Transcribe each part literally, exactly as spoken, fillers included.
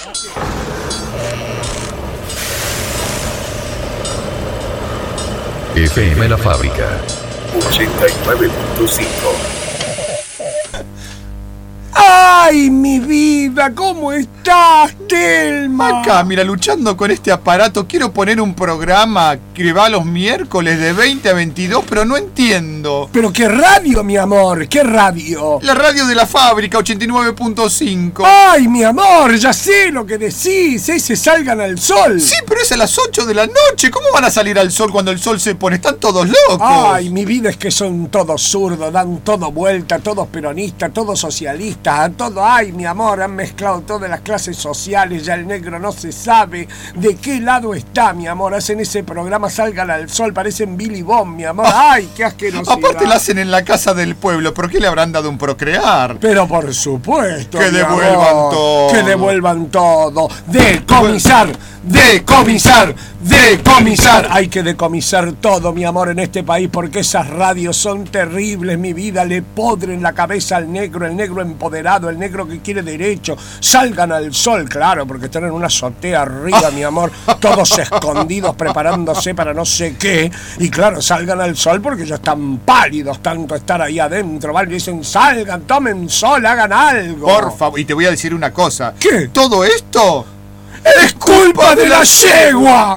F M La Fábrica ochenta y nueve punto cinco. ¡Ay, mi vida! ¿Cómo estás, Telma? Acá, mira, luchando con este aparato, quiero poner un programa que va los miércoles de veinte a veintidós, pero no entiendo. ¿Pero qué radio, mi amor? ¿Qué radio? La radio de La Fábrica, ochenta y nueve punto cinco. ¡Ay, mi amor! Ya sé lo que decís. Ese Salgan al Sol. Sí, pero es a las ocho de la noche. ¿Cómo van a salir al sol cuando el sol se pone? Están todos locos. Ay, mi vida, es que son todos zurdos, dan todo vuelta, todos peronistas, todos socialistas. A todo, ay, mi amor, han mezclado todas las clases sociales, ya el negro no se sabe de qué lado está, mi amor. Hacen ese programa Salgan al Sol, parecen Billy Bond, mi amor. Ay, qué asquerosidad. Aparte la hacen en la casa del pueblo, ¿por qué le habrán dado un procrear? Pero por supuesto, que mi devuelvan amor, todo. Que devuelvan todo. Decomisar, decomisar, decomisar. Hay que decomisar todo, mi amor, en este país, porque esas radios son terribles, mi vida. Le podren la cabeza al negro, el negro empoderado, el negro que quiere derecho. Salgan al sol, claro, porque están en una azotea arriba, mi amor, todos escondidos preparándose para no sé qué. Y claro, salgan al sol porque ya están pálidos tanto estar ahí adentro, ¿vale? Y dicen, salgan, tomen sol, hagan algo. Por favor, y te voy a decir una cosa. ¿Qué? Todo esto es culpa de la yegua.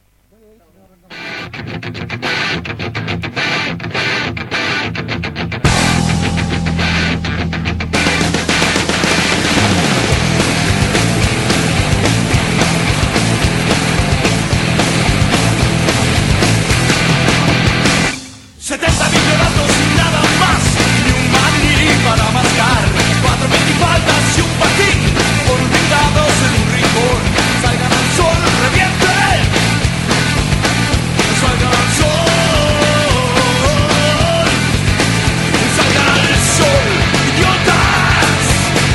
setenta millonazos y nada más, ni un Madrid para marcar, cuatro minifaldas y un patín, olvidados en un rincón. Salgan al sol, revienten, salgan al sol, salgan al sol, idiotas.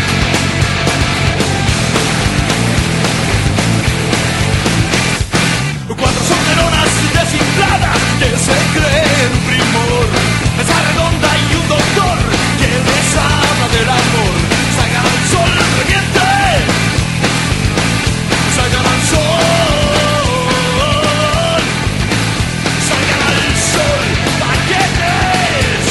Cuatro solteronas desinfladas que se creen primor, mesa redonda y un doctor que les habla del amor. Salgan al sol, revienten, salgan al sol, salgan al sol, paquetes.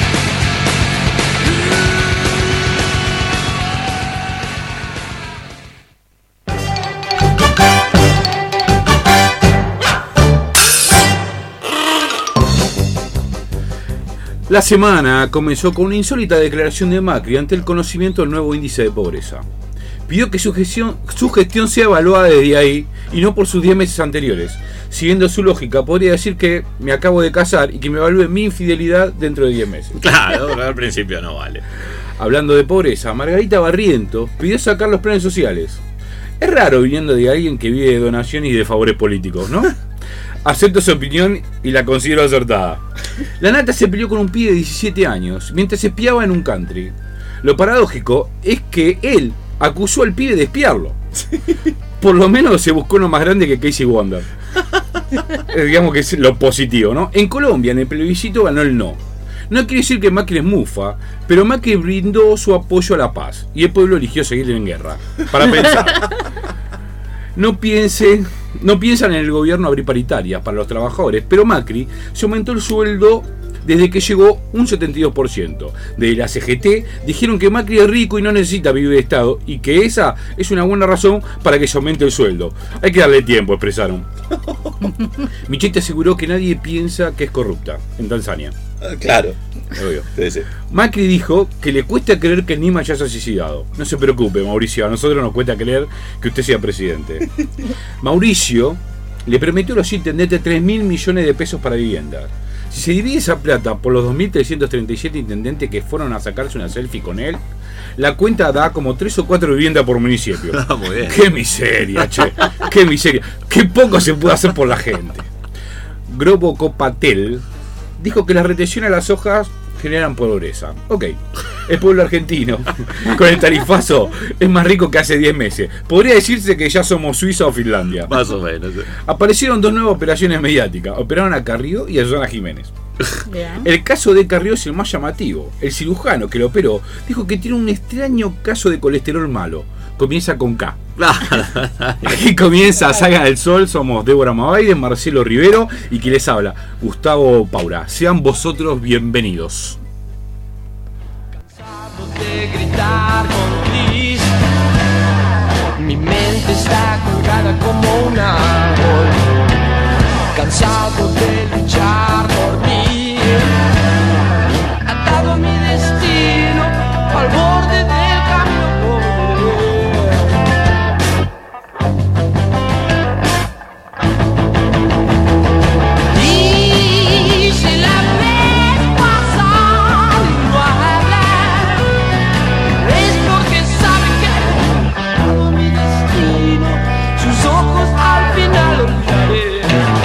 La semana comenzó con una insólita declaración de Macri ante el conocimiento del nuevo índice de pobreza. Pidió que su gestión, su gestión sea evaluada desde ahí y no por sus diez meses anteriores. Siguiendo su lógica, podría decir que me acabo de casar y que me evalúe mi infidelidad dentro de diez meses. Claro, al principio no vale. Hablando de pobreza, Margarita Barrientos pidió sacar los planes sociales. Es raro viniendo de alguien que vive de donaciones y de favores políticos, ¿no? Acepto su opinión y la considero acertada. La nata se peleó con un pibe de diecisiete años mientras se espiaba en un country. Lo paradójico es que él acusó al pibe de espiarlo. Por lo menos se buscó uno más grande que Casey Wonder. Eh, digamos que es lo positivo, ¿no? En Colombia, en el plebiscito ganó el no. No quiere decir que Macri es mufa, pero Macri brindó su apoyo a la paz y el pueblo eligió seguir en guerra. Para pensar. No piensen, no piensan en el gobierno abrir paritarias para los trabajadores, pero Macri se aumentó el sueldo desde que llegó un setenta y dos por ciento. De la C G T dijeron que Macri es rico y no necesita vivir de Estado y que esa es una buena razón para que se aumente el sueldo. Hay que darle tiempo, expresaron. Michetti aseguró que nadie piensa que es corrupta en Tanzania. Claro. Obvio. Sí, sí. Macri dijo que le cuesta creer que el Nima ya se ha suicidado. No se preocupe, Mauricio, a nosotros nos cuesta creer que usted sea presidente. Mauricio le prometió a los intendentes tres mil millones de pesos para vivienda. Si se divide esa plata por los dos mil trescientos treinta y siete intendentes que fueron a sacarse una selfie con él, la cuenta da como tres o cuatro viviendas por municipio. Ah, muy bien. ¡Qué miseria, che! ¡Qué miseria! ¡Qué poco se puede hacer por la gente! Grobo Copatel dijo que las retenciones a las hojas generan pobreza. Ok, el pueblo argentino con el tarifazo es más rico que hace diez meses. Podría decirse que ya somos Suiza o Finlandia. Más o menos. Aparecieron dos nuevas operaciones mediáticas. Operaron a Carrió y a Susana Jiménez. Bien. El caso de Carrió es el más llamativo. El cirujano que lo operó dijo que tiene un extraño caso de colesterol malo. comienza con K. Aquí comienza Salgan al Sol. Somos Débora Mavaide, Marcelo Rivero y quien les habla, Gustavo Paura. Sean vosotros bienvenidos. Cansado de gritar con gris, mi mente está colgada como un árbol. Cansado de luchar por mí, atado a mi destino, al borde del camino volveré. Y si la ves pasar y no hablar, es porque sabe que atado a mi destino, sus ojos al final olvidaré.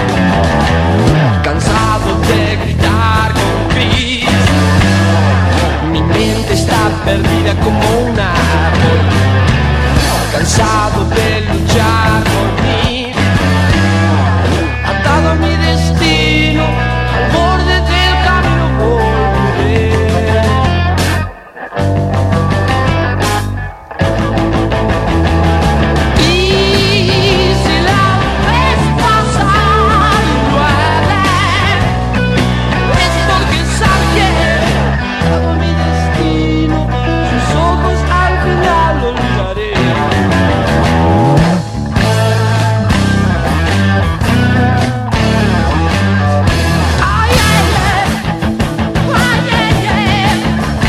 Cansado de gritar con gris, mi mente está perdida como un árbol. Cansado de luchar por mí, atado a mi destino, al borde del camino volveré. Y si la ves pasar y no hablar, es porque sabe que atado a mi destino, sus ojos al final olvidaré. Ay, ay, ay, ay, ay, ay.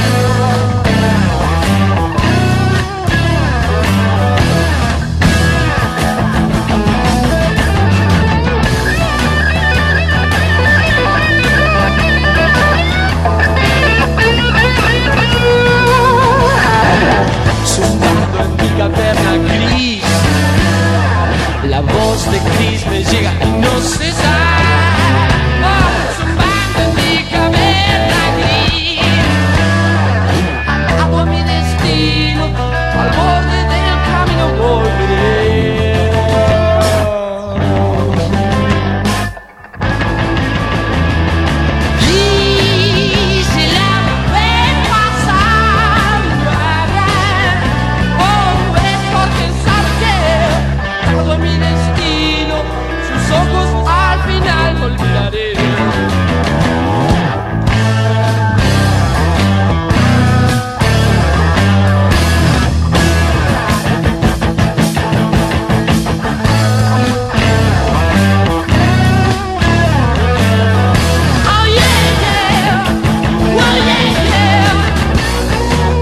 Zumbando en mi caverna gris, la voz de Chris me llega y no cesa. Oh, zumbando en mi caverna gris, atado a mi destino, al borde del camino volveré. Y si la ves pasar y no hablar, oh, es porque sabe que atado a mi destino, sus ojos al final olvidaré. Oh yeah, yeah, oh yeah, yeah.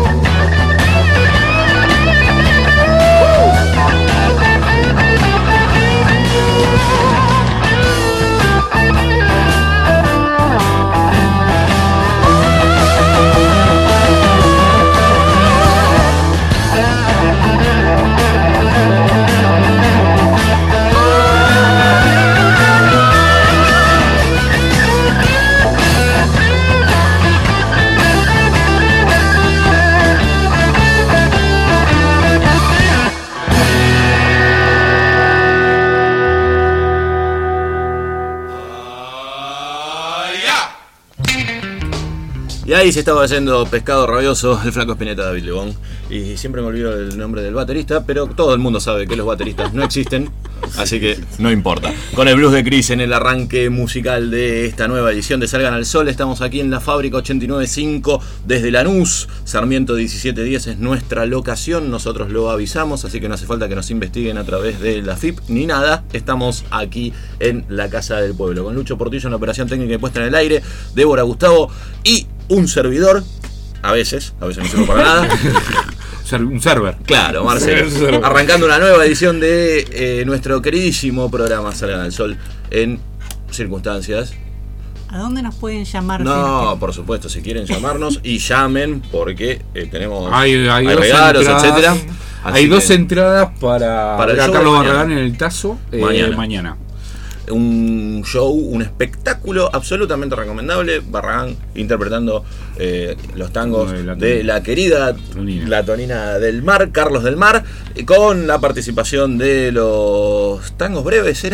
Y ahí se estaba haciendo Pescado Rabioso, el Flaco Spinetta, David Lebón. Y siempre me olvido el nombre del baterista, pero todo el mundo sabe que los bateristas no existen, así que no importa. Con el blues de Chris en el arranque musical de esta nueva edición de Salgan al Sol, estamos aquí en la Fábrica ochenta y nueve punto cinco desde Lanús. Sarmiento diecisiete diez es nuestra locación, nosotros lo avisamos, así que no hace falta que nos investiguen a través de la F I P ni nada. Estamos aquí en la Casa del Pueblo, con Lucho Portillo en la operación técnica y puesta en el aire, Débora Gustavo y un servidor, a veces, a veces no sirve para nada. Un server. Claro, Marcelo. Arrancando una nueva edición de eh, nuestro queridísimo programa Salgan al Sol en circunstancias. ¿A dónde nos pueden llamar? No, por supuesto, si quieren llamarnos y llamen, porque eh, tenemos hay, hay, hay dos regalos, entradas, etcétera. Hay dos entradas para, para ver a Carlos Barragán en el Tazo eh, mañana. mañana. Un show, un espectáculo absolutamente recomendable. Barragán interpretando eh, los tangos de la, de la querida Tonina. La Tonina del Mar, Carlos del Mar, con la participación de los tangos breves, ¿era?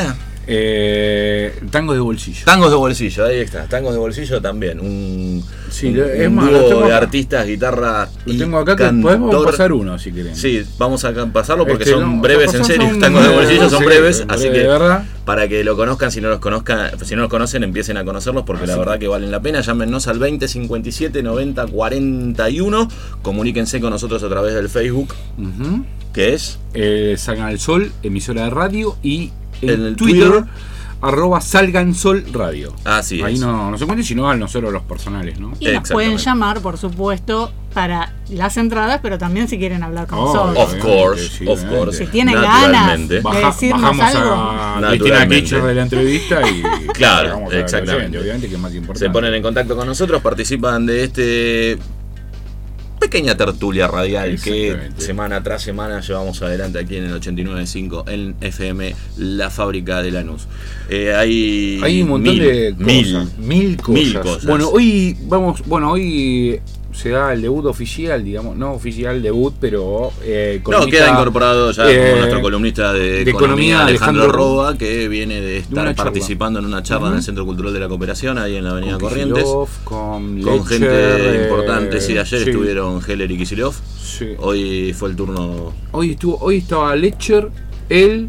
Eh, tango de bolsillo. Tangos de bolsillo, ahí está. Tangos de bolsillo también. Un, Sí, un, es un más, dúo lo tengo de acá. artistas, guitarra Lo y tengo acá que cantor. podemos pasar uno si quieren. Sí, vamos a pasarlo porque Este, son no, breves son- en son- serio. son- Tangos de bolsillo son sí, breves, breve, así de que verdad. para que lo conozcan, si no los conozcan, si no los conocen, empiecen a conocerlos porque la verdad que valen la pena. Llámenos al veinte cincuenta y siete noventa cuarenta y uno. Comuníquense con nosotros a través del Facebook, Ujú. que es Eh, Salgan al Sol, emisora de radio, y en, En el Twitter, Twitter, arroba Salgan Sol Radio. Así Ahí es. no, no se encuentren, sino a nosotros los personales, ¿no? Y nos pueden Exactamente. llamar, por supuesto, para las entradas, pero también si quieren hablar con Oh, nosotros. Of Obviamente, course, sí, of obviamente. course. Si tienen Naturalmente. ganas. Baja- decirnos bajamos algo. a Cristina Naturalmente. Kirchner de la entrevista y Claro, llegamos a la exactamente. oyente, obviamente que es más importante. Se ponen en contacto con nosotros, participan de este pequeña tertulia radial que Exactamente. semana tras semana llevamos adelante aquí en el ochenta y nueve punto cinco en F M La Fábrica de Lanús. Eh, hay, Hay un montón mil, de mil, cosas, mil cosas. mil cosas. Bueno, hoy vamos, bueno, hoy se da el debut oficial, digamos, no oficial debut, pero eh, No, columnista, queda incorporado ya eh, como nuestro columnista de, de economía, economía, Alejandro, Alejandro Roba, que viene de estar una charla. participando en una charla en el Ujú. Centro Cultural de la Cooperación, ahí en la Avenida con Corrientes, Kicillof, con, con Lecher, gente eh, importante. Sí, ayer sí, estuvieron Heller y Kicillof. sí. Hoy fue el turno. Hoy estuvo, hoy estaba Lecher, él.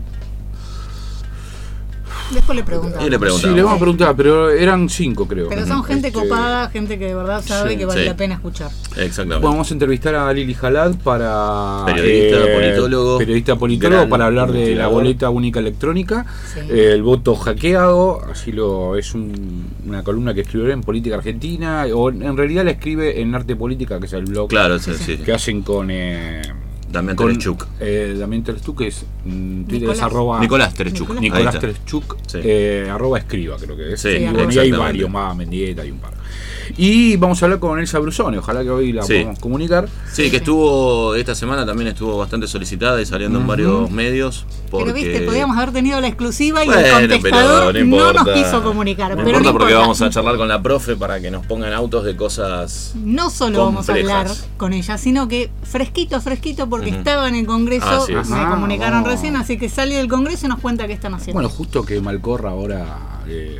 Después le preguntamos. Y le Sí, preguntamos. le vamos a preguntar, pero eran cinco, creo. Pero son gente Este, copada, gente que de verdad sabe sí, que vale sí. la pena escuchar. Exactamente. Bueno, vamos a entrevistar a Lili Jalad para Periodista, politólogo, periodista politólogo gran para hablar de la investigador. boleta única electrónica, Sí. eh, el voto hackeado, así lo es un- una columna que escribió en Política Argentina, o en realidad la escribe en Arte Política, que es el blog Claro, sí, sí. que hacen con eh, Damián con, Terechuk. eh, Damián Terechuk, que es mm, Twitter Nicolás. es arroba Nicolás Terechuk. Nicolás. Ahí Nicolás está. Terechuk, Sí. eh, arroba escriba, creo que es. Sí, y, bueno, y hay exactamente. varios más, Mendieta y un par. Y vamos a hablar con Elsa Brusone, ojalá que hoy la Sí. podamos comunicar. Sí, que estuvo, esta semana también estuvo bastante solicitada y saliendo en Ujú. varios medios. Porque... Pero viste, podíamos haber tenido la exclusiva y Bueno, el contestador pero no, no nos importa. quiso comunicar. No pero importa no porque importa. vamos a charlar con la profe para que nos pongan autos de cosas. No solo vamos a complejas. hablar con ella, sino que fresquito, fresquito, porque Ujú. estaba en el Congreso, Así me es. comunicaron Ah. recién, así que sale del Congreso y nos cuenta qué están haciendo. Bueno, justo que Malcorra ahora. eh,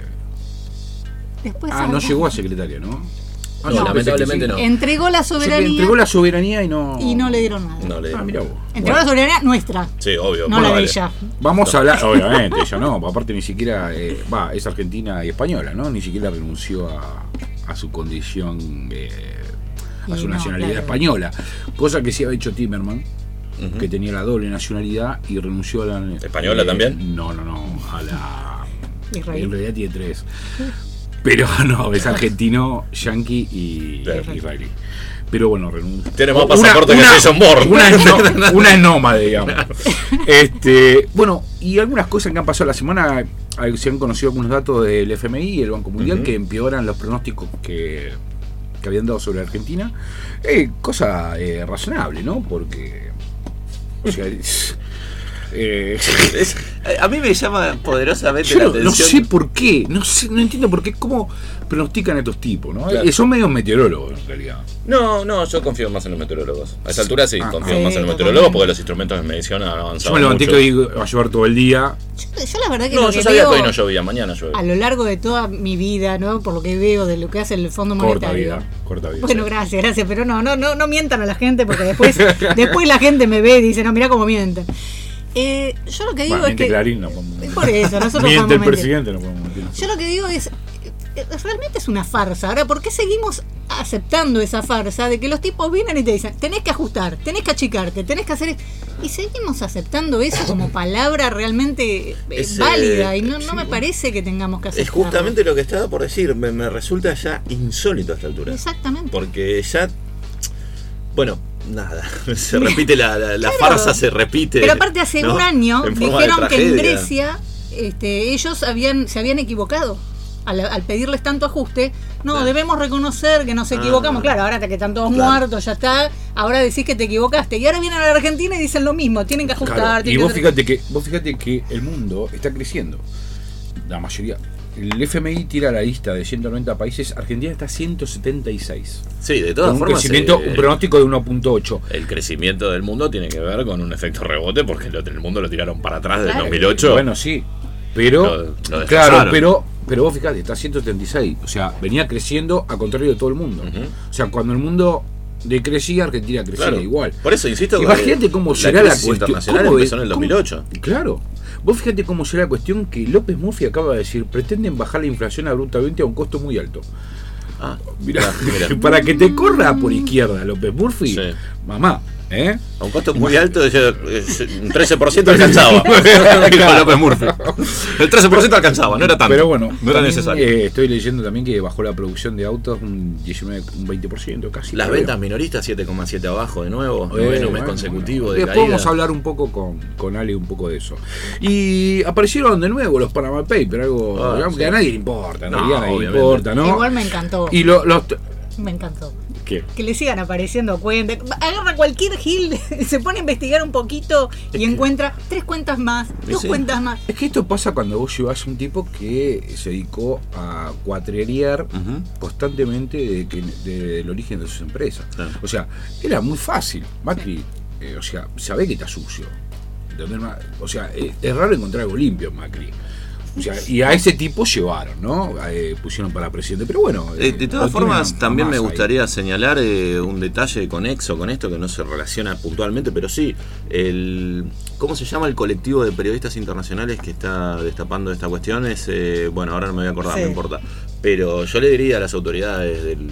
Después ah, no hablamos. llegó a secretaria, ¿no? Ah, No, yo pensé que lamentablemente sí. no. Entregó la Yo que soberanía entregó la soberanía y no. y no le dieron nada. No le Ah, mira vos. Entregó Bueno, la soberanía nuestra, Sí, obvio. no Bueno, la de vale. ella. vamos a hablar, obviamente, ella no, aparte ni siquiera. eh, Va, es argentina y española, ¿no? Ni siquiera renunció a, a su condición, eh, a Y su no, nacionalidad claro. española. Cosa que sí había hecho Timerman, Ujú. que tenía la doble nacionalidad y renunció a la. ¿Española eh, también? No, no, no, a la. Israel. En realidad tiene tres. Pero no, es argentino, yanqui y Claro. israelí. Pero bueno, renunció. Tiene más Una- pasaporte que una- Jason Bourne. Una es, no- una es nómade, digamos. Este, bueno, y algunas cosas que han pasado la semana, eh, se han conocido algunos datos del F M I y el Banco Mundial Ujú. que empeoran los pronósticos que, que habían dado sobre Argentina. Eh, cosa eh, razonable, ¿no? Porque. O sea, es- eh, Es- a mí me llama poderosamente yo la no, no atención. sé por qué, no sé, no entiendo por qué, cómo pronostican estos tipos, ¿no? Claro. Eh, son medios meteorólogos en realidad. No, no, yo confío más en los meteorólogos. A esa altura sí, Ah, confío sí, más en los totalmente. meteorólogos porque los instrumentos de medición han avanzado. Yo me levanté mucho. que hoy va a llover todo el día. Yo, yo la verdad que No, lo yo que sabía veo que hoy no llovía, mañana llueve. a lo largo de toda mi vida, ¿no? Por lo que veo de lo que hace el Fondo Corta Monetario. vida, corta vida. Bueno, gracias, gracias, pero no, no, no, no mientan a la gente porque después, después la gente me ve y dice, no, mirá cómo mienten. Eh, yo lo que digo Bueno, es miente que Clarín, no podemos- es por eso, nosotros miente podemos el mentir. presidente, no podemos mentir. Yo lo que digo es, eh, realmente es una farsa. Ahora, ¿por qué seguimos aceptando esa farsa de que los tipos vienen y te dicen, tenés que ajustar, tenés que achicarte, tenés que hacer esto? Y seguimos aceptando eso como palabra realmente eh, Es, eh, válida y no, no sí, me bueno. parece que tengamos que Es aceptarlo. justamente lo que estaba por decir. Me, me resulta ya insólito a esta altura. Exactamente. Porque ya. Bueno, nada. Se repite la, la, la Claro. farsa, se repite. Pero aparte hace ¿no? un año En forma de dijeron que en tragedia. Grecia este, ellos habían se habían equivocado. Al, al pedirles tanto ajuste, no, Claro. debemos reconocer que nos Ah. equivocamos. Claro, ahora que están todos Claro. muertos, ya está. Ahora decís que te equivocaste. Y ahora vienen a la Argentina y dicen lo mismo. Tienen que ajustar. Claro, y tienen vos que- fíjate que vos fíjate que el mundo está creciendo. La mayoría. El F M I tira la lista de ciento noventa países, Argentina está a ciento setenta y seis. Sí, de Con todas un formas. crecimiento, eh, un pronóstico de uno punto ocho. El crecimiento del mundo tiene que ver con un efecto rebote porque lo- el mundo lo tiraron para atrás del Claro. dos mil ocho. Bueno, sí. Pero, Lo- lo claro, destrozaron. pero, pero vos fijate, está ciento setenta y seis. O sea, venía creciendo a contrario de todo el mundo. Ujú. O sea, cuando el mundo decrecía, Argentina crecía Claro. igual. Por eso insisto que Imagínate cómo será la crisis cuestión. internacional ¿Cómo empezó ve- en el dos cómo- mil ocho. Claro. Vos fíjate cómo será la cuestión que López Murphy acaba de decir, pretenden bajar la inflación abruptamente a un costo muy alto. Ah, Mirá, mirá. para que te corra por izquierda López Murphy, Sí. mamá, ¿eh? A un costo muy alto, yo, eh, un trece por ciento alcanzaba. Dijo López Murphy. El trece por ciento alcanzaba, no era tanto. Pero bueno, no era también, necesario. eh, estoy leyendo también que bajó la producción de autos un diecinueve, un veinte por ciento casi. Las creo. ventas minoristas siete coma siete abajo de nuevo, Eh, noveno mes bueno, consecutivo bueno. de Después caída. vamos a hablar un poco con, con Ale un poco de eso. Y aparecieron de nuevo los Panama Papers, algo Ah, digamos, sí. que a nadie le importa, No, no, a nadie le obviamente. importa, ¿no? Igual me encantó. Y lo- los Me encantó. ¿qué? Que le sigan apareciendo cuentas. Agarra cualquier gil, se pone a investigar un poquito y encuentra tres cuentas más, dos Sí. cuentas más. Es que esto pasa cuando vos llevas un tipo que se dedicó a cuatreriar Ujú. constantemente de que, de- del origen de sus empresas. Claro. O sea, era muy fácil. Macri, eh, o sea, sabe que está sucio. ¿Entendés? O sea, eh, es raro encontrar algo limpio en Macri. O sea, y a ese tipo llevaron, ¿no? Eh, pusieron para presidente. Pero bueno. De, eh, de todas lo formas, tienen también me más ahí. gustaría señalar eh, un detalle conexo con esto que no se relaciona puntualmente, pero sí, el ¿cómo se llama el colectivo de periodistas internacionales que está destapando esta cuestión? Es, eh, bueno, ahora no me voy a acordar, Sí. no importa. Pero yo le diría a las autoridades del,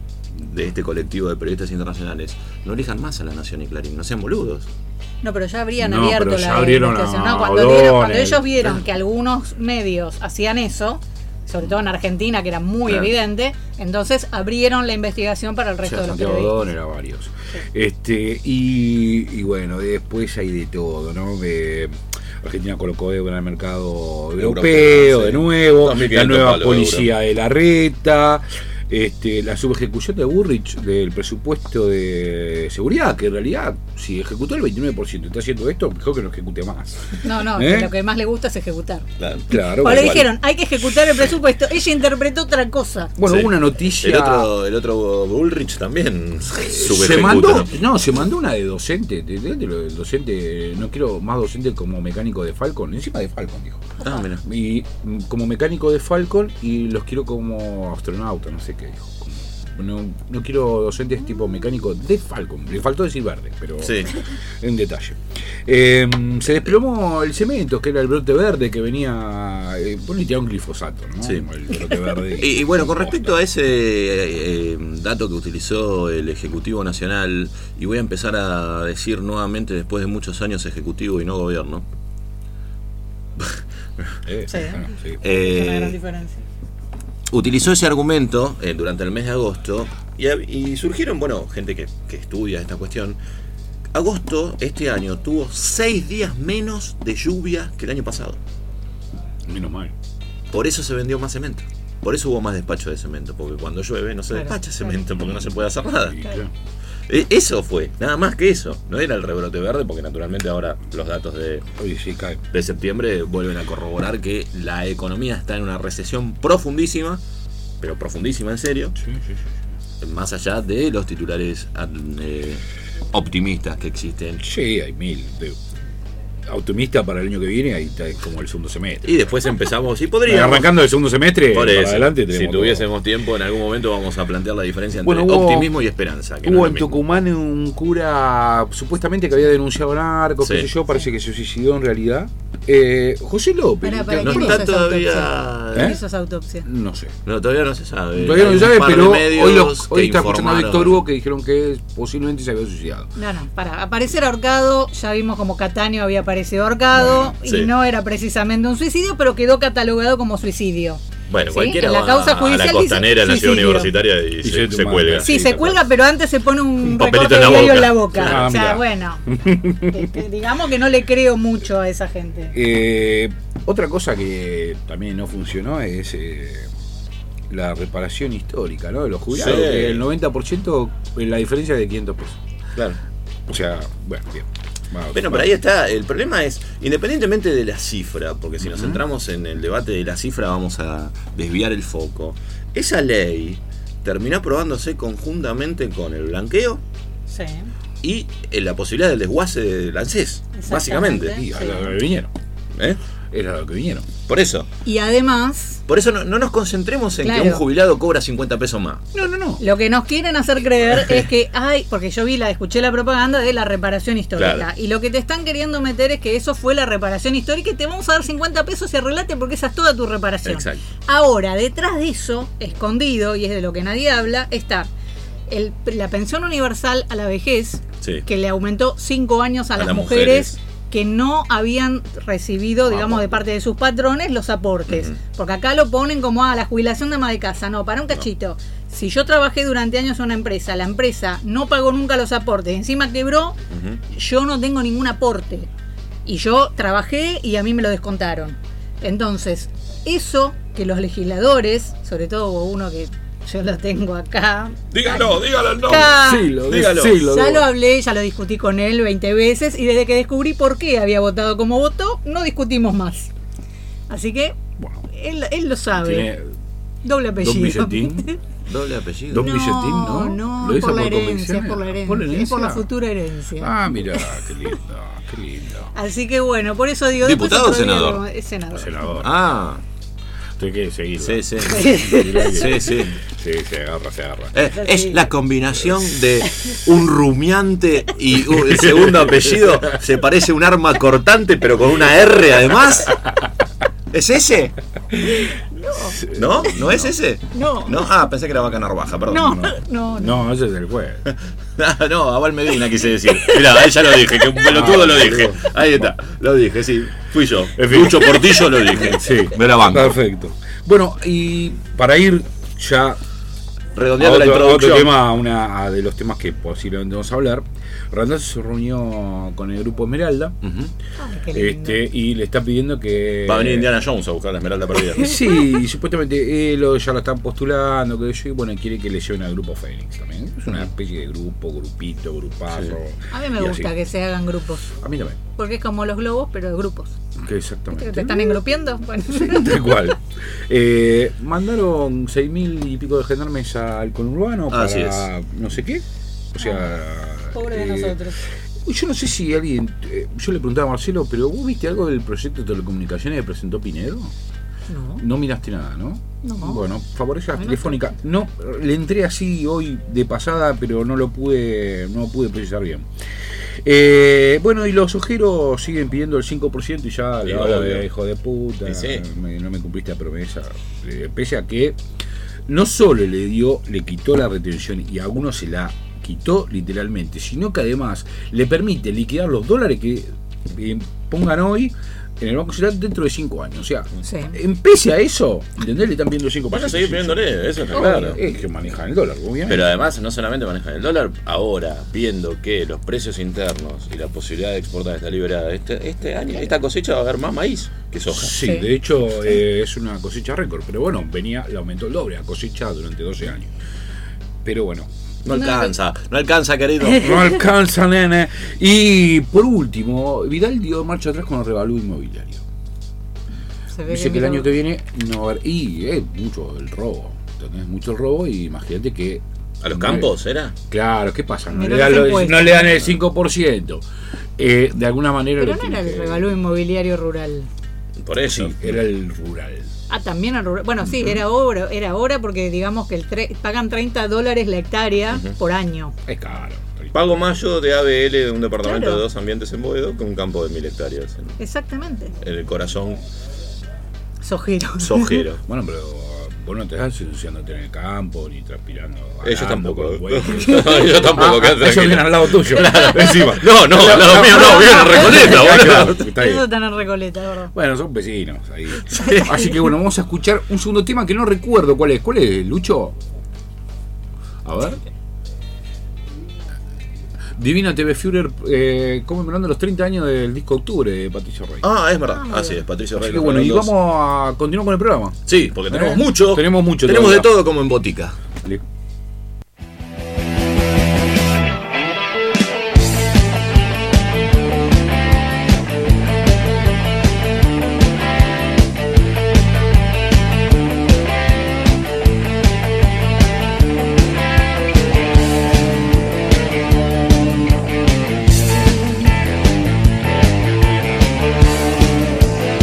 de este colectivo de periodistas internacionales, no elijan más a La Nación y Clarín, no sean boludos. No, pero ya habrían No, abierto pero ya la abrieron investigación. a No, cuando, O'Donnell. dieron- cuando ellos vieron que algunos medios hacían eso, sobre todo en Argentina, que era muy Claro. evidente, entonces abrieron la investigación para el O resto sea, de los Santiago periodistas. O'Donnell era varios. Este, y, y bueno, después hay de todo, ¿no? De, Argentina colocó euro en el mercado europeo, Europeo, sí. de nuevo, dos mil la quinientos nueva palos de policía de la reta, este, la subejecución de Burrich del presupuesto de seguridad, que en realidad, si ejecutó el veintinueve por ciento y está haciendo esto, mejor que no ejecute más. No, no, ¿Eh? que lo que más le gusta es ejecutar. Claro. Claro, Cuando le igual. dijeron, hay que ejecutar el presupuesto, ella interpretó otra cosa. Bueno, Sí. hubo una noticia. El otro, el otro Bullrich también Se subejecuta, mandó, ¿no? no, se mandó una de docente, de, de- de lo del docente, no quiero más docente como mecánico de Falcon, encima de Falcon, dijo. Ah, mira. Y mm, como mecánico de Falcon y los quiero como astronauta, no sé qué dijo. Como- no, no quiero docentes tipo mecánico de Falcon, le faltó decir verde, pero Sí. es un detalle. Eh, se desplomó el cemento, que era el brote verde que venía, eh, bueno, y tiraba un glifosato, ¿no? Sí. El brote verde. Y, y bueno, con respecto a ese eh, eh, dato que utilizó el Ejecutivo Nacional, y voy a empezar a decir nuevamente después de muchos años Ejecutivo y no Gobierno, Eh, Sí. bueno, sí. eh, Es una gran diferencia. utilizó ese argumento eh, durante el mes de agosto y, hab- y surgieron, bueno, gente que, que estudia esta cuestión. Agosto este año tuvo seis días menos de lluvia que el año pasado. Menos mal. Por eso se vendió más cemento. Por eso hubo más despacho de cemento, porque cuando llueve no se Claro, despacha claro. cemento, porque no se puede hacer nada. Y, claro. Eh, Eso fue, nada más que eso. No era el rebrote verde, porque naturalmente ahora los datos de, Oye, sí, cae. de septiembre vuelven a corroborar que la economía está en una recesión profundísima, pero profundísima en serio, Sí, sí, sí. más allá de los titulares eh, optimistas que existen. Sí, hay mil. De, optimista para el año que viene, ahí está como el segundo semestre. Y después empezamos, y podríamos... Arrancando el segundo semestre, Por para eso, adelante si tenemos tuviésemos tiempo, en algún momento vamos a plantear la diferencia entre Bueno, hubo- optimismo y esperanza. Que no Hubo es en lo mismo. Tucumán un cura supuestamente que había denunciado narcos, Sí. qué sé yo, parece que se suicidó en realidad. Eh, José López. Pará, pará, No ¿quién está hizo esa todavía... autopsia? ¿Eh? ¿Quién hizo esa autopsia? No sé. No, todavía no se sabe. Todavía no Hay se un sabe, par de pero medios hoy, lo, que hoy está escuchando a informaron. Víctor Hugo que dijeron que posiblemente se había suicidado. No, no, para aparecer ahorcado, ya vimos como Cataño había aparecido ahorcado Bueno, y sí. no era precisamente un suicidio, pero quedó catalogado como suicidio. Bueno, ¿Sí? cualquiera En la va causa a la judicial dice costanera en la ciudad suicidio. universitaria y, Y se, se se toma- cuelga. Sí, Sí, se tal cuelga, cual. pero antes se pone un, Un papelito recorte en de la diario boca. en la boca. Ah, o sea, mirá. bueno, de- de- digamos que no le creo mucho a esa gente. Eh, otra cosa que también no funcionó es eh, la reparación histórica, ¿no? De los jubilados. Sí. Que el noventa por ciento es la diferencia de quinientos pesos. Claro. O sea, bueno, bien. Vamos, Bueno, vamos. pero ahí está. El problema es, independientemente de la cifra, porque si nos centramos en el debate de la cifra vamos a desviar el foco. Esa ley terminó aprobándose conjuntamente con el blanqueo Sí. y en la posibilidad del desguace del ANSES, Exactamente. básicamente. Y a Sí. la- a la vinieron. ¿Eh? Era lo que vinieron. Por eso. Y además, Por eso no, no nos concentremos en Claro. que un jubilado cobra cincuenta pesos más. No, no, no. lo que nos quieren hacer creer es que hay, porque yo vi la, escuché la propaganda de la reparación histórica. Claro. Y lo que te están queriendo meter es que eso fue la reparación histórica y te vamos a dar cincuenta pesos y arreglate porque esa es toda tu reparación. Exacto. Ahora, detrás de eso, escondido, y es de lo que nadie habla, está el, la pensión universal a la vejez, Sí. que le aumentó cinco años a, A las, las mujeres, mujeres. que no habían recibido, digamos, de parte de sus patrones los aportes. Ujú. Porque acá lo ponen como, ah, la jubilación de ama de casa. No, para un cachito. Si yo trabajé durante años en una empresa, la empresa no pagó nunca los aportes, encima quebró, Ujú. yo no tengo ningún aporte. Y yo trabajé y a mí me lo descontaron. Entonces, eso que los legisladores, sobre todo uno que yo lo tengo acá. Dígalo, dígalo el nombre. acá, Sí, lo dígalo. sí, lo ya digo. lo hablé, ya lo discutí con él veinte veces y desde que descubrí por qué había votado como votó, no discutimos más. Así que Bueno, él, él lo sabe. tiene Doble dos apellido. billetín. Doble apellido. Dos No, billetín, ¿no? no, ¿Lo hizo por la por herencia, convenciones? por la herencia, ¿Por la es por la herencia? futura herencia. Ah, mira, qué lindo, qué lindo. Así que bueno, por eso digo. ¿Diputado después o otro día senador? lo- es senador. Senador. Ah, Usted quiere seguir. sí, sí. Sí, Sí, sí. Sí, se agarra, se agarra. Eh, es la combinación de un rumiante y un- el segundo apellido se parece a un arma cortante, pero con una R además. ¿Es ese? No. ¿No? ¿No es ese? No. ¿No? Ah, pensé que era Vaca Narvaja, perdón. No, no, no. No, ese es el juez. No, Abel Medina quise decir. Mirá, ahí ya lo dije, que un pelotudo lo dije. Ahí está, lo dije, sí. Fui yo. Mucho Portillo lo dije. Sí, Me la banco. perfecto. Bueno, y para ir ya Redondeando a la otro, introducción. otro tema, una a de los temas que posiblemente vamos a hablar. Randazzo se reunió con el grupo Esmeralda Ujú. Ay, qué lindo. este, y le está pidiendo que. Va a venir Indiana Jones a buscar la esmeralda perdida. Sí, supuestamente eh, lo- ya lo están postulando, que yo, y bueno, quiere que le lleven al grupo Fénix también. Es una especie de grupo, grupito, grupazo. A mí me y gusta así. que se hagan grupos. A mí también. Porque es como los globos, pero de grupos. Que ¿Viste exactamente. que te están engrupiendo? Bueno. Tal cual. Eh, mandaron seis mil y pico de gendarmes al conurbano para Así es. no sé qué. O sea. Pobre de eh, nosotros. Yo no sé si alguien. eh, yo le preguntaba a Marcelo, pero ¿vos viste algo del proyecto de telecomunicaciones que presentó Pinedo? No. No miraste nada, ¿no? No. Bueno, favorece a A mí no Telefónica. No, le entré así hoy de pasada, pero no lo pude, no lo pude precisar bien. Eh, bueno, y los ojeros siguen pidiendo el cinco por ciento y ya Sí, le hablo obvio. de hijo de puta, Sí, sí. me- no me cumpliste la promesa. Eh, pese a que no solo le dio, le quitó la retención y a algunos se la quitó literalmente, sino que además le permite liquidar los dólares que eh, pongan hoy en el Banco Central dentro de cinco años. O sea, Sí. en pese a eso, ¿entendés? Le están pidiendo el cinco por Van a ciento. seguir pidiéndole, eso está No, claro. Es que manejan el dólar, obviamente. Pero además no solamente manejan el dólar, ahora viendo que los precios internos y la posibilidad de exportar está liberada, este, este año, esta cosecha va a haber más maíz que soja. Sí, Sí. de hecho eh, es una cosecha récord, pero bueno, venía, le aumentó el doble, la cosecha durante doce años. Pero bueno, No alcanza, no alcanza, querido. no alcanza, nene. Y por último, Vidal dio marcha atrás con el revalúo inmobiliario. Se ve Dice que el mira- año que viene no va a haber. Y es mucho el robo. ¿Entendés? Mucho el robo y imagínate que. ¿A los campos era? Claro, ¿qué pasa? No, Mirá le dan, los lo- impuestos. no le dan el cinco por ciento. Eh, de alguna manera. Pero lo no tiene era el que- revalúo inmobiliario rural. Por eso. Sí, era el rural. Ah, también el rural. Bueno, sí, era ahora, era ahora porque digamos que el tre- pagan treinta dólares la hectárea por año. Es caro. Pago mayo de A B L de un departamento Claro. de dos ambientes en Boedo con un campo de mil hectáreas en, Exactamente. en el corazón Sojero. sojero. Bueno, pero vos no te estás ensuciándote en el campo ni transpirando. Ellos ganando, tampoco. güey. Yo tampoco, Ah, quédate ellos tranquilo. vienen al lado tuyo. Encima. No, no, al lado mío no, vienen a Recoleta, Claro, boludo. está bien. Eso están en Recoleta, ¿verdad? Bueno, son vecinos ahí. Así que bueno, vamos a escuchar un segundo tema que no recuerdo cuál es. ¿Cuál es, Lucho? A ver. Divina T V Führer eh, conmemorando los treinta años del disco Octubre de Patricio Rey. Ah, es verdad. Ah, muy Así bien. es, Patricio Así Rey. que los bueno, y redondos. vamos a continuar con el programa. Sí, porque tenemos ¿Eh? mucho. Tenemos mucho Tenemos de todavía. todo como en botica. Le- Thank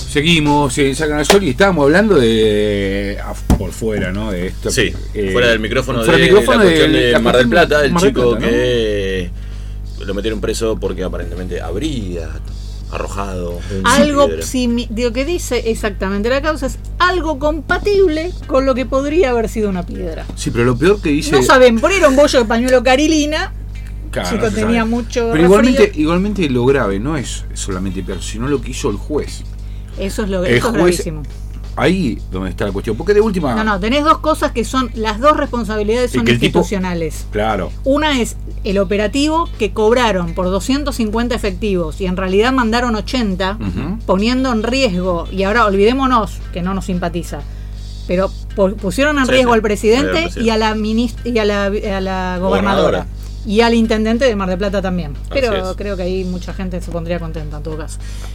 Seguimos en Sacan al Sol y estábamos hablando de. ah, por fuera, ¿no? De esto. Sí, eh, fuera del micrófono fuera de del micrófono la cuestión de, la Mar del Plata, el Mar del chico Plata, ¿no? que lo metieron preso porque aparentemente habría arrojado un Algo, piedra. simi- lo que dice exactamente la causa es algo compatible con lo que podría haber sido una piedra. Sí, pero lo peor que dice. No saben, poner un bollo de pañuelo carilina. Claro, Chico no se tenía sabe. mucho Pero igualmente, resfrío. igualmente lo grave no es solamente peor, sino lo que hizo el juez. Eso es lo El eso es juez- gravísimo. Ahí donde está la cuestión. Porque de última. No, no, tenés dos cosas que son, las dos responsabilidades Es son que el tipo- institucionales. Claro. Una es el operativo que cobraron por doscientos cincuenta efectivos y en realidad mandaron ochenta, Ujú. poniendo en riesgo, y ahora olvidémonos que no nos simpatiza, pero pu- pusieron en Sí, riesgo sí, al presidente, al presidente. y a la minist- y a la, a la gobernadora. Gobernadora. Y al intendente de Mar del Plata también. Pero es. creo que ahí mucha gente se pondría contenta en todo caso.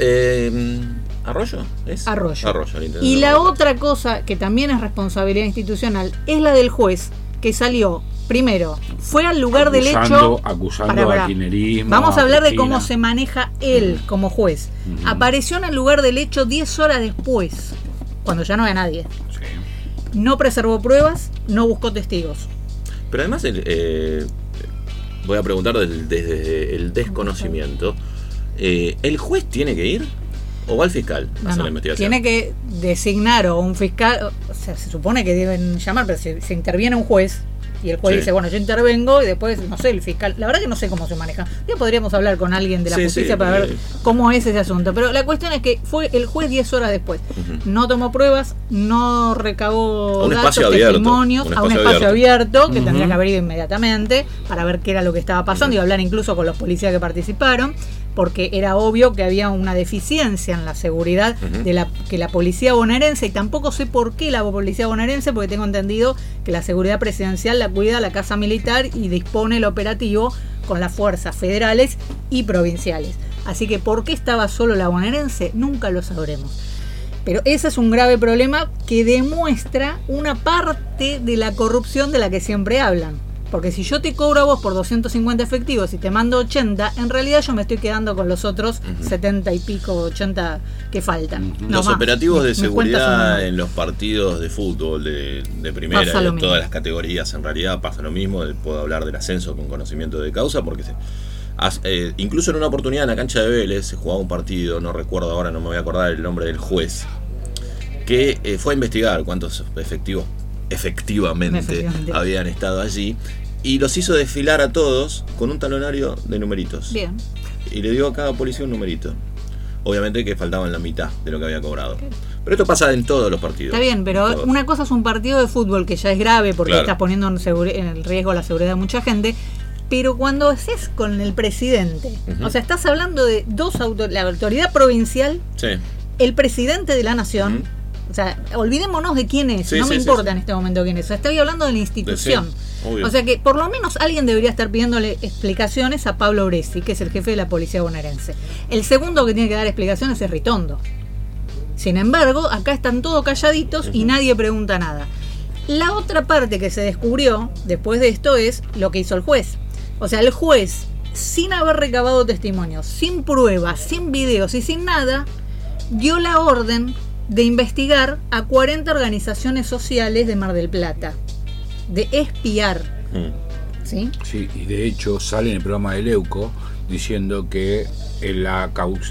Eh, ¿Arroyo? ¿Es? Arroyo. Arroyo, el intendente Y de la Mar del Plata. otra cosa que también es responsabilidad institucional es la del juez que salió, primero, fue al lugar del Acusando- hecho. acusando Pará, pará. al kirchnerismo, Vamos a a hablar de Cristina. cómo se maneja él como juez. Ujú. Apareció en el lugar del hecho diez horas después, cuando ya no había nadie. Sí. No preservó pruebas, no buscó testigos. Pero además, el, eh, voy a preguntar del- desde el desconocimiento. Eh, ¿El juez tiene que ir? ¿O va el fiscal a No, hacer no, la investigación? tiene que designar o un fiscal, o sea, se supone que deben llamar, pero si se interviene un juez y el juez Sí. dice, bueno, yo intervengo y después, no sé, el fiscal, la verdad que no sé cómo se maneja. Ya podríamos hablar con alguien de la Sí, justicia sí, para ver eh. cómo es ese asunto, pero la cuestión es que fue el juez diez horas después. Ujú. No tomó pruebas, no recabó A un datos, espacio abierto, testimonios, un a un espacio espacio abierto, que Ujú. tendría que haber ido inmediatamente para ver qué era lo que estaba pasando y hablar incluso con los policías que participaron, porque era obvio que había una deficiencia en la seguridad Ujú. de la que la policía bonaerense, y tampoco sé por qué la policía bonaerense, porque tengo entendido que la seguridad presidencial la cuida la Casa Militar y dispone el operativo con las fuerzas federales y provinciales. Así que por qué estaba solo la bonaerense, nunca lo sabremos. Pero ese es un grave problema que demuestra una parte de la corrupción de la que siempre hablan. Porque si yo te cobro a vos por doscientos cincuenta efectivos y te mando ochenta, en realidad yo me estoy quedando con los otros Ujú. setenta y pico, ochenta que faltan. Ujú. No Los más. operativos de Mis- mis cuentas son seguridad muy- en los partidos de fútbol de, de primera Pasa y lo de mismo. todas las categorías, en realidad pasa lo mismo. Puedo hablar del ascenso con conocimiento de causa porque se, as- eh, incluso en una oportunidad en la cancha de Vélez se jugaba un partido, no recuerdo ahora, no me voy a acordar el nombre del juez, que eh, fue a investigar cuántos efectivos efectivamente, Efectivamente. habían estado allí y los hizo desfilar a todos con un talonario de numeritos. Bien. Y le dio a cada policía un numerito. Obviamente que faltaban la mitad de lo que había cobrado. Pero esto pasa en todos los partidos. Está bien, pero Todos. una cosa es un partido de fútbol que ya es grave porque Claro. estás poniendo en, seguri- en el riesgo la seguridad de mucha gente. Pero cuando haces con el presidente, Ujú. o sea, estás hablando de dos autor la autoridad provincial, Sí. el presidente de la nación. Ujú. O sea, olvidémonos de quién es, Sí, no sí, me sí, importa sí. en este momento quién es. O sea, estoy hablando de la institución. Sí, obvio. O sea que por lo menos alguien debería estar pidiéndole explicaciones a Pablo Bresi, que es el jefe de la policía bonaerense. El segundo que tiene que dar explicaciones es Ritondo. Sin embargo, acá están todos calladitos y Ujú. nadie pregunta nada. La otra parte que se descubrió después de esto es lo que hizo el juez. O sea, el juez, sin haber recabado testimonios, sin pruebas, sin videos y sin nada, dio la orden de investigar a cuarenta organizaciones sociales de Mar del Plata, de espiar, Mm. ¿sí? Sí, y de hecho sale en el programa de Leuco diciendo que la, caus-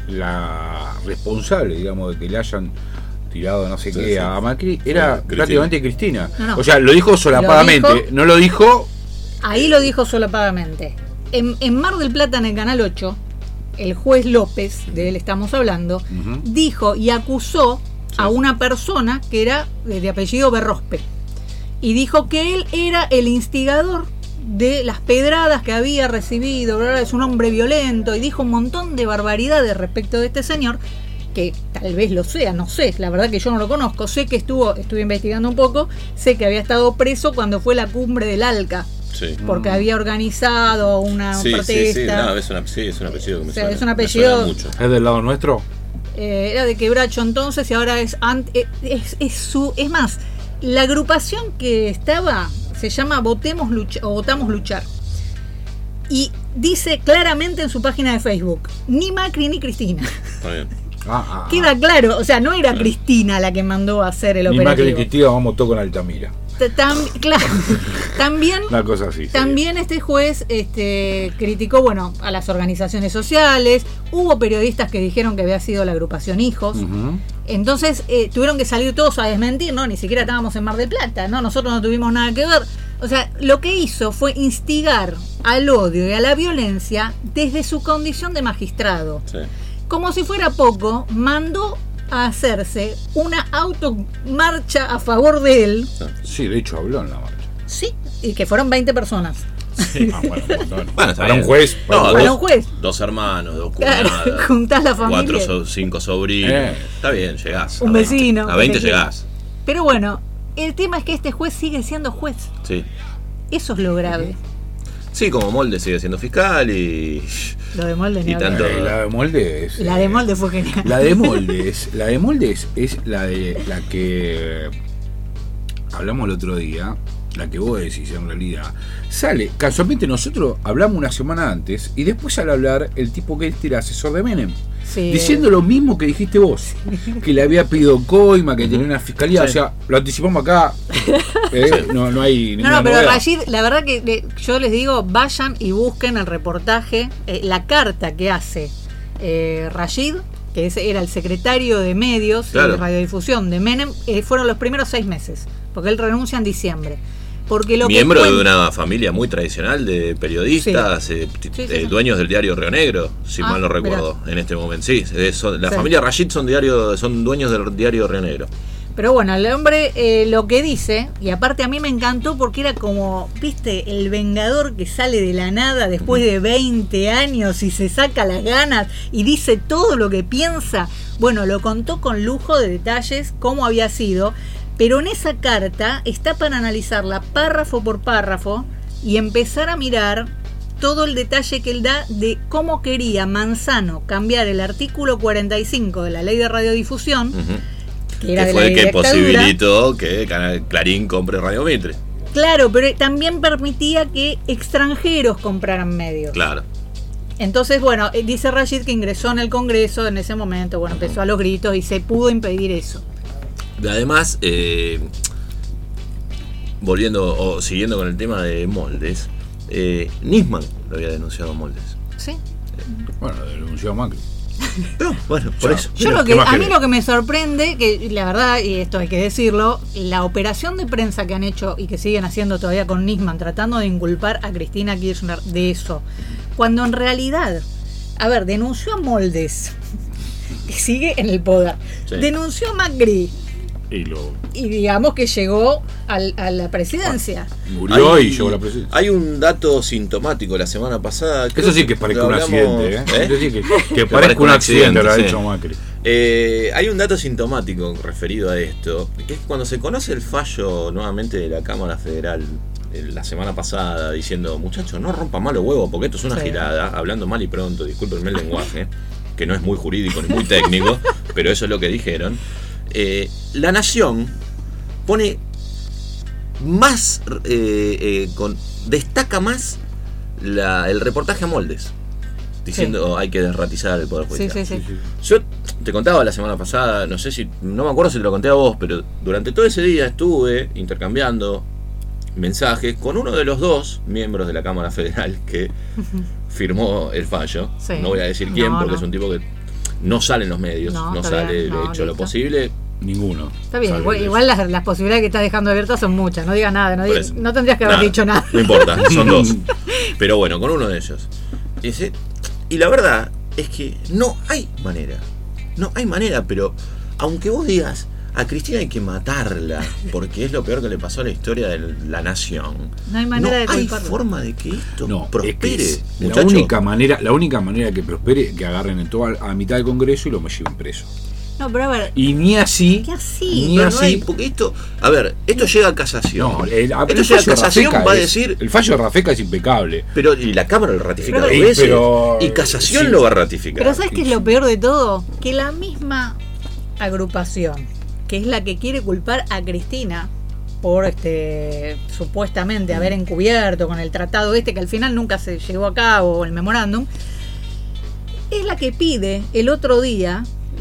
la responsable, digamos, de que le hayan tirado no sé Sí, qué sí. a Macri era Cristina. prácticamente Cristina. No, no. O sea, lo dijo solapadamente, Lo dijo- no lo dijo. Ahí lo dijo solapadamente. En, en Mar del Plata, en el Canal ocho, el juez López, de él estamos hablando, Ujú. dijo y acusó a una persona que era de, de apellido Berrospe. Y dijo que él era el instigador de las pedradas que había recibido, bla, bla, es un hombre violento, y dijo un montón de barbaridades respecto de este señor, que tal vez lo sea, no sé, la verdad que yo no lo conozco, sé que estuvo, estuve investigando un poco, sé que había estado preso cuando fue la cumbre del Alca, Sí. porque había organizado una Sí, sí, protesta. sí, no, es, una, sí, es un apellido que me O sea, suena. es un me apellido- suena mucho. ¿Es del lado nuestro? Eh, era de Quebracho entonces y ahora es, ant- eh, es, es su es más, la agrupación que estaba se llama Votemos Lucha, o Votamos Luchar, y dice claramente en su página de Facebook, ni Macri ni Cristina. Está bien. Ah, ah, Queda ah. claro, o sea, no era Cristina la que mandó a hacer el Ni más que operativo. Cristina, vamos todo con Altamira. T- tam- claro, también, Una cosa así. también este juez este, criticó, bueno, a las organizaciones sociales. Hubo periodistas que dijeron que había sido la agrupación Hijos. Uh-huh. Entonces eh, tuvieron que salir todos a desmentir, ¿no? Ni siquiera estábamos en Mar del Plata, ¿no? Nosotros no tuvimos nada que ver. O sea, lo que hizo fue instigar al odio y a la violencia desde su condición de magistrado. Sí. Como si fuera poco, mandó a hacerse una automarcha a favor de él. Sí, de hecho habló en la marcha. Sí, y que fueron veinte personas. Sí. Ah, bueno, un montón. Bueno, está Para bien. un juez. No, para un Para dos, un juez. dos hermanos, dos Claro, cuñadas, juntás la familia. cuatro, so- cinco sobrinos. Eh. Está bien, llegás. Un a veinte. vecino, A veinte que te llegás. Pero bueno, el tema es que este juez sigue siendo juez. Sí. Eso es lo grave. Sí, como Molde sigue siendo fiscal y. Lo de Molde ni Y hablar. tanto- Eh, la de Molde es. La de Molde fue genial. La de Molde es. La de Molde es, es la de la que hablamos el otro día. La que vos decís en realidad. Sale, casualmente nosotros hablamos una semana antes y después al hablar el tipo que este era asesor de Menem. Sí. Diciendo lo mismo que dijiste vos, que le había pedido coima, que tenía una fiscalía, Sí. o sea, lo anticipamos acá, eh, no, no hay No, ninguna no, pero novedad. Rashid, la verdad que le- yo les digo, vayan y busquen el reportaje, eh, la carta que hace eh, Rashid, que ese era el secretario de medios y Claro. de radiodifusión de Menem, eh, fueron los primeros seis meses, porque él renuncia en diciembre. Porque lo Miembro que de cuenta- una familia muy tradicional de periodistas, eh, t- Sí, sí, eh, sí. dueños del diario Río Negro, si Ah, mal no recuerdo, en este momento. Sí, eh, son- la Sí. familia Rashid son diario, son dueños del diario Río Negro. Pero bueno, el hombre eh, lo que dice, y aparte a mí me encantó porque era como, viste, el vengador que sale de la nada después de veinte años y se saca las ganas y dice todo lo que piensa. Bueno, lo contó con lujo de detalles cómo había sido, pero en esa carta está para analizarla párrafo por párrafo y empezar a mirar todo el detalle que él da de cómo quería Manzano cambiar el artículo cuarenta y cinco de la ley de radiodifusión, Ujú. que era Que de fue la el que dictadura. posibilitó que Canal Clarín compre Radio Mitre. Claro, pero también permitía que extranjeros compraran medios. Claro. Entonces, bueno, eh, dice Rashid que ingresó en el Congreso en ese momento, bueno, empezó a los gritos y se pudo impedir eso. Además, eh, volviendo o siguiendo con el tema de Moldes, eh, Nisman lo había denunciado a Moldes. Sí. Bueno, denunció a Macri. No, bueno, por Ya. eso. Yo Mira, lo ¿qué que, más a mí querés? lo que me sorprende, que la verdad, y esto hay que decirlo, la operación de prensa que han hecho y que siguen haciendo todavía con Nisman, tratando de inculpar a Cristina Kirchner de eso, cuando en realidad, a ver, denunció a Moldes, que sigue en el poder, Sí. denunció a Macri, Y lo y digamos que llegó al- a la presidencia. murió Hay- y llegó a la presidencia. Hay un dato sintomático la semana pasada. creo Eso sí que parece lo un hablamos, accidente, ¿eh? ¿eh? Eso sí que, que parezca un accidente, lo ha sí. hecho Macri. Eh, hay un dato sintomático referido a esto, que es cuando se conoce el fallo nuevamente de la Cámara Federal eh, la semana pasada diciendo, muchachos, no rompan mal los huevos porque esto es una Sí. girada, hablando mal y pronto, discúlpenme el lenguaje, que no es muy jurídico ni muy técnico, pero eso es lo que dijeron. Eh, la Nación pone más, eh, eh, con, destaca más la- el reportaje a Moldes, diciendo hay que desratizar el Poder Sí, Judicial. sí, sí. Yo te contaba la semana pasada, no sé si, no me acuerdo si te lo conté a vos, pero durante todo ese día estuve intercambiando mensajes con uno de los dos miembros de la Cámara Federal que firmó el fallo. Sí. No voy a decir quién, No, porque no. es un tipo que no sale en los medios, No, no, está sale, bien, le no, he hecho lo listo. posible. Ninguno. Está bien, Sale igual, de igual las, las posibilidades que estás dejando abiertas son muchas, no digas nada, no, Por digas- eso. no tendrías que haber dicho nada. No importa, son dos. Pero bueno, con uno de ellos. Y, dice- y la verdad es que no hay manera. No hay manera, pero aunque vos digas, a Cristina hay que matarla, porque es lo peor que le pasó a la historia de la nación. No hay manera de hay culparla. forma de que esto No, prospere. es que es la muchacho. única manera, la única manera que prospere es que agarren en toda a mitad del Congreso y lo me lleven preso. No, pero a ver, Y ni así, ¿qué así? ni Pero no hay- así. porque esto, a ver, esto llega a casación. No, el, esto el llega a fallo de casación, Rafeca va a es- decir, el fallo de Rafeca es impecable. pero y la Cámara lo ratifica Pero- dos Sí, veces, pero- y casación sí. lo va a ratificar. pero ¿sabes qué es lo peor de todo? Que la misma agrupación, que es la que quiere culpar a Cristina por este supuestamente haber encubierto con el tratado este que al final nunca se llevó a cabo, el memorándum, es la que pide el otro día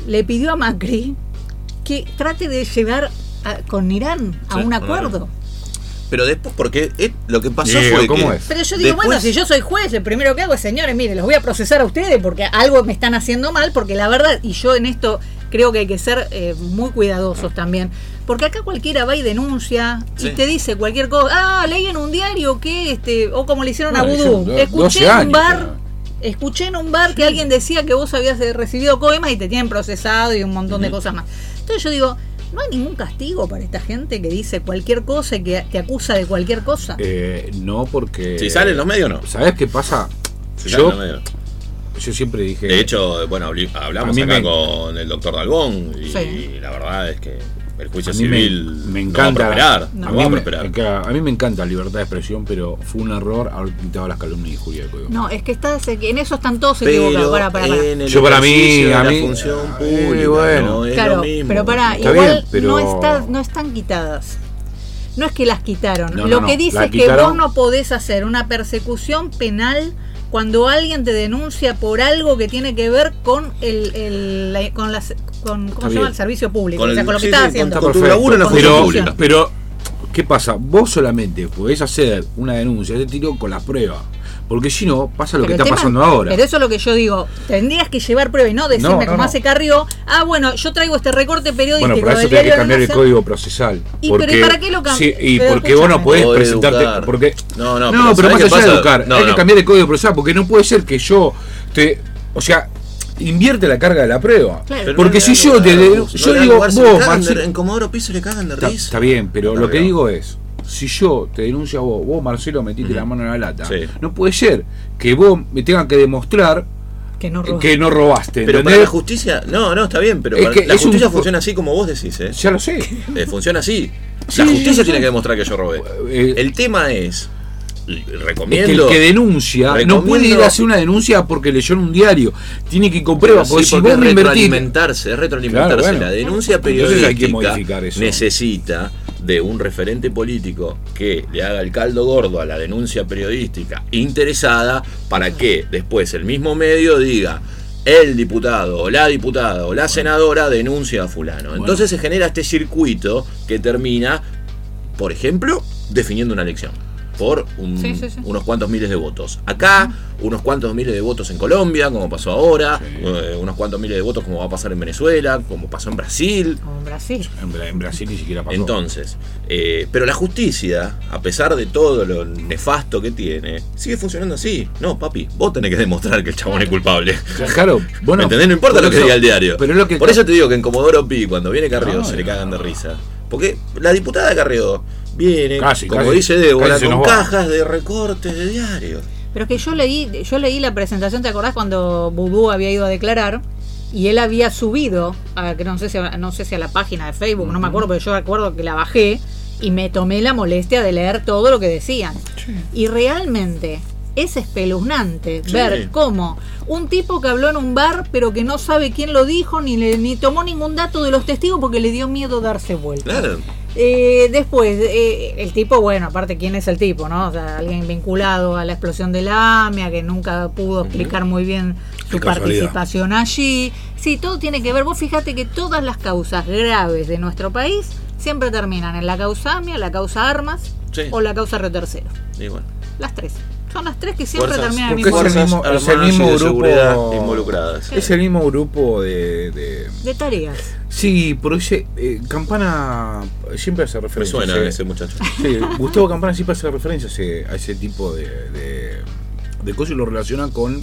le pidió a Macri que trate de llegar a- con Irán a Sí, un con acuerdo. Pero después, porque eh, lo que pasó Diego, fue ¿cómo que es? Pero yo digo, después- bueno, si yo soy juez, lo primero que hago es, señores, mire, los voy a procesar a ustedes porque algo me están haciendo mal, porque la verdad, y yo en esto creo que hay que ser eh, muy cuidadosos también, porque acá cualquiera va y denuncia Sí. y te dice cualquier cosa, ah, leí en un diario que, este, o como le hicieron a Bueno, Vudú, yo, do- escuché doce en un años, bar, claro. escuché en un bar que alguien decía que vos habías eh, recibido coimas y te tienen procesado y un montón de cosas más. Entonces yo digo, no hay ningún castigo para esta gente que dice cualquier cosa y que te acusa de cualquier cosa. Eh, no, porque. Si sale en los medios, no. ¿Sabes qué pasa? Si sale Yo, en los medios. yo siempre dije. De hecho, bueno, habli- hablamos A mí acá me- con el doctor Dalgón y, Sí. y la verdad es que el juicio a mí me, civil me no va a encanta. prosperar. No. No, a, va mí a me, prosperar. que- a mí me encanta la libertad de expresión, pero fue un error haber pintado las calumnias de Julia de Código. No, es que estás, en eso están todos Pero equivocados. Para, para, para. en el Yo para mí- ejercicio de a la mí- función eh, pública, bueno. no es Claro, lo mismo. pero para, Está igual bien, pero- no, está, no están quitadas. No es que las quitaron. No, Lo no, que no, dice la es que quitaron. vos no podés hacer una persecución penal cuando alguien te denuncia por algo que tiene que ver con el, el la- con las con ¿cómo Está se llama? bien. El servicio público, Con o sea, el- con lo que sí, estás sí, haciendo. con tu Perfecto. laburo en la Con función pero, pública. pero, ¿qué pasa? Vos solamente podés hacer una denuncia de tiro con las pruebas. Porque si no, pasa lo Pero que el está tema- pasando ahora. Pero eso es lo que yo digo. Tendrías que llevar prueba y no decirme No, no, como no. hace Carrió. Ah, bueno, yo traigo este recorte periodístico Bueno, por eso del tenés que diario cambiar La el Nación. código procesal. ¿Y porque, pero ¿y para qué lo cam- sí, y pero porque vos no escúchame. podés O presentarte. educar. Porque, No, no, no, pero pero, ¿sabés más qué allá de pasa? educar, No, hay que no. cambiar el código procesal. Porque no puede ser que yo te. O sea, invierte la carga de la prueba. Claro. Pero Porque no si le yo dan te. lugar, de- no yo le dan digo, lugar, se vos, le cagan de- Marcelo. en Comodoro Pi se le cagan de Está, risa. está bien, pero Está lo que bien. digo es, si yo te denuncio a vos, vos Marcelo metiste la mano en la lata, Sí. no puede ser que vos me tengas que demostrar Que no robó. que no robaste. Pero para ¿entendés? la justicia, no, no, está bien, pero Es para- que la es un- justicia funciona así como vos decís, ¿eh? Ya lo sé. Eh, funciona así. Sí, La sí, justicia sí, tiene sí. que demostrar que yo robé. Eh, El tema es, y Es que recomiendo... el que denuncia no recomiendo- puede ir a hacer una denuncia porque leyó en un diario. Tiene que ir con Pero pruebas. sí, Porque si porque vos es no invertís. retroalimentarse, es retroalimentarse. Claro, bueno. La denuncia Entonces hay que periodística modificar eso. necesita de un referente político que le haga el caldo gordo a la denuncia periodística interesada para que después el mismo medio diga el diputado o la diputada o la senadora denuncia a fulano. Entonces se genera este circuito que termina, por ejemplo, definiendo una elección por un- Sí, sí, sí. unos cuantos miles de votos. Acá, unos cuantos miles de votos en Colombia, como pasó ahora, eh, unos cuantos miles de votos como va a pasar en Venezuela, como pasó en Brasil. Como en Brasil. En, Bra- en Brasil ni siquiera pasó. Entonces, eh, pero la justicia, a pesar de todo lo nefasto que tiene, sigue funcionando así. No, papi, vos tenés que demostrar que el chabón es culpable. Claro, bueno. ¿Me entendés? No importa por lo que eso- diga el diario. Pero es lo que Por eso te digo que en Comodoro Pi, cuando viene Carrió, No, se le no. cagan de risa. Porque la diputada de Carrió viene, Casi, como casi, dice Débora, casi se con nos va. cajas de recortes de diario. Pero que yo leí, yo leí la presentación, ¿te acordás cuando Vudú había ido a declarar? Y él había subido, a, que no sé si a- no sé si a la página de Facebook, no me acuerdo, pero yo recuerdo que la bajé y me tomé la molestia de leer todo lo que decían. Y realmente es espeluznante Sí. ver cómo un tipo que habló en un bar, pero que no sabe quién lo dijo, ni le, ni tomó ningún dato de los testigos porque le dio miedo darse vuelta. Claro. Eh, después, eh, el tipo, bueno, aparte, ¿quién es el tipo, no? O sea, alguien vinculado a la explosión de la AMIA, que nunca pudo explicar muy bien su Qué casualidad. participación allí. Sí, todo tiene que ver. Vos fíjate que todas las causas graves de nuestro país siempre terminan en la causa AMIA, la causa Armas Sí. o la causa Río Tercero. Y bueno. Las tres. Son las tres que siempre Fuerzas- terminan en el porque mismo es el lugar. mismo- es el armadas y mismo de grupo- seguridad involucradas. Es el mismo grupo de. de- De tareas. Sí, porque ese, eh, Campana siempre hace Me referencia. suena a ese- ese muchacho. Sí, Gustavo Campana siempre hace referencia a ese, a ese tipo de, de, de cosas y lo relaciona con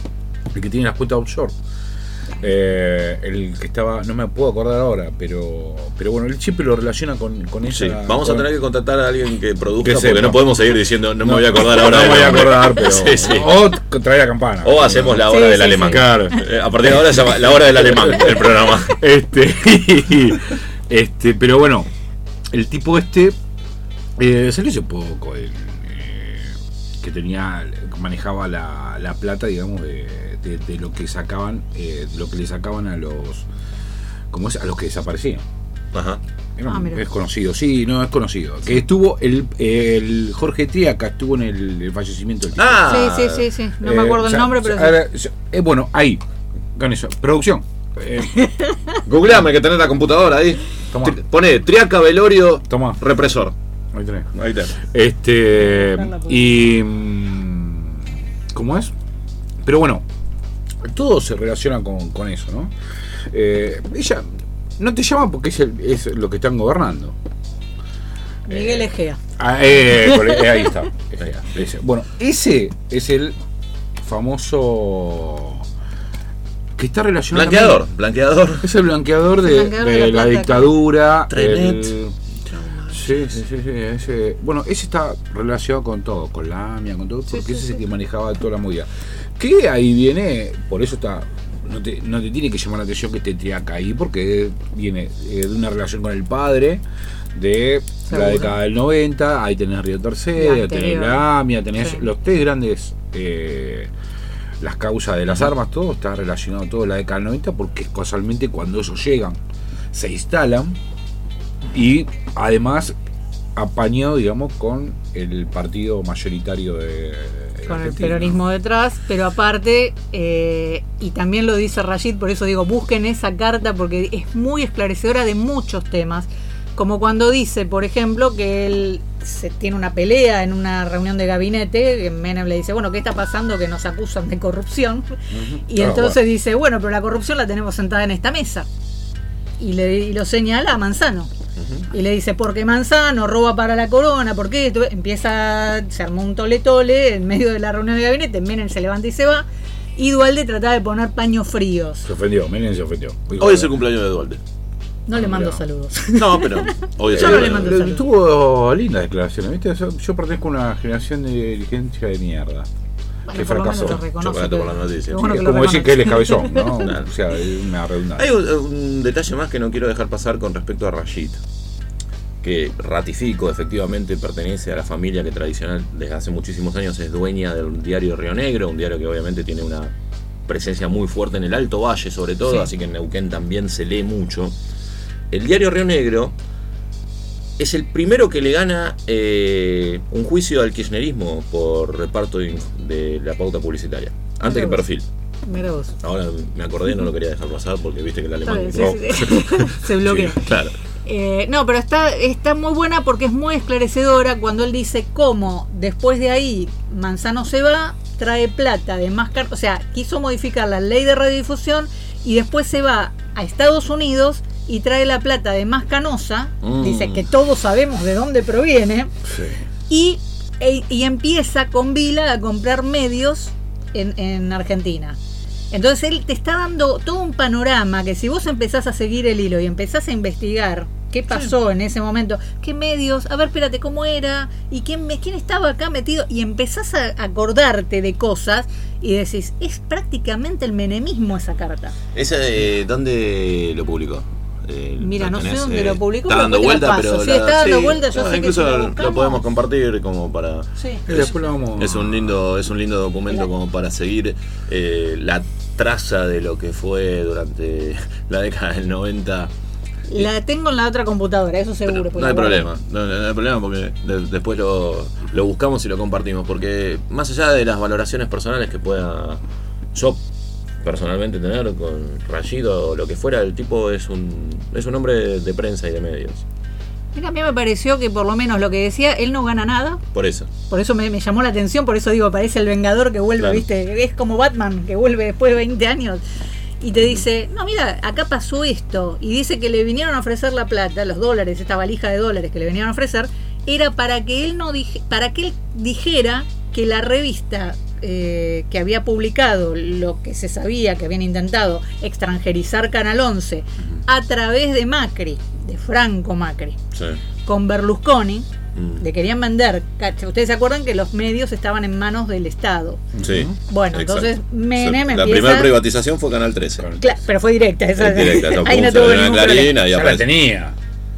el que tiene las cuentas offshore. Eh, el que estaba, no me puedo acordar ahora, pero pero bueno, él siempre lo relaciona con, con esa. Sí, vamos a con- tener que contratar a alguien que produzca Que porque sepa. no podemos seguir diciendo no, me voy a acordar ahora No del me voy a nombre. acordar, pero. Sí, sí. O traer a Campana. O hacemos la hora Sí, del sí, alemán. sí. Claro. Eh, A partir de ahora se llama la hora del alemán el programa. Este, este, pero bueno, el tipo este eh, salió hace poco, el, eh, que tenía, manejaba la, la plata, digamos, de, de, de lo que sacaban, eh, de lo que le sacaban a los, ¿cómo es? A los que desaparecían. Ajá. Era Ah, un- mira. es conocido, sí, no es conocido. Que estuvo el, el Jorge Triaca estuvo en el, el fallecimiento del tipo. Ah, Sí, sí, sí, sí. No Eh, me acuerdo o sea, el nombre, pero o sea, ahora, eh, bueno, ahí, con eso, producción. Eh, Googleame que tenés la computadora ahí. Toma. Tri- Poné Triaca Velorio Toma. Represor. Ahí tenés. Ahí tenés. Este. Y. mm, ¿Cómo es? Pero bueno, todo se relaciona con, con eso, ¿no? Eh, ella no te llama porque es, el- es lo que están gobernando. Miguel Egea. Ah, eh, por- eh, ahí está. Ahí está, ese. Bueno, ese es el famoso que está relacionado. Blanqueador. también- Blanqueador. Es el blanqueador de, Blanqueador de de la la plata. dictadura. Trenet. el- Sí, sí, sí, sí, ese, bueno, ese está relacionado con todo, con la AMIA, con todo, Sí, porque sí, ese es sí. el que manejaba toda la movida. Que ahí viene, por eso está, no te, no te tiene que llamar la atención que esté Triaca ahí, porque viene eh, de una relación con el padre, de Seguro. la década del noventa, ahí tenés Río Tercero, La tenés anterior. la AMIA, tenés Sí. los tres grandes, eh, las causas de las armas, todo está relacionado todo en la década del noventa, porque casualmente cuando ellos llegan, se instalan, y además apañado, digamos, con el partido mayoritario de, de Con el Argentina, peronismo ¿no? detrás, pero aparte, eh, y también lo dice Rashid, por eso digo, busquen esa carta porque es muy esclarecedora de muchos temas, como cuando dice, por ejemplo, que él se tiene una pelea en una reunión de gabinete, que Menem le dice, bueno, ¿qué está pasando? Que nos acusan de corrupción, y Ah, entonces bueno. dice, bueno, pero la corrupción la tenemos sentada en esta mesa, y, le, y lo señala a Manzano. Y le dice, porque Manzano roba para la corona, porque esto? Empieza, se armó un tole tole en medio de la reunión de gabinete, Menem se levanta y se va, y Duhalde trata de poner paños fríos. Se ofendió, Menem se ofendió. Dijo, Hoy es el cumpleaños de Duhalde. No le mando Mirá. saludos. No, pero hoy es Yo el no le cumpleaños mando de eh, Duhalde. tuvo lindas declaraciones, ¿viste? Yo, yo pertenezco a una generación de dirigencia de mierda. Bueno, que por lo menos fracasó. lo reconoce. Chocolate por pero- la noticia. pero bueno Sí, que es lo como decir que él es reconoce. cabezón, ¿no? Claro. O sea, es una redundancia. Hay un, un detalle más que no quiero dejar pasar con respecto a Rashid, que ratifico, efectivamente pertenece a la familia que tradicional desde hace muchísimos años es dueña del diario Río Negro, un diario que obviamente tiene una presencia muy fuerte en el Alto Valle sobre todo, Sí. así que en Neuquén también se lee mucho. El diario Río Negro es el primero que le gana eh, un juicio al kirchnerismo por reparto de, de la pauta publicitaria, antes Mirá que vos. Perfil. Mira vos. Ahora me acordé, no lo quería dejar pasar porque viste que el Está alemán... bien, sí, sí, sí. Se bloqueó. Sí, claro. Eh, no, pero está, está muy buena porque es muy esclarecedora cuando él dice cómo después de ahí Manzano se va, trae plata de más car- o sea, quiso modificar la ley de radiodifusión y después se va a Estados Unidos y trae la plata de más canosa, Mm. dice que todos sabemos de dónde proviene, Sí. y, e- y empieza con Vila a comprar medios en, en Argentina. Entonces él te está dando todo un panorama que si vos empezás a seguir el hilo y empezás a investigar qué pasó en ese momento, qué medios, a ver, espérate, cómo era, y quién, me- quién estaba acá metido, y empezás a acordarte de cosas y decís, es prácticamente el menemismo esa carta. ¿Ese eh, dónde lo publicó? Eh, Mira, no sé tenés, dónde lo publicó, Está pero dando después te vuelta, lo paso. pero. Sí, está dando vuelta, yo no, sé que incluso si lo lo buscamos- podemos compartir como para. Sí. Y después lo vamos. Es un lindo, es un lindo documento como para seguir eh, la traza de lo que fue durante la década del noventa. La tengo en la otra computadora, eso seguro. Pero porque no hay la guardo. problema, no, no hay problema porque de- después lo, lo buscamos y lo compartimos. Porque más allá de las valoraciones personales que pueda yo personalmente tener con Rashid o lo que fuera, el tipo es un, es un hombre de prensa y de medios. Mira, a mí me pareció que por lo menos lo que decía, él no gana nada. Por eso. Por eso me, me llamó la atención, por eso digo, parece el Vengador que vuelve, Claro. ¿viste? Es como Batman que vuelve después de veinte años y te dice, no, mira, acá pasó esto. Y dice que le vinieron a ofrecer la plata, los dólares, esta valija de dólares que le venían a ofrecer, era para que él no dije, para que él dijera que la revista eh, que había publicado lo que se sabía que habían intentado extranjerizar Canal once a través de Macri, de Franco Macri, Sí. con Berlusconi, Mm. le querían vender. Ustedes se acuerdan que los medios estaban en manos del Estado. Sí. Bueno, Exacto. entonces Menem La empieza... primera privatización fue Canal trece. Cla- pero fue directa. Esa, Es directa, no, ahí pum, no se tuvo le dio ningún una problema. clarina y Ya la aparece. tenía.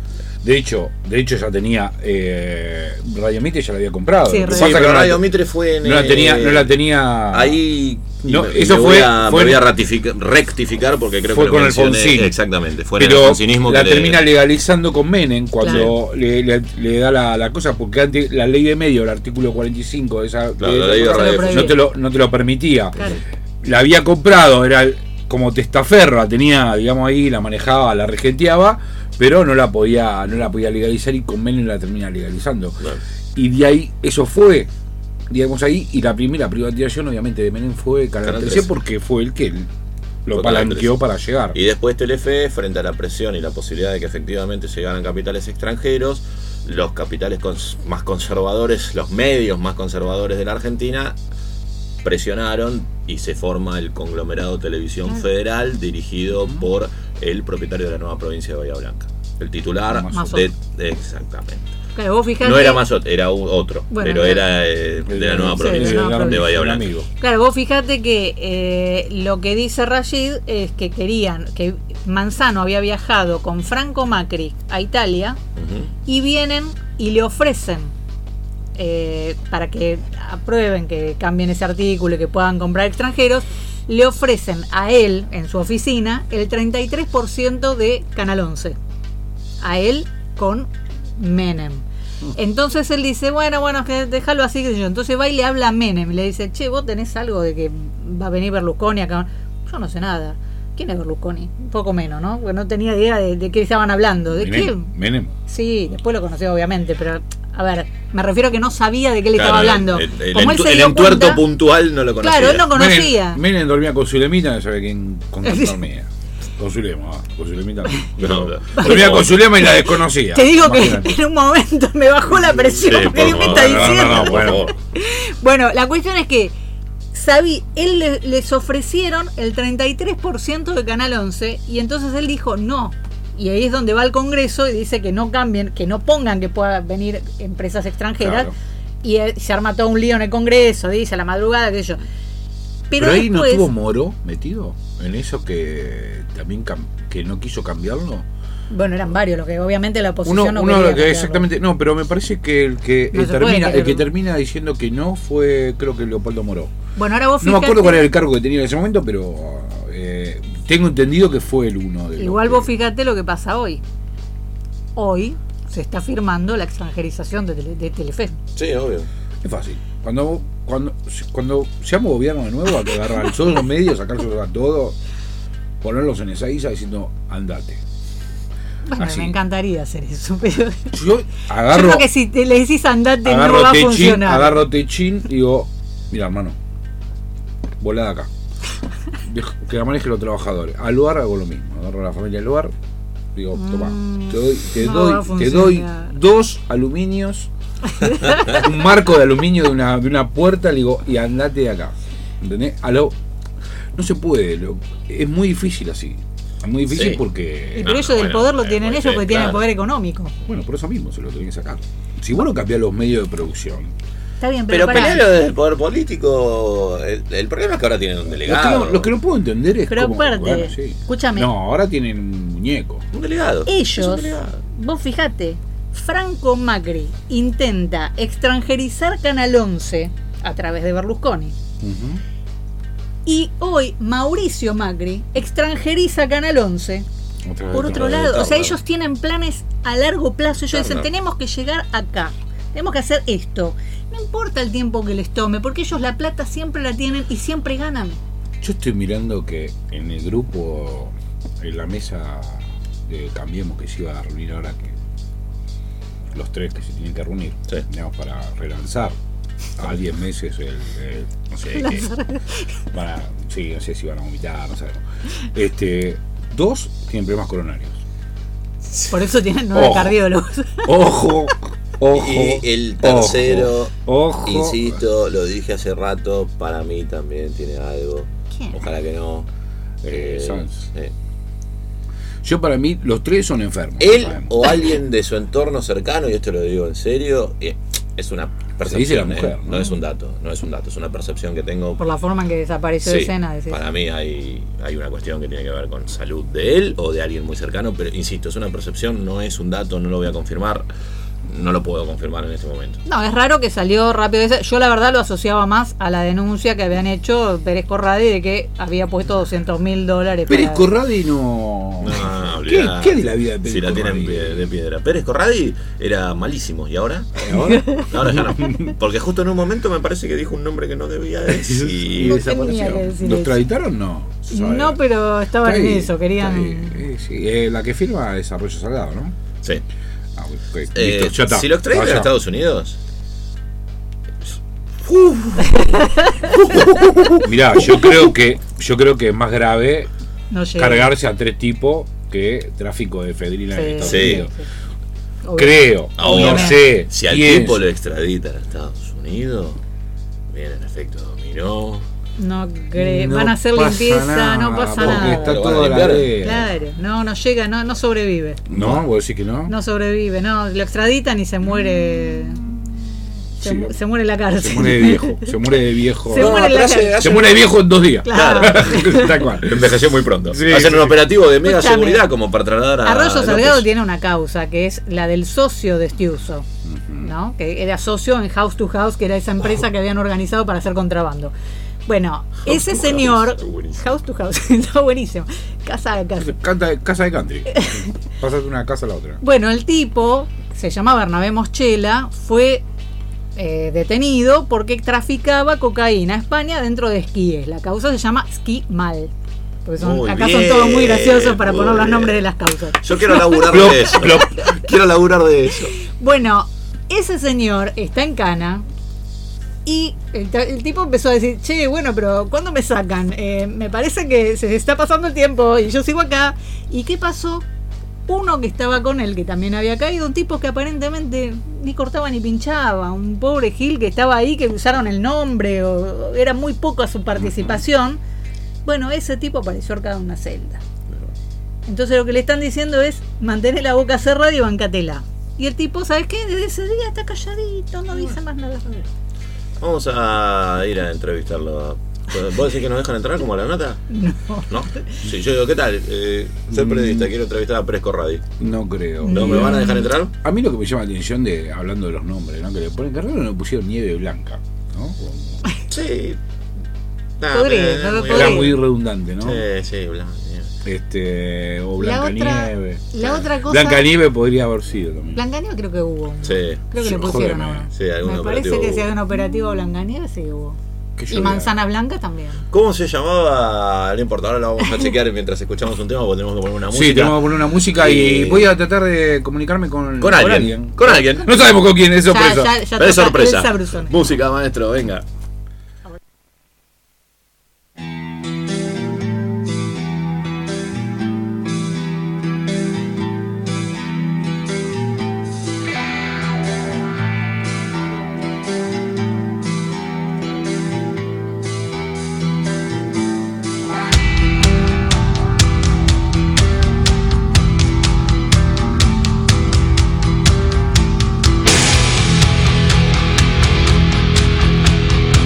De hecho, de hecho ya tenía eh, Radio Mitre ya la había comprado. Sí, Lo que Sí, pasa pero que no la- Radio Mitre fue en. no la tenía, eh, no la tenía. Ahí. No, me- eso me fue- voy a, fue- me voy a ratificar, rectificar porque creo fue que lo con el mencioné. Fonsín. Exactamente. Fue en el Pero Fonsinismo la que le- termina legalizando con Menem cuando Claro. le, le- le da la, la cosa, porque antes la ley de medio, el artículo cuarenta y cinco de esa Claro, de la esa ley de cosa, radiodifusión. no te lo, no te lo permitía. Claro. La había comprado, era el- como testaferro, la tenía, digamos, ahí, la manejaba, la regenteaba, pero no la podía, no la podía legalizar y con Menem la termina legalizando. Claro. Y de ahí, eso fue, digamos ahí, y la primera privatización obviamente de Menem fue Canal trece porque fue el que lo palanqueó para llegar. Y después Telefe, frente a la presión y la posibilidad de que efectivamente llegaran capitales extranjeros, los capitales cons- más conservadores, los medios más conservadores de la Argentina, presionaron y se forma el conglomerado Televisión Federal, dirigido uh-huh. por el propietario de la nueva provincia de Bahía Blanca. El titular de, de exactamente. Claro, vos fijate, no era Mazot, era otro, bueno, pero era eh, de la nueva sí, provincia, de, la nueva de Bahía Blanca. Claro, vos fijate que eh, lo que dice Rashid es que querían, que Manzano había viajado con Franco Macri a Italia uh-huh. y vienen y le ofrecen eh, para que aprueben que cambien ese artículo y que puedan comprar extranjeros, le ofrecen a él en su oficina el treinta y tres por ciento de Canal once, a él con Menem. Entonces él dice, bueno, bueno, que déjalo así, que yo. Entonces va y le habla a Menem y le dice, che, vos tenés algo de que va a venir Berlusconi acá. Yo no sé nada. ¿Quién es Berlusconi? Un poco menos, ¿no? Porque no tenía idea de, de qué estaban hablando. ¿De Menem, qué? Menem. Sí, después lo conocí obviamente, pero a ver, me refiero a que no sabía de qué le claro, estaba hablando. El, el, Como el, él se el entuerto cuenta, puntual no lo conocía. Claro, él no conocía. Menem, Menem dormía con Zulemita, no sabe quién con quién dormía. Con Zulema, con Zulemita. No, no. Dormía con Zulema y la desconocía. Te digo Imagínate. que en un momento me bajó la presión. Sí, ¿Qué me está diciendo? No, no, bueno. Bueno, la cuestión es que sabí, él le, les ofrecieron el treinta y tres por ciento de Canal once y entonces él dijo no. Y ahí es donde va al Congreso y dice que no cambien, que no pongan que puedan venir empresas extranjeras. Claro. Y él, se arma todo un lío en el Congreso, dice a la madrugada, qué sé yo. Pero, Pero ahí después, no tuvo Moro metido en eso que también cam- que no quiso cambiarlo. Bueno, eran varios, los que obviamente la oposición uno, no uno quería que exactamente, no, pero me parece que el que no el termina, el que termina diciendo que no fue, creo que Leopoldo Moró. Bueno, ahora vos fíjate, no me acuerdo cuál era el cargo que tenía en ese momento, pero eh, tengo entendido que fue el uno de igual que... vos fíjate lo que pasa hoy. Hoy se está firmando la extranjerización de, tele, de Telefe. Sí, obvio. Es fácil. Cuando cuando cuando seamos gobierno de nuevo, hay que agarrar todos los medios, sacarlos a todos, ponerlos en esa isla diciendo andate. Bueno, así. Me encantaría hacer eso, pero yo agarro. Yo creo que si te le decís andate no va techín, a funcionar. Agarro techín y digo, mira hermano, volá de acá. Dejo, que la manejen los trabajadores. Al lugar hago lo mismo. Agarro a la familia al lugar, digo, toma, te doy, te no doy, te doy dos aluminios. Un marco de aluminio de una, de una puerta, le digo, y andate de acá. ¿Entendés? A lo, no se puede, lo, es muy difícil así. Es muy difícil sí. porque. Y por no, eso no, del bueno, poder lo tienen ellos, porque claro. tienen poder económico. Bueno, por eso mismo se lo tienen que sacar. Si vos no cambiás los medios de producción. Está bien, pero. Pero pelearlo desde el poder político. El, el problema es que ahora tienen un delegado. Lo que no, lo que no puedo entender es. Pero como, aparte, bueno, sí. escúchame. No, ahora tienen un muñeco. Un delegado. Ellos, un delegado. Vos fijate. Franco Macri intenta extranjerizar Canal once a través de Berlusconi. Uh-huh. Y hoy Mauricio Macri extranjeriza Canal once por otro lado. O sea, ellos tienen planes a largo plazo. Ellos dicen, tenemos que llegar acá. Tenemos que hacer esto. No importa el tiempo que les tome, porque ellos la plata siempre la tienen y siempre ganan. Yo estoy mirando que en el grupo, en la mesa de Cambiemos que se iba a reunir ahora, que los tres que se tienen que reunir, sí. digamos, para relanzar a diez meses el, el no sé qué, para, sí, no sé si van a vomitar, no sé, este, dos tienen problemas coronarios, por eso tienen nueve cardiólogos. Ojo, ojo. Y el tercero, ojo, ojo, insisto, lo dije hace rato, para mí también tiene algo. ¿Quién? Ojalá que no. Eh, eh, eh. Yo para mí los tres son enfermos. Él o alguien de su entorno cercano, y esto lo digo en serio, es una percepción. Se dice la mujer, eh, ¿no? no es un dato, no es un dato, es una percepción que tengo. Por la forma en que desapareció sí, de escena. Decís. Para mí hay, hay una cuestión que tiene que ver con salud de él o de alguien muy cercano, pero insisto, es una percepción, no es un dato, no lo voy a confirmar. No lo puedo confirmar en este momento. No, es raro que salió rápido. Yo la verdad lo asociaba más a la denuncia que habían hecho Pérez Corradi de que había puesto doscientos mil dólares. Pérez Corradi no... No, posibilidad. ¿Qué, qué de la vida de Pérez Si la tienen Corradi? de, de piedra. Pérez Corradi era malísimo. ¿Y ahora? ¿Ahora? Ahora ya no. Porque justo en un momento me parece que dijo un nombre que no debía decir. Y No desapareció. tenía que decir ¿Los eso. traditaron? No. ¿Sabe? No, pero estaban Está en ahí, eso, querían. está ahí. Eh, sí. Eh, la que firma es Arroyo Salgado, ¿no? Sí. Ah, ok, Eh, listo, ya está. si lo extraen de Vaya. Estados Unidos. Mirá, yo creo que yo creo que es más grave No llega. cargarse a tres tipos que tráfico de efedrina Sí, en Estados sí. Unidos. Obvio. Creo, Ahora, no sé. Si al pienso. tipo lo extraditan a Estados Unidos, viene el efecto dominó. No cre- No van a hacer pasa limpieza, nada, no pasa porque nada. está Lo van a toda la limpiar. arena. Claro, no, no llega, no, no sobrevive. ¿No? ¿Vos decís que no? No sobrevive, no, lo extraditan y se muere. Se, Sí. mu- se muere en la cárcel. Se muere de viejo. Se muere de viejo. Se muere en la pero hace- cárcel. hace- Se muere de viejo en dos días. Claro. Tal cual. Envejeció muy pronto. Sí, Hacen sí. un operativo de mega Escúchame. seguridad como para trasladar a. Arroyo López. Salgado tiene una causa que es la del socio de Stiuso, ¿no? Que era socio en House to House, que era esa empresa que habían organizado para hacer contrabando. Bueno, ese to señor, House, está buenísimo. House to House, está buenísimo. Casa a casa. Canta- casa de country. Pasas de una casa a la otra. Bueno, el tipo, se llamaba Bernabé Moschela, fue eh, detenido porque traficaba cocaína a España dentro de esquíes. La causa se llama Ski Mal. Porque son, Muy acá bien, son todos muy graciosos para muy poner los bien. nombres de las causas. Yo quiero laburar Plop, de eso. plop. Quiero laburar de eso. Bueno, ese señor está en cana y el, ta- el tipo empezó a decir, che, bueno, pero ¿cuándo me sacan? Eh, me parece que se está pasando el tiempo y yo sigo acá. ¿Y qué pasó? Uno que estaba con él, que también había caído, un tipo que aparentemente ni cortaba ni pinchaba, un pobre Gil que estaba ahí, que usaron el nombre, o era muy poca su participación. Bueno, ese tipo apareció ahorcado en una celda. Entonces lo que le están diciendo es, mantener la boca cerrada y bancatela. Y el tipo, ¿sabes qué? Desde ese día está calladito, no dice más nada. Vamos a ir a entrevistarlo. ¿Vos decís que nos dejan entrar como a la nota? No. ¿No? Sí, yo digo, ¿qué tal? Eh, soy periodista, quiero entrevistar a Pérez Corradi. No creo. ¿No me van a dejar entrar? A mí lo que me llama la atención de hablando de los nombres, ¿no? Que le ponen carrero, le pusieron Nieve Blanca, ¿no? Como- Sí. Nah, Podría, eh, no lo muy- Era podría. muy redundante, ¿no? Sí, sí, Blanca. Este, o La otra, Blancanieve. la otra cosa. Blancanieve podría haber sido también. Blancanieve creo que hubo. Sí. Creo que le Sí, pusieron jódeme. ahora. Sí, algún Me parece operativo que si hubo. hay un operativo Blancanieve sí hubo. Que Y yo Manzana Blanca también. ¿Cómo se llamaba? No importa, ahora lo vamos a chequear mientras escuchamos un tema porque tenemos que poner una Sí, música. tenemos que poner una música y Y- voy a tratar de comunicarme con, Con alguien. Con alguien. No sabemos con quién, es sorpresa. Ya, ya, ya Es toca sorpresa. Elsa Brusone. Música, maestro, venga. Thank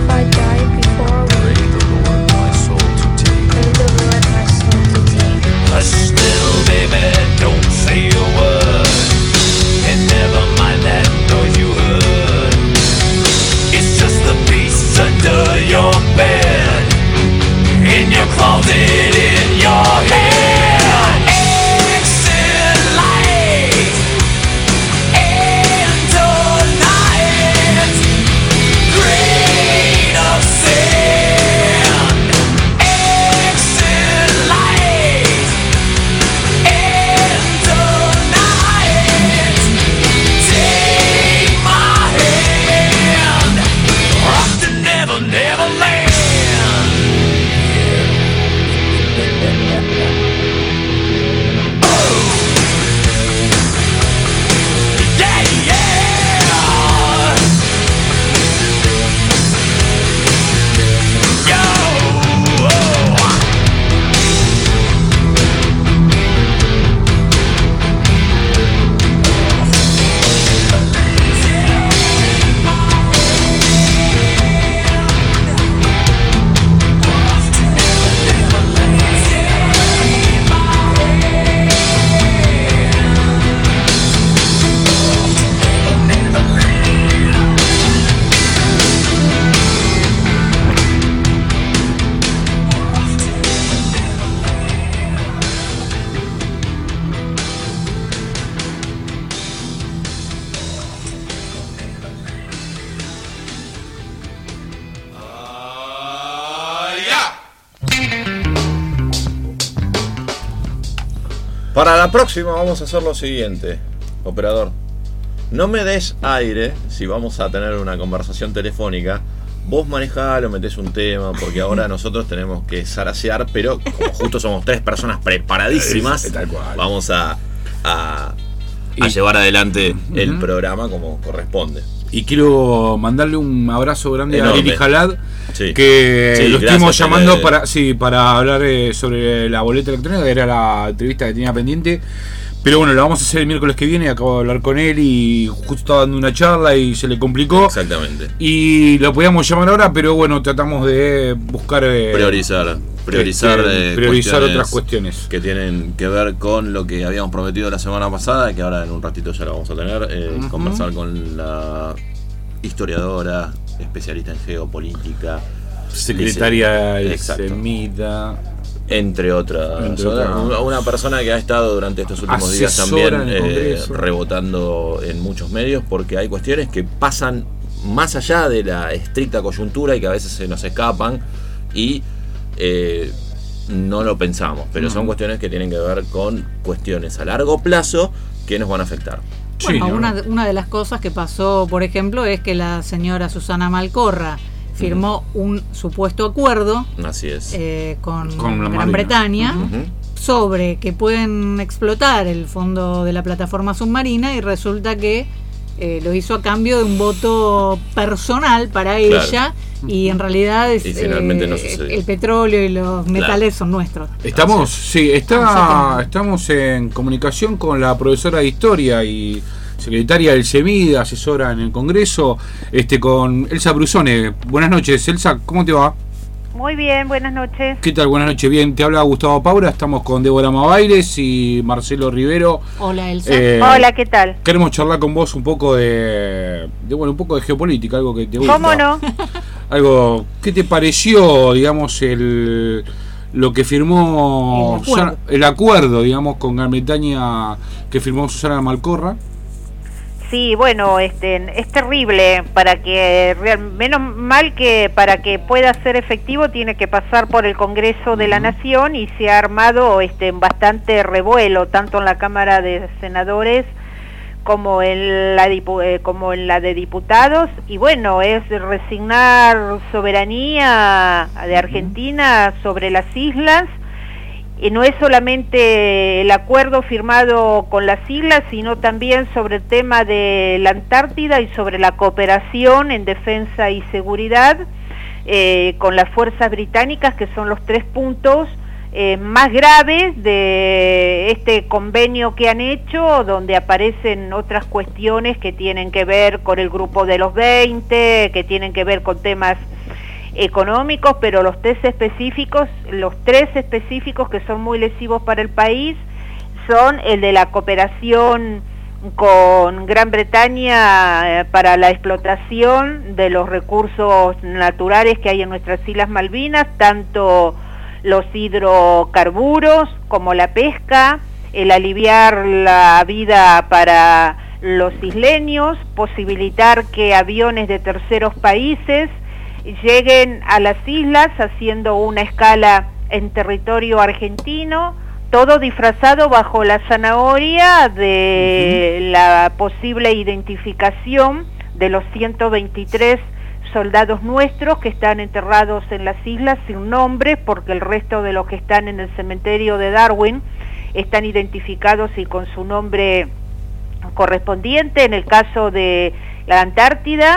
if I die before we pray the Lord my soul to take. Pray the Lord my soul to take. Hush, little baby, don't say a word, and never mind that noise you heard. It's just the beast under your bed, in your closet, in your head. Exit light into night, grain of sand. Exit light into night. Take my hand, rock to never, never land. Para la próxima vamos a hacer lo siguiente, operador. No me des aire si vamos a tener una conversación telefónica. Vos manejalo, metés un tema, porque ahora nosotros tenemos que zarasear, pero como justo somos tres personas preparadísimas, Tal cual. vamos a, a, a Y- llevar adelante el programa como corresponde. Y quiero mandarle un abrazo grande Enorme. a Lili Jalad, Sí. que Sí, lo gracias, estuvimos llamando Tele. para sí para hablar eh, sobre la boleta electrónica, que era la entrevista que tenía pendiente. Pero bueno, lo vamos a hacer el miércoles que viene. Acabo de hablar con él y justo estaba dando una charla y se le complicó. Exactamente. Y lo podíamos llamar ahora, pero bueno, tratamos de buscar eh, Priorizar. Priorizar, este, eh, priorizar cuestiones otras cuestiones. que tienen que ver con lo que habíamos prometido la semana pasada, que ahora en un ratito ya lo vamos a tener, eh, Ujú. conversar con la historiadora, especialista en geopolítica, Secretaria del Exacto. Semida. entre otras. Entre Una- otras. Una persona que ha estado durante estos últimos días Asesora también en el eh, Congreso. rebotando en muchos medios, porque hay cuestiones que pasan más allá de la estricta coyuntura y que a veces se nos escapan y eh, no lo pensamos, pero son Ujú. cuestiones que tienen que ver con cuestiones a largo plazo que nos van a afectar. Bueno, Sí, ¿no? una, de- una de las cosas que pasó, por ejemplo, es que la señora Susana Malcorra firmó un supuesto acuerdo Así es. eh, con, Con la Gran Marina. Bretaña Ujú. sobre que pueden explotar el fondo de la plataforma submarina, y resulta que eh, lo hizo a cambio de un voto personal para Claro. ella, y en realidad es, Y finalmente no eh, sucedió. el petróleo y los metales son nuestros. Estamos, sí, Ah, está, sí. estamos en comunicación con la profesora de Historia y secretaria del Semida, asesora en el Congreso, este con Elsa Brusone. Buenas noches, Elsa, ¿cómo te va? Muy bien, buenas noches. ¿Qué tal? Buenas noches, bien, te habla Gustavo Paura, estamos con Débora Mabailes y Marcelo Rivero. Hola, Elsa. Eh, Hola, ¿qué tal? Queremos charlar con vos un poco de, de, bueno, un poco de geopolítica, algo que te gusta. ¿Cómo no? Algo, ¿qué te pareció, digamos, el lo que firmó El acuerdo. Susana- el acuerdo, digamos, con Gran Bretaña que firmó Susana Malcorra? Sí, bueno, este, es terrible para que, real- menos mal que para que pueda ser efectivo tiene que pasar por el Congreso de la Nación, y se ha armado este, bastante revuelo, tanto en la Cámara de Senadores como en la dipu- eh, como en la de diputados, y bueno, es resignar soberanía de Argentina sobre las islas. Y no es solamente el acuerdo firmado con las islas, sino también sobre el tema de la Antártida y sobre la cooperación en defensa y seguridad eh, con las fuerzas británicas, que son los tres puntos eh, más graves de este convenio que han hecho, donde aparecen otras cuestiones que tienen que ver con el grupo de los veinte, que tienen que ver con temas económicos, pero los tres específicos, los tres específicos que son muy lesivos para el país son el de la cooperación con Gran Bretaña eh, para la explotación de los recursos naturales que hay en nuestras Islas Malvinas, tanto los hidrocarburos como la pesca, el aliviar la vida para los isleños, posibilitar que aviones de terceros países lleguen a las islas haciendo una escala en territorio argentino, todo disfrazado bajo la zanahoria de uh-huh. la posible identificación de los ciento veintitrés soldados nuestros que están enterrados en las islas sin nombre, porque el resto de los que están en el cementerio de Darwin están identificados y con su nombre correspondiente. En el caso de la Antártida,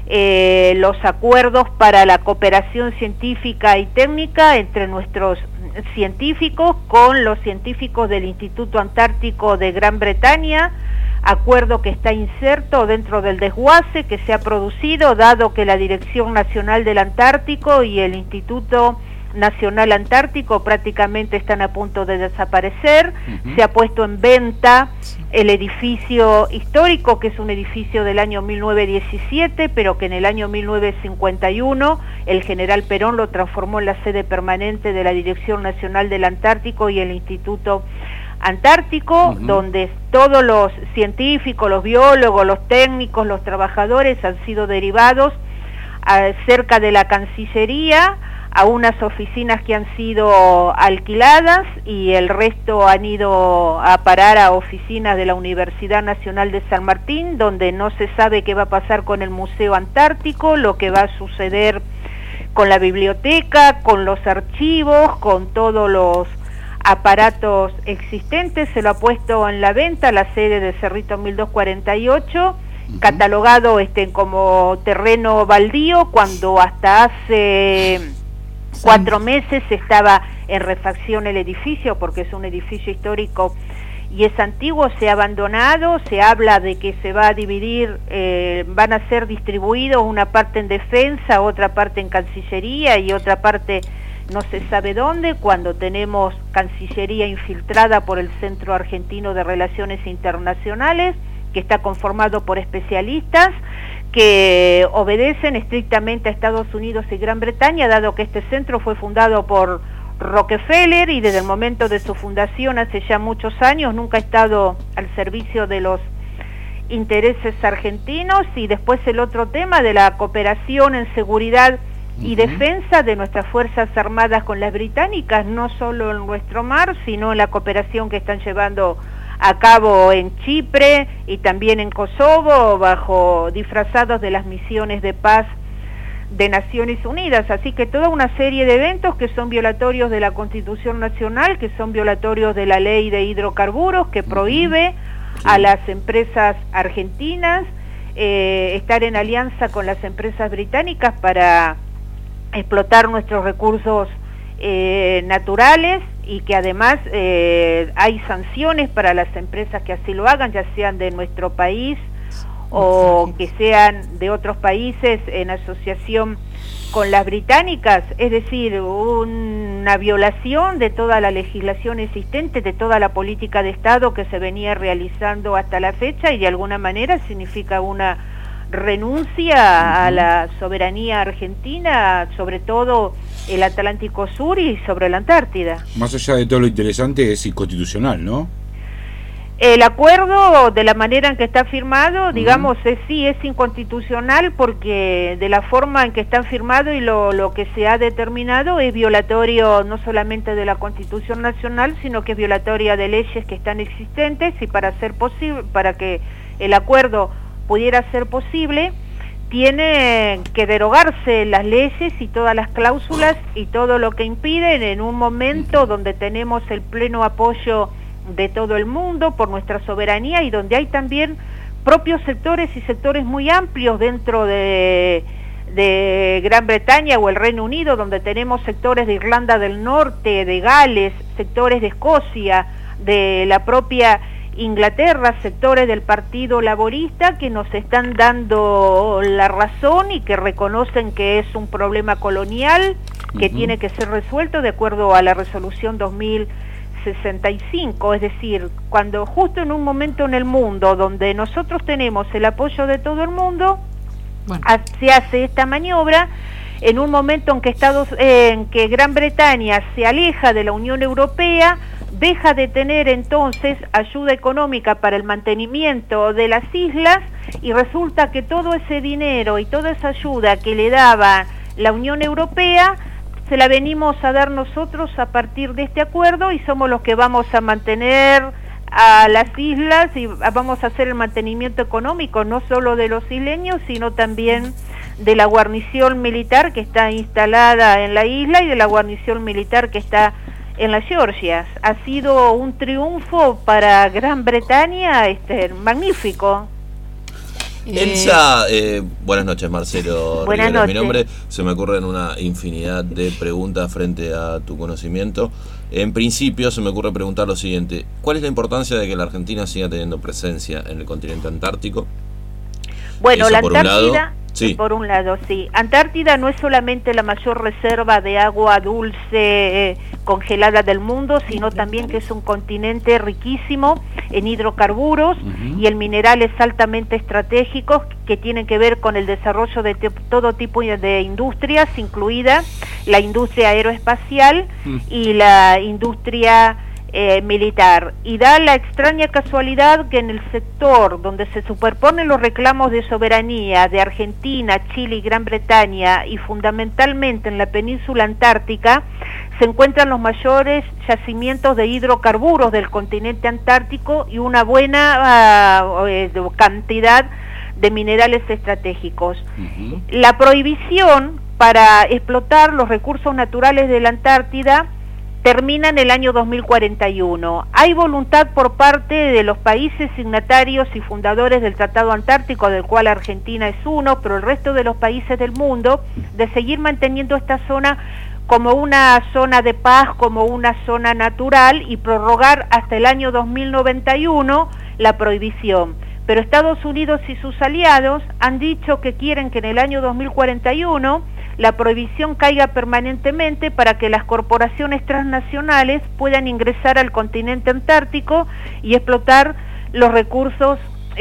eh, los acuerdos para la cooperación científica y técnica entre nuestros científicos con los científicos del Instituto Antártico de Gran Bretaña, acuerdo que está inserto dentro del desguace que se ha producido, dado que la Dirección Nacional del Antártico y el Instituto Nacional Antártico prácticamente están a punto de desaparecer. Uh-huh. Se ha puesto en venta el edificio histórico, que es un edificio del año mil novecientos diecisiete, pero que en el año mil novecientos cincuenta y uno el general Perón lo transformó en la sede permanente de la Dirección Nacional del Antártico y el Instituto Antártico, uh-huh. donde todos los científicos, los biólogos, los técnicos, los trabajadores han sido derivados a, cerca de la Cancillería, a unas oficinas que han sido alquiladas, y el resto han ido a parar a oficinas de la Universidad Nacional de San Martín, donde no se sabe qué va a pasar con el Museo Antártico, lo que va a suceder con la biblioteca, con los archivos, con todos los aparatos existentes. Se lo ha puesto en la venta la sede de Cerrito mil doscientos cuarenta y ocho, uh-huh. catalogado este como terreno baldío, cuando hasta hace sí. cuatro meses estaba en refacción el edificio, porque es un edificio histórico y es antiguo, se ha abandonado. Se habla de que se va a dividir, eh, van a ser distribuidos una parte en defensa, otra parte en Cancillería y otra parte no se sabe dónde, cuando tenemos Cancillería infiltrada por el Centro Argentino de Relaciones Internacionales, que está conformado por especialistas que obedecen estrictamente a Estados Unidos y Gran Bretaña, dado que este centro fue fundado por Rockefeller y desde el momento de su fundación, hace ya muchos años, nunca ha estado al servicio de los intereses argentinos. Y después el otro tema de la cooperación en seguridad y defensa de nuestras Fuerzas Armadas con las británicas, no solo en nuestro mar, sino en la cooperación que están llevando a cabo en Chipre y también en Kosovo, bajo disfrazados de las misiones de paz de Naciones Unidas. Así que toda una serie de eventos que son violatorios de la Constitución Nacional, que son violatorios de la ley de hidrocarburos, que prohíbe sí. a las empresas argentinas eh, estar en alianza con las empresas británicas para explotar nuestros recursos eh, naturales, y que además eh, hay sanciones para las empresas que así lo hagan, ya sean de nuestro país o que sean de otros países en asociación con las británicas. Es decir, una violación de toda la legislación existente, de toda la política de Estado que se venía realizando hasta la fecha, y de alguna manera significa una renuncia uh-huh. a la soberanía argentina, sobre todo el Atlántico Sur y sobre la Antártida. Más allá de todo lo interesante, es inconstitucional, ¿no? El acuerdo, de la manera en que está firmado, uh-huh. digamos, es, sí, es inconstitucional, porque de la forma en que está firmado y lo, lo que se ha determinado es violatorio no solamente de la Constitución Nacional, sino que es violatoria de leyes que están existentes, y para ser posible, para que el acuerdo pudiera ser posible, tiene que derogarse las leyes y todas las cláusulas y todo lo que impiden, en un momento donde tenemos el pleno apoyo de todo el mundo por nuestra soberanía, y donde hay también propios sectores y sectores muy amplios dentro de, de Gran Bretaña o el Reino Unido, donde tenemos sectores de Irlanda del Norte, de Gales, sectores de Escocia, de la propia Inglaterra, sectores del Partido Laborista que nos están dando la razón y que reconocen que es un problema colonial que uh-huh. tiene que ser resuelto de acuerdo a la resolución dos mil sesenta y cinco, es decir, cuando justo en un momento en el mundo donde nosotros tenemos el apoyo de todo el mundo, bueno. se hace esta maniobra, en un momento en que Estados, eh, en que Gran Bretaña se aleja de la Unión Europea, deja de tener entonces ayuda económica para el mantenimiento de las islas y resulta que todo ese dinero y toda esa ayuda que le daba la Unión Europea se la venimos a dar nosotros a partir de este acuerdo y somos los que vamos a mantener a las islas y vamos a hacer el mantenimiento económico no solo de los isleños sino también de la guarnición militar que está instalada en la isla y de la guarnición militar que está en las Georgias. Ha sido un triunfo para Gran Bretaña este, magnífico. Elsa, eh, buenas noches Marcelo buenas Rivera, noches. Mi nombre, se me ocurren una infinidad de preguntas frente a tu conocimiento. En principio se me ocurre preguntar lo siguiente: ¿cuál es la importancia de que la Argentina siga teniendo presencia en el continente antártico? Bueno, Eso la por Antártida, un lado. Sí. por un lado, sí. Antártida no es solamente la mayor reserva de agua dulce eh, congelada del mundo, sino también que es un continente riquísimo en hidrocarburos uh-huh. y en minerales altamente estratégicos que tienen que ver con el desarrollo de te- todo tipo de industrias, incluida la industria aeroespacial uh-huh. y la industria Eh, militar, y da la extraña casualidad que en el sector donde se superponen los reclamos de soberanía de Argentina, Chile y Gran Bretaña y fundamentalmente en la península antártica se encuentran los mayores yacimientos de hidrocarburos del continente antártico y una buena uh, eh, cantidad de minerales estratégicos. Uh-huh. La prohibición para explotar los recursos naturales de la Antártida termina en el año dos mil cuarenta y uno. Hay voluntad por parte de los países signatarios y fundadores del Tratado Antártico, del cual Argentina es uno, pero el resto de los países del mundo, de seguir manteniendo esta zona como una zona de paz, como una zona natural y prorrogar hasta el año dos mil noventa y uno la prohibición. Pero Estados Unidos y sus aliados han dicho que quieren que en el año dos mil cuarenta y uno la prohibición caiga permanentemente para que las corporaciones transnacionales puedan ingresar al continente antártico y explotar los recursos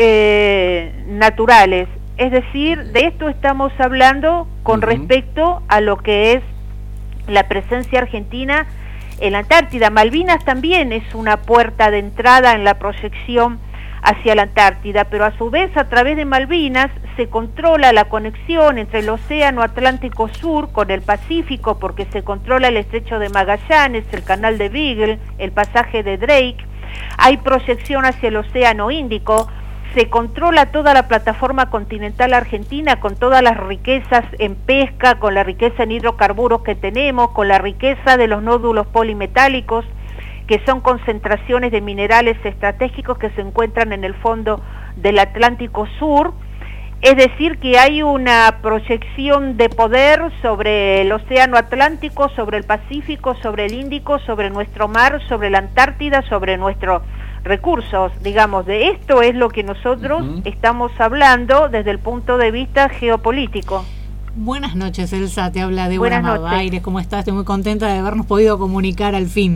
eh, naturales. Es decir, de esto estamos hablando con uh-huh. respecto a lo que es la presencia argentina en la Antártida. Malvinas también es una puerta de entrada en la proyección hacia la Antártida, pero a su vez a través de Malvinas se controla la conexión entre el Océano Atlántico Sur con el Pacífico porque se controla el Estrecho de Magallanes, el Canal de Beagle, el pasaje de Drake, hay proyección hacia el Océano Índico, se controla toda la plataforma continental argentina con todas las riquezas en pesca, con la riqueza en hidrocarburos que tenemos, con la riqueza de los nódulos polimetálicos, que son concentraciones de minerales estratégicos que se encuentran en el fondo del Atlántico Sur. Es decir, que hay una proyección de poder sobre el Océano Atlántico, sobre el Pacífico, sobre el Índico, sobre nuestro mar, sobre la Antártida, sobre nuestros recursos. Digamos, de esto es lo que nosotros uh-huh. estamos hablando desde el punto de vista geopolítico. Buenas noches, Elsa, te habla de Buenas Aires. ¿Cómo estás? Estoy muy contenta de habernos podido comunicar al fin.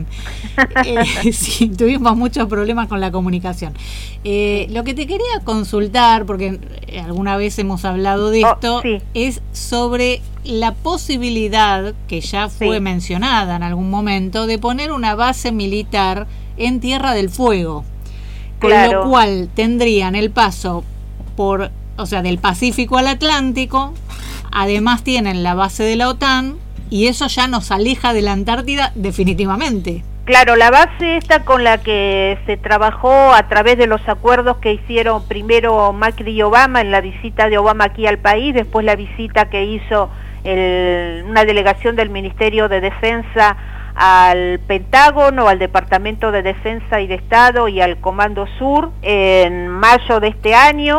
eh, sí, tuvimos muchos problemas con la comunicación. Eh, lo que te quería consultar, porque alguna vez hemos hablado de esto, oh, sí. es sobre la posibilidad, que ya fue sí. mencionada en algún momento, de poner una base militar en Tierra del Fuego. Con claro. lo cual tendrían el paso por, o sea, del Pacífico al Atlántico. Además tienen la base de la OTAN y eso ya nos aleja de la Antártida definitivamente. Claro, la base esta con la que se trabajó a través de los acuerdos que hicieron primero Macri y Obama en la visita de Obama aquí al país, después la visita que hizo el, una delegación del Ministerio de Defensa al Pentágono, al Departamento de Defensa y de Estado y al Comando Sur en mayo de este año,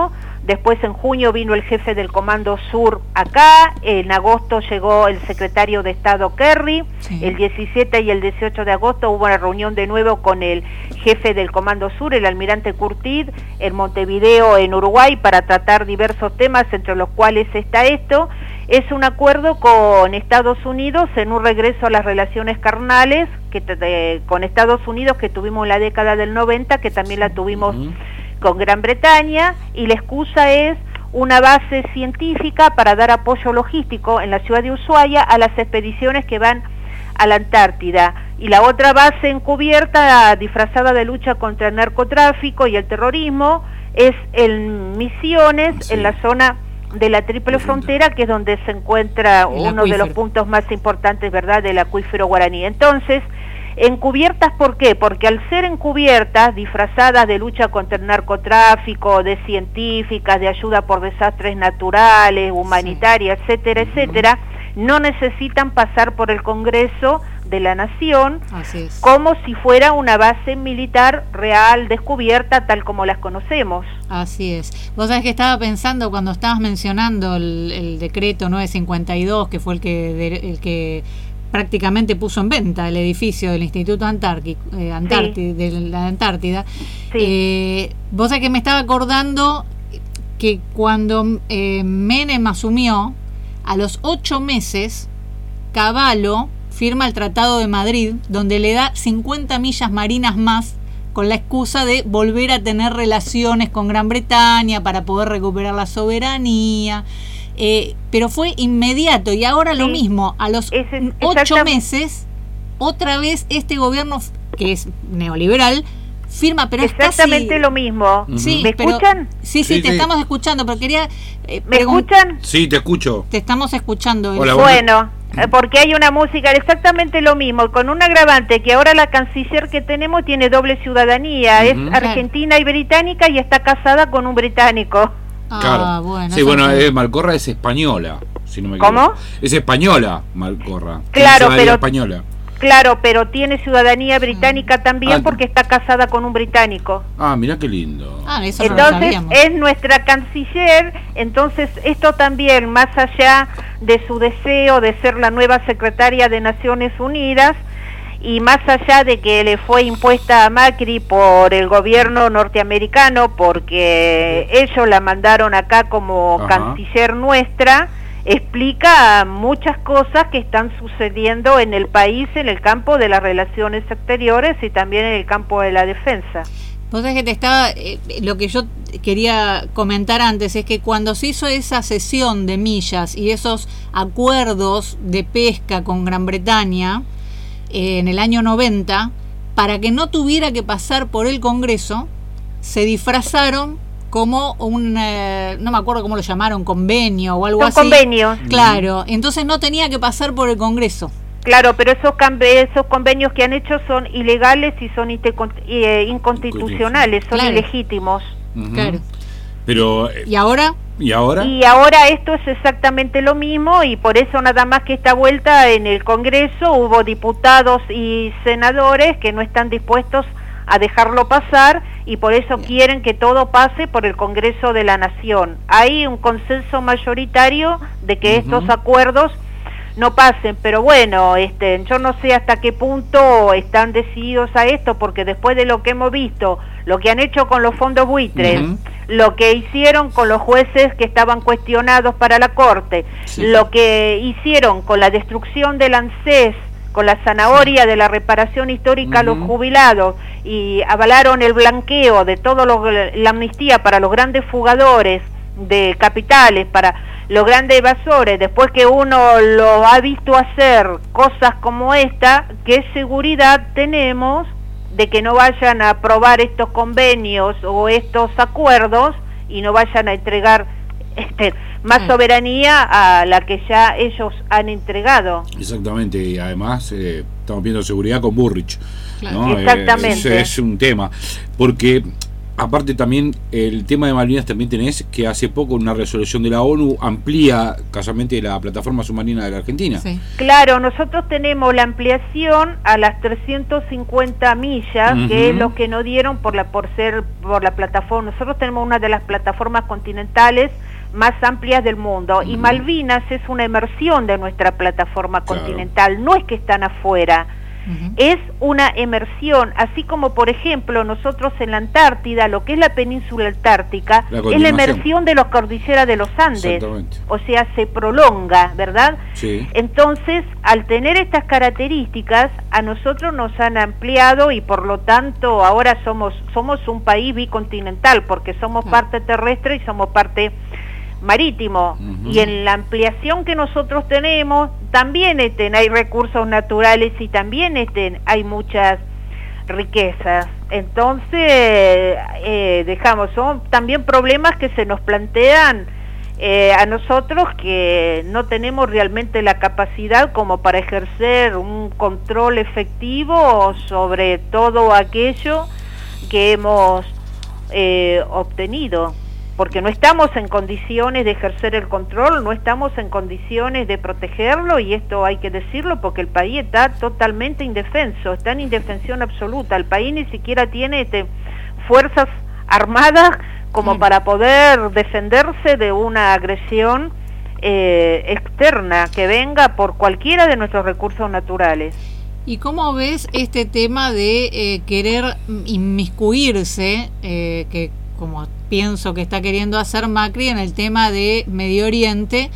Después en junio vino el jefe del Comando Sur acá, en agosto llegó el secretario de Estado Kerry, sí. El diecisiete y el dieciocho de agosto hubo una reunión de nuevo con el jefe del Comando Sur, el almirante Curtid, en Montevideo, en Uruguay, para tratar diversos temas, entre los cuales está esto. Es un acuerdo con Estados Unidos en un regreso a las relaciones carnales que de, con Estados Unidos que tuvimos en la década del noventa, que también la tuvimos uh-huh. con Gran Bretaña, y la excusa es una base científica para dar apoyo logístico en la ciudad de Ushuaia a las expediciones que van a la Antártida, y la otra base encubierta disfrazada de lucha contra el narcotráfico y el terrorismo es en Misiones, sí. en la zona de la Triple Frontera, que es donde se encuentra el uno acuífero. de los puntos más importantes, ¿verdad?, del acuífero guaraní. Entonces, encubiertas, ¿por qué? Porque al ser encubiertas, disfrazadas de lucha contra el narcotráfico, de científicas, de ayuda por desastres naturales, humanitarias, sí. etcétera, etcétera, no necesitan pasar por el Congreso de la Nación, Así es. como si fuera una base militar real, descubierta, tal como las conocemos. Así es. Vos sabés que estaba pensando cuando estabas mencionando el, el decreto nueve cincuenta y dos, que fue el que, de, el que prácticamente puso en venta el edificio del Instituto Antártico, eh, Antártida, sí. de la Antártida. Sí. Eh, vos sabés que me estaba acordando que cuando eh, Menem asumió, a los ocho meses, Cavallo firma el Tratado de Madrid, donde le da cincuenta millas marinas más con la excusa de volver a tener relaciones con Gran Bretaña para poder recuperar la soberanía. Eh, pero fue inmediato, y ahora sí. lo mismo, a los Ese, ocho meses, otra vez este gobierno, que es neoliberal, firma, pero exactamente es casi... lo mismo. Sí, ¿Me pero, escuchan? Sí, sí, sí, te sí. estamos escuchando, pero quería... Eh, ¿Me pregun- escuchan? Sí, te escucho. Te estamos escuchando. Hola, bueno, eh, porque hay una música exactamente lo mismo, con un agravante que ahora la canciller que tenemos tiene doble ciudadanía, uh-huh. es argentina y británica, y está casada con un británico. Ah, claro. bueno. Sí, bueno, eh, Malcorra es española, si no me equivoco. ¿Cómo? Es española, Malcorra. Claro, pero... española. Claro, pero tiene ciudadanía británica también ah, porque está casada con un británico. Ah, mirá qué lindo. Ah, eso entonces no lo sabíamos. Es nuestra canciller, entonces esto también, más allá de su deseo de ser la nueva secretaria de Naciones Unidas, y más allá de que le fue impuesta a Macri por el gobierno norteamericano, porque ellos la mandaron acá como Ajá. canciller nuestra, explica muchas cosas que están sucediendo en el país en el campo de las relaciones exteriores y también en el campo de la defensa. Vos sabés que te estaba, eh, lo que yo quería comentar antes es que cuando se hizo esa cesión de millas y esos acuerdos de pesca con Gran Bretaña eh, en el año noventa, para que no tuviera que pasar por el Congreso, se disfrazaron como un, eh, no me acuerdo cómo lo llamaron, convenio o algo Son así. convenios. Claro, entonces no tenía que pasar por el Congreso. Claro, pero esos, esos convenios que han hecho son ilegales y son eh, inconstitucionales, son claro. ilegítimos. Uh-huh. Claro. Pero eh, ¿Y ahora? ¿Y ahora? Y ahora esto es exactamente lo mismo, y por eso nada más que esta vuelta en el Congreso hubo diputados y senadores que no están dispuestos a dejarlo pasar, y por eso Bien. quieren que todo pase por el Congreso de la Nación. Hay un consenso mayoritario de que uh-huh. estos acuerdos no pasen, pero bueno, este, yo no sé hasta qué punto están decididos a esto, porque después de lo que hemos visto, lo que han hecho con los fondos buitres, uh-huh. lo que hicieron con los jueces que estaban cuestionados para la Corte, sí. lo que hicieron con la destrucción del ANSES, con la zanahoria sí. de la reparación histórica uh-huh. a los jubilados, y avalaron el blanqueo de todo lo, la amnistía para los grandes fugadores de capitales, para los grandes evasores, después que uno lo ha visto hacer cosas como esta, ¿qué seguridad tenemos de que no vayan a aprobar estos convenios o estos acuerdos y no vayan a entregar este, más sí. soberanía a la que ya ellos han entregado? Exactamente, y además eh, estamos viendo seguridad con Burrich, claro. ¿no? Exactamente. Eh, ese es un tema, porque aparte también el tema de Malvinas también tenés que hace poco una resolución de la ONU amplía casualmente la plataforma submarina de la Argentina. Sí. Claro, nosotros tenemos la ampliación a las trescientas cincuenta millas, Uh-huh. que es lo que nos dieron por la por ser por la plataforma. Nosotros tenemos una de las plataformas continentales más amplias del mundo, uh-huh. y Malvinas es una emersión de nuestra plataforma claro. continental, no es que están afuera. Uh-huh. Es una emersión, así como por ejemplo nosotros en la Antártida, lo que es la península antártica, la es la emersión de las cordilleras de los Andes, o sea, se prolonga, ¿verdad? Sí. Entonces, al tener estas características, a nosotros nos han ampliado y por lo tanto ahora somos, somos un país bicontinental, porque somos uh-huh. parte terrestre y somos parte marítimo, uh-huh. y en la ampliación que nosotros tenemos también este, hay recursos naturales y también este, hay muchas riquezas. Entonces eh, dejamos, son también problemas que se nos plantean eh, a nosotros, que no tenemos realmente la capacidad como para ejercer un control efectivo sobre todo aquello que hemos eh, obtenido, porque no estamos en condiciones de ejercer el control, no estamos en condiciones de protegerlo, y esto hay que decirlo porque el país está totalmente indefenso, está en indefensión absoluta. El país ni siquiera tiene este, fuerzas armadas como sí. para poder defenderse de una agresión eh, externa que venga por cualquiera de nuestros recursos naturales. ¿Y cómo ves este tema de eh, querer inmiscuirse, eh, que como pienso que está queriendo hacer Macri en el tema de Medio Oriente,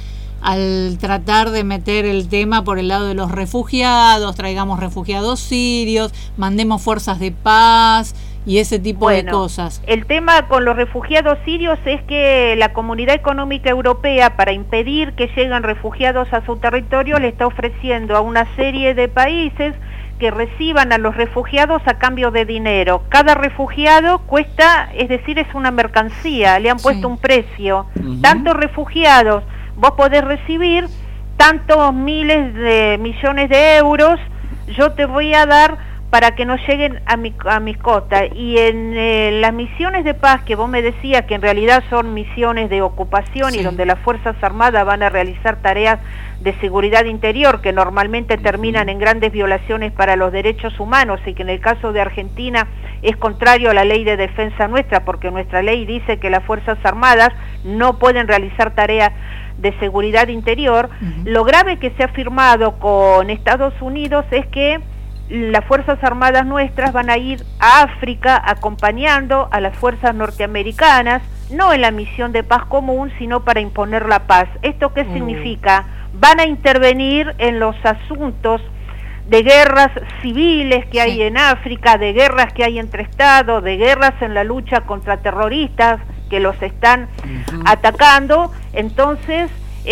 al tratar de meter el tema por el lado de los refugiados, traigamos refugiados sirios, mandemos fuerzas de paz y ese tipo bueno, de cosas? El tema con los refugiados sirios es que la Comunidad Económica Europea, para impedir que lleguen refugiados a su territorio, le está ofreciendo a una serie de países que reciban a los refugiados a cambio de dinero. Cada refugiado cuesta, es decir, es una mercancía, le han puesto sí. un precio. Uh-huh. Tantos refugiados vos podés recibir, tantos miles de millones de euros yo te voy a dar para que no lleguen a mi, a mis costas. Y en eh, las misiones de paz que vos me decías, que en realidad son misiones de ocupación sí. y donde las Fuerzas Armadas van a realizar tareas de seguridad interior, que normalmente terminan en grandes violaciones para los derechos humanos, y que en el caso de Argentina es contrario a la ley de defensa nuestra, porque nuestra ley dice que las Fuerzas Armadas no pueden realizar tareas de seguridad interior. Uh-huh. Lo grave que se ha firmado con Estados Unidos es que las Fuerzas Armadas nuestras van a ir a África acompañando a las fuerzas norteamericanas, no en la misión de paz común, sino para imponer la paz. ¿Esto qué uh. significa? Van a intervenir en los asuntos de guerras civiles que hay sí. en África, de guerras que hay entre estados, de guerras en la lucha contra terroristas que los están uh-huh. atacando. Entonces,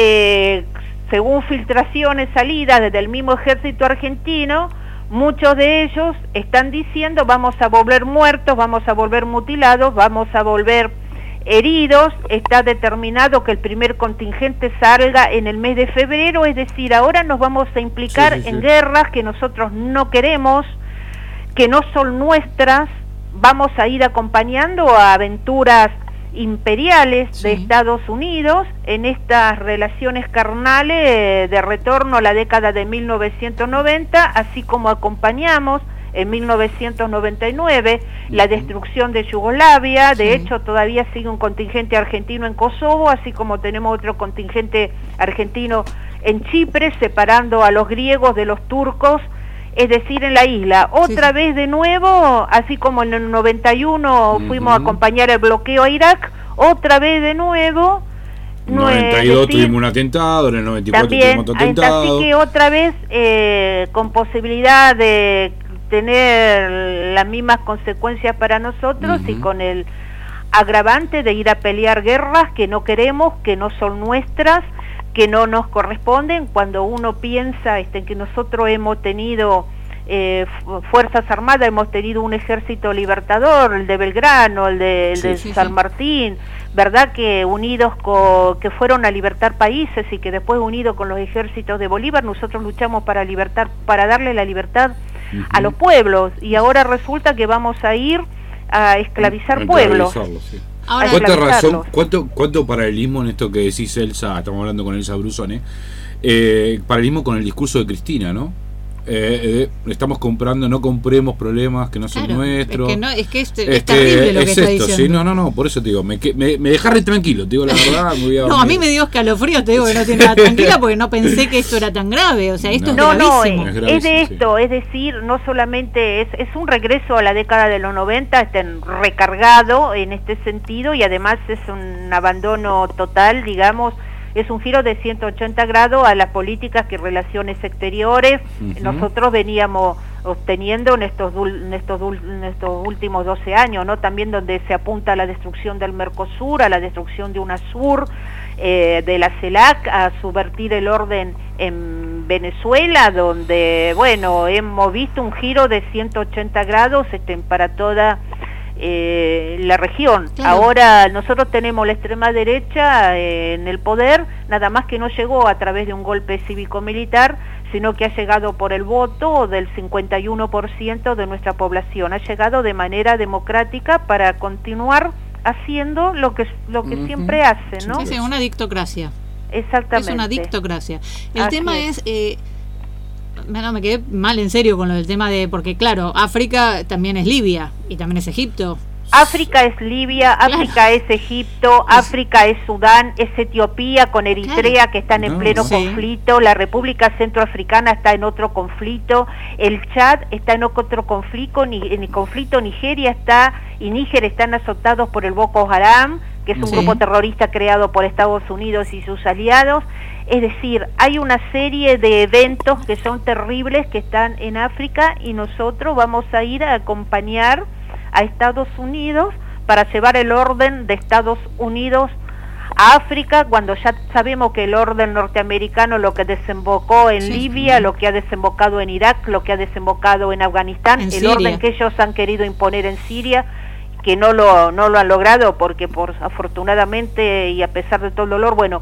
eh, según filtraciones salidas desde el mismo ejército argentino, muchos de ellos están diciendo vamos a volver muertos, vamos a volver mutilados, vamos a volver heridos. Está determinado que el primer contingente salga en el mes de febrero, es decir, ahora nos vamos a implicar sí, sí, sí. en guerras que nosotros no queremos, que no son nuestras. Vamos a ir acompañando a aventuras imperiales sí. de Estados Unidos en estas relaciones carnales de retorno a la década de mil novecientos noventa, así como acompañamos en mil novecientos noventa y nueve la destrucción de Yugoslavia. De sí. hecho todavía sigue un contingente argentino en Kosovo, así como tenemos otro contingente argentino en Chipre, separando a los griegos de los turcos, es decir, en la isla. Otra sí. vez de nuevo, así como en el noventa y uno uh-huh. fuimos a acompañar el bloqueo a Irak, otra vez de nuevo. En el noventa y dos decir, tuvimos un atentado, en el noventa y cuatro también, tuvimos otro atentado. Así que otra vez eh, con posibilidad de tener las mismas consecuencias para nosotros uh-huh. y con el agravante de ir a pelear guerras que no queremos, que no son nuestras, que no nos corresponden. Cuando uno piensa este, que nosotros hemos tenido eh, Fuerzas Armadas, hemos tenido un ejército libertador, el de Belgrano, el de, el sí, de sí, San sí. Martín, ¿verdad? Que unidos con, que fueron a libertar países y que después unidos con los ejércitos de Bolívar nosotros luchamos para libertar, para darle la libertad uh-huh. a los pueblos, y ahora resulta que vamos a ir a esclavizar En- pueblos. enterrorizarlos, sí. Ahora, ¿Cuánta esclavizarlos. razón, cuánto, cuánto paralelismo en esto que decís, Elsa? Estamos hablando con Elsa Brusone. Eh, paralelismo con el discurso de Cristina, ¿no? Eh, eh, estamos comprando, no compremos problemas que no son claro, nuestros. es que, no, es, que es, es Este, terrible lo que es está esto, diciendo. sí, no, no, no, por eso te digo, me, que- me, me dejás re tranquilo, te digo la verdad. Me voy a No, a dormir. mí me dio escalofrío, te digo que no tiene nada tranquila porque no pensé que esto era tan grave. O sea, esto No, es no, gravísimo. eh, Es es, gravísimo, de sí. esto, es decir, no solamente es, es un regreso a la década de los noventa, estén recargado en este sentido y además es un abandono total, digamos, es un giro de ciento ochenta grados a las políticas y relaciones exteriores. Ujú. Nosotros veníamos obteniendo en estos, dul- en, estos dul- en estos últimos doce años, ¿no? También donde se apunta a la destrucción del Mercosur, a la destrucción de UNASUR, eh, de la CELAC, a subvertir el orden en Venezuela, donde, bueno, hemos visto un giro de ciento ochenta grados este, para toda eh, la región. Claro. Ahora nosotros tenemos la extrema derecha eh, en el poder, nada más que no llegó a través de un golpe cívico-militar, sino que ha llegado por el voto del cincuenta y uno por ciento de nuestra población, ha llegado de manera democrática para continuar haciendo lo que lo que Ujú. siempre hace, ¿no? Sí, sí, una dictocracia. Exactamente. Es una dictocracia. El Así tema es. es, eh, no, me quedé mal en serio con lo del tema de, porque claro, África también es Libia y también es Egipto. África es Libia, África es Egipto, África es Sudán, es Etiopía con Eritrea, Claro. que están en No. pleno Sí. conflicto, la República Centroafricana está en otro conflicto, el Chad está en otro conflicto, ni, en el conflicto Nigeria está y Níger están azotados por el Boko Haram, que es un Sí. grupo terrorista creado por Estados Unidos y sus aliados. Es decir, hay una serie de eventos que son terribles que están en África y nosotros vamos a ir a acompañar a Estados Unidos para llevar el orden de Estados Unidos a África, cuando ya sabemos que el orden norteamericano lo que desembocó en Sí. Libia, lo que ha desembocado en Irak, lo que ha desembocado en Afganistán, En el Siria. orden que ellos han querido imponer en Siria, que no lo, no lo han logrado porque por afortunadamente y a pesar de todo el dolor, bueno,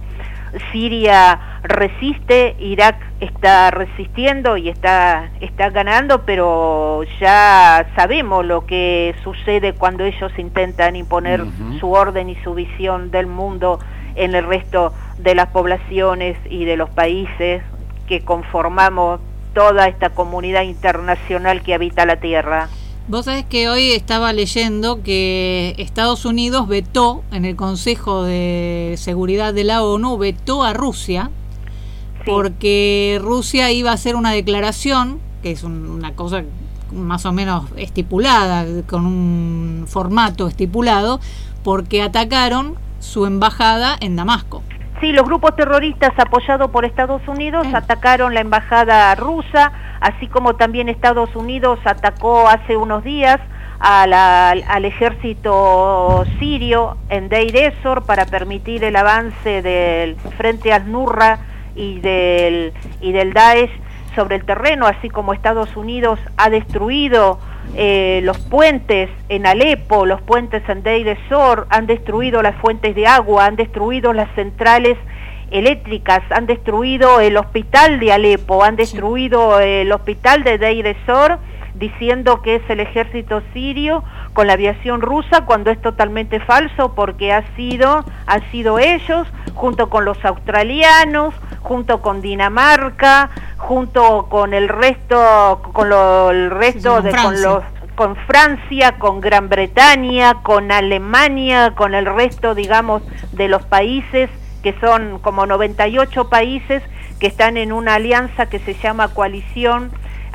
Siria resiste, Irak está resistiendo y está, está ganando, pero ya sabemos lo que sucede cuando ellos intentan imponer Ujú. su orden y su visión del mundo en el resto de las poblaciones y de los países que conformamos toda esta comunidad internacional que habita la Tierra. Vos sabés que hoy estaba leyendo que Estados Unidos vetó en el Consejo de Seguridad de la ONU, vetó a Rusia, Sí. porque Rusia iba a hacer una declaración, que es un- una cosa más o menos estipulada, con un formato estipulado, porque atacaron su embajada en Damasco. Sí, los grupos terroristas apoyados por Estados Unidos Sí. atacaron la embajada rusa, así como también Estados Unidos atacó hace unos días a la- al ejército sirio en Deir ez-Zor para permitir el avance del frente al-Nusra y del, y del Daesh sobre el terreno, así como Estados Unidos ha destruido eh, los puentes en Alepo, los puentes en Deir ez-Zor, han destruido las fuentes de agua, han destruido las centrales eléctricas, han destruido el hospital de Alepo, han destruido el hospital de Deir ez-Zor, diciendo que es el ejército sirio con la aviación rusa, cuando es totalmente falso, porque ha sido, han sido ellos, junto con los australianos, junto con Dinamarca, junto con el resto, con lo, el resto con de con Francia. los con Francia, con Gran Bretaña, con Alemania, con el resto, digamos, de los países, que son como noventa y ocho países que están en una alianza que se llama Coalición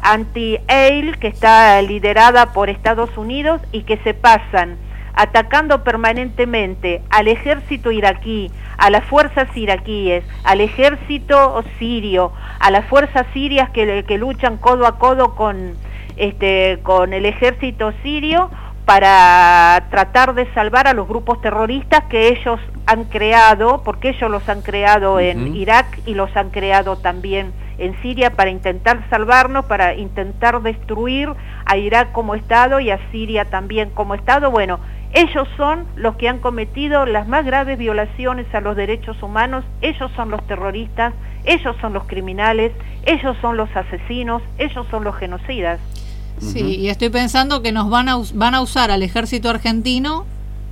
Anti-Ail, que está liderada por Estados Unidos y que se pasan atacando permanentemente al ejército iraquí, a las fuerzas iraquíes, al ejército sirio, a las fuerzas sirias que, que luchan codo a codo con, este, con el ejército sirio para tratar de salvar a los grupos terroristas que ellos han creado, porque ellos los han creado en Ujú. Irak y los han creado también en Siria para intentar salvarnos, para intentar destruir a Irak como Estado y a Siria también como Estado. Bueno, ellos son los que han cometido las más graves violaciones a los derechos humanos, ellos son los terroristas, ellos son los criminales, ellos son los asesinos, ellos son los genocidas. Sí, y estoy pensando que nos van a, us- van a usar al ejército argentino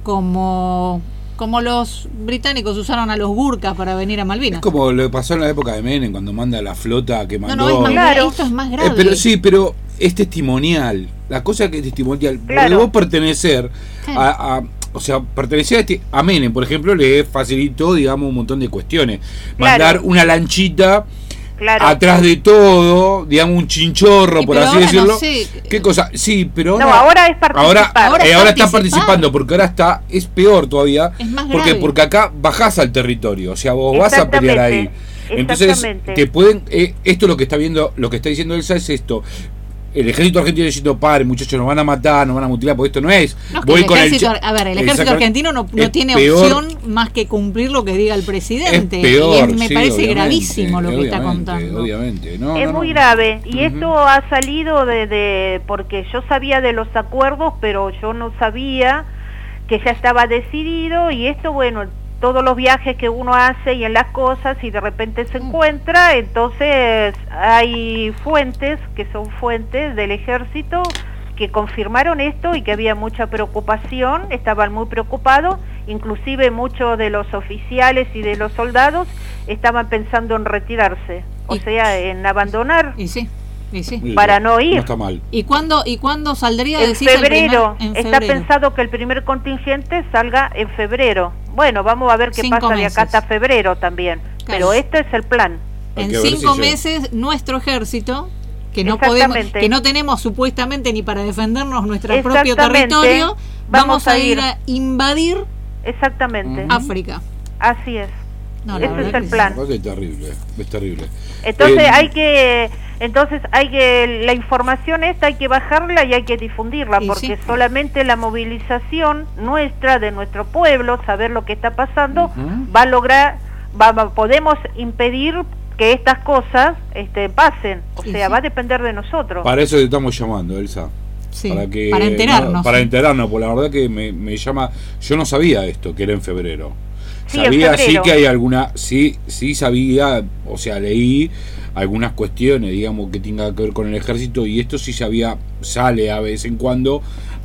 como, como los británicos usaron a los Gurkhas para venir a Malvinas. Es como lo que pasó en la época de Menem, cuando manda la flota que No, mandó. no, es más Claro. grave, esto es más grave. Eh, pero sí, pero es testimonial. La cosa que es testimonial. Porque Claro. vos pertenecer Claro. a, a- o sea, pertenecer a, este, a Menem, por ejemplo, le facilitó, digamos, un montón de cuestiones. Mandar Claro. una lanchita Claro. atrás de todo, digamos, un chinchorro, Y por pero así ahora decirlo. no sé. ¿Qué cosa? Sí, pero ahora. No, ahora es participar. Ahora, Ahora eh, es ahora está participar. participando, porque ahora está, es peor todavía. Es más porque, grave. porque acá bajás al territorio, o sea, vos vas a pelear ahí. Exactamente, Entonces, exactamente. te pueden, eh, esto lo que está viendo, lo que está diciendo Elsa es esto. El ejército argentino diciendo, pare, muchachos, nos van a matar, nos van a mutilar, porque esto no es. No, es que Voy el con ejército, el a ver, el ejército Exactamente. argentino no, no Es tiene peor. opción más que cumplir lo que diga el presidente. Es peor, y es- me sí, parece obviamente, gravísimo lo que está obviamente, contando. Obviamente, no, es no, muy no. grave y Ujú. esto ha salido de, de porque yo sabía de los acuerdos, pero yo no sabía que ya estaba decidido, y esto, bueno, todos los viajes que uno hace y en las cosas, y de repente se encuentra, entonces hay fuentes que son fuentes del ejército que confirmaron esto y que había mucha preocupación, estaban muy preocupados, inclusive muchos de los oficiales y de los soldados estaban pensando en retirarse, o Y- sea, en abandonar. Y sí, y sí. Sí, para no ir. No está mal. ¿Y cuándo, y cuándo saldría? En decís, el febrero, primer- en está febrero. pensado que el primer contingente salga en febrero. Bueno, vamos a ver qué Cinco pasa de acá meses. hasta febrero también, Claro. pero este es el plan. Hay En que ver si cinco llega. meses, nuestro ejército, que no podemos, Exactamente. que no tenemos supuestamente ni para defendernos nuestro propio Exactamente. territorio, vamos, Vamos a a ir ir. a invadir Exactamente, Ujú. África. así es. No, la Ese verdad es el que sí. plan. La verdad que es terrible, es terrible. Entonces Eh, hay que, entonces hay que, la información esta hay que bajarla y hay que difundirla, Y porque sí. solamente la movilización nuestra, de nuestro pueblo, saber lo que está pasando, Ujú. va a lograr, va, va- podemos impedir que estas cosas este, pasen, o Y sea, sí. va a depender de nosotros. Para eso te estamos llamando, Elsa. Sí, Para, que, para enterarnos. no, para enterarnos, porque la verdad que me, me llama. Yo no sabía esto, que era en febrero. Sí, en sabía sí febrero. que hay alguna. Sí, sí sabía, o sea, leí algunas cuestiones, digamos, que tengan que ver con el ejército, y esto sí sabía, sale a vez en cuando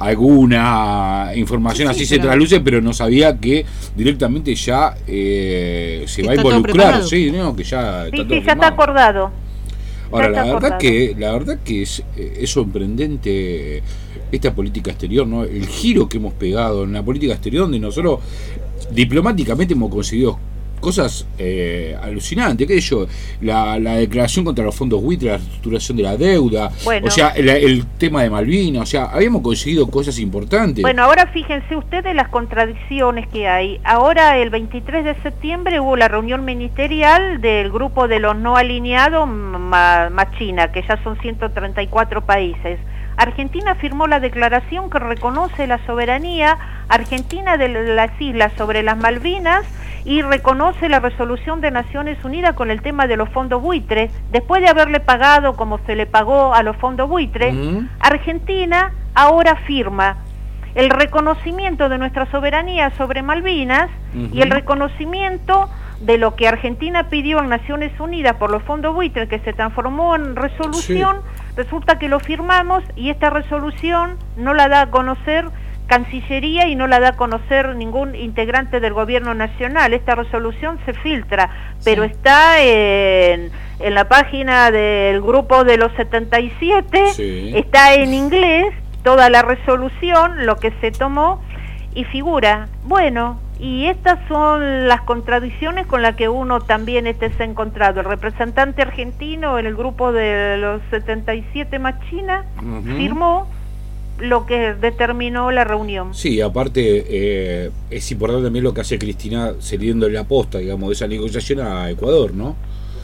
alguna información Sí, sí, así se pero- trasluce, pero no sabía que directamente ya eh, se va a Está todo involucrar. preparado. Sí, no, que ya está Sí, todo sí, ya está firmado. acordado. Ahora, Ya la está verdad acordado. que la verdad que es, eh, es sorprendente esta política exterior, ¿no? El giro que hemos pegado en la política exterior, donde nosotros diplomáticamente hemos conseguido cosas eh, alucinantes, qué sé yo, la, la declaración contra los fondos buitres, la reestructuración de la deuda, Bueno. o sea, el, el tema de Malvinas, o sea, habíamos conseguido cosas importantes. Bueno, ahora fíjense ustedes las contradicciones que hay. Ahora, el veintitrés de septiembre, hubo la reunión ministerial del grupo de los no alineados más, más China, que ya son ciento treinta y cuatro países. Argentina firmó la declaración que reconoce la soberanía argentina de las islas sobre las Malvinas y reconoce la resolución de Naciones Unidas con el tema de los fondos buitres. Después de haberle pagado como se le pagó a los fondos buitres, Ujú. Argentina ahora firma el reconocimiento de nuestra soberanía sobre Malvinas Ujú. y el reconocimiento de lo que Argentina pidió en Naciones Unidas por los fondos buitres, que se transformó en resolución. Resulta que lo firmamos y esta resolución no la da a conocer Cancillería y no la da a conocer ningún integrante del gobierno nacional. Esta resolución se filtra, pero Sí. está en, en la página del grupo de los setenta y siete, Sí. está en inglés toda la resolución, lo que se tomó, y figura. Bueno, y estas son las contradicciones con las que uno también este se ha encontrado. El representante argentino en el grupo de los setenta y siete más China Ujú. firmó lo que determinó la reunión. Sí, aparte eh, es importante también lo que hace Cristina cediendo la posta, digamos, de esa negociación a Ecuador, ¿no?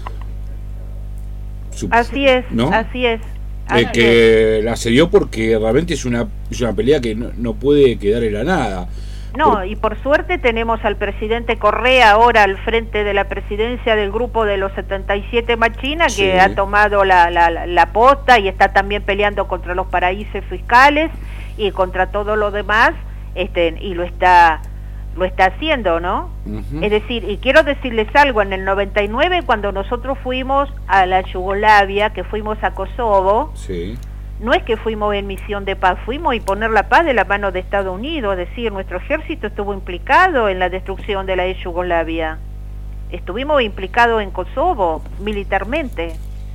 Sup- Así es, ¿no? así es. Eh, así es. que la cedió porque realmente es una, es una pelea que no, no puede quedar en la nada. No, Por- y por suerte tenemos al presidente Correa ahora al frente de la presidencia del grupo de los setenta y siete más China, que Sí. ha tomado la, la, la, la posta y está también peleando contra los paraísos fiscales y contra todo lo demás, este, y lo está lo está haciendo, ¿no? Ujú. Es decir, y quiero decirles algo, en el noventa y nueve, cuando nosotros fuimos a la Yugoslavia, que fuimos a Kosovo, Sí. no es que fuimos en misión de paz, fuimos y poner la paz de la mano de Estados Unidos, es decir, nuestro ejército estuvo implicado en la destrucción de la ex Yugoslavia. Estuvimos implicados en Kosovo, militarmente.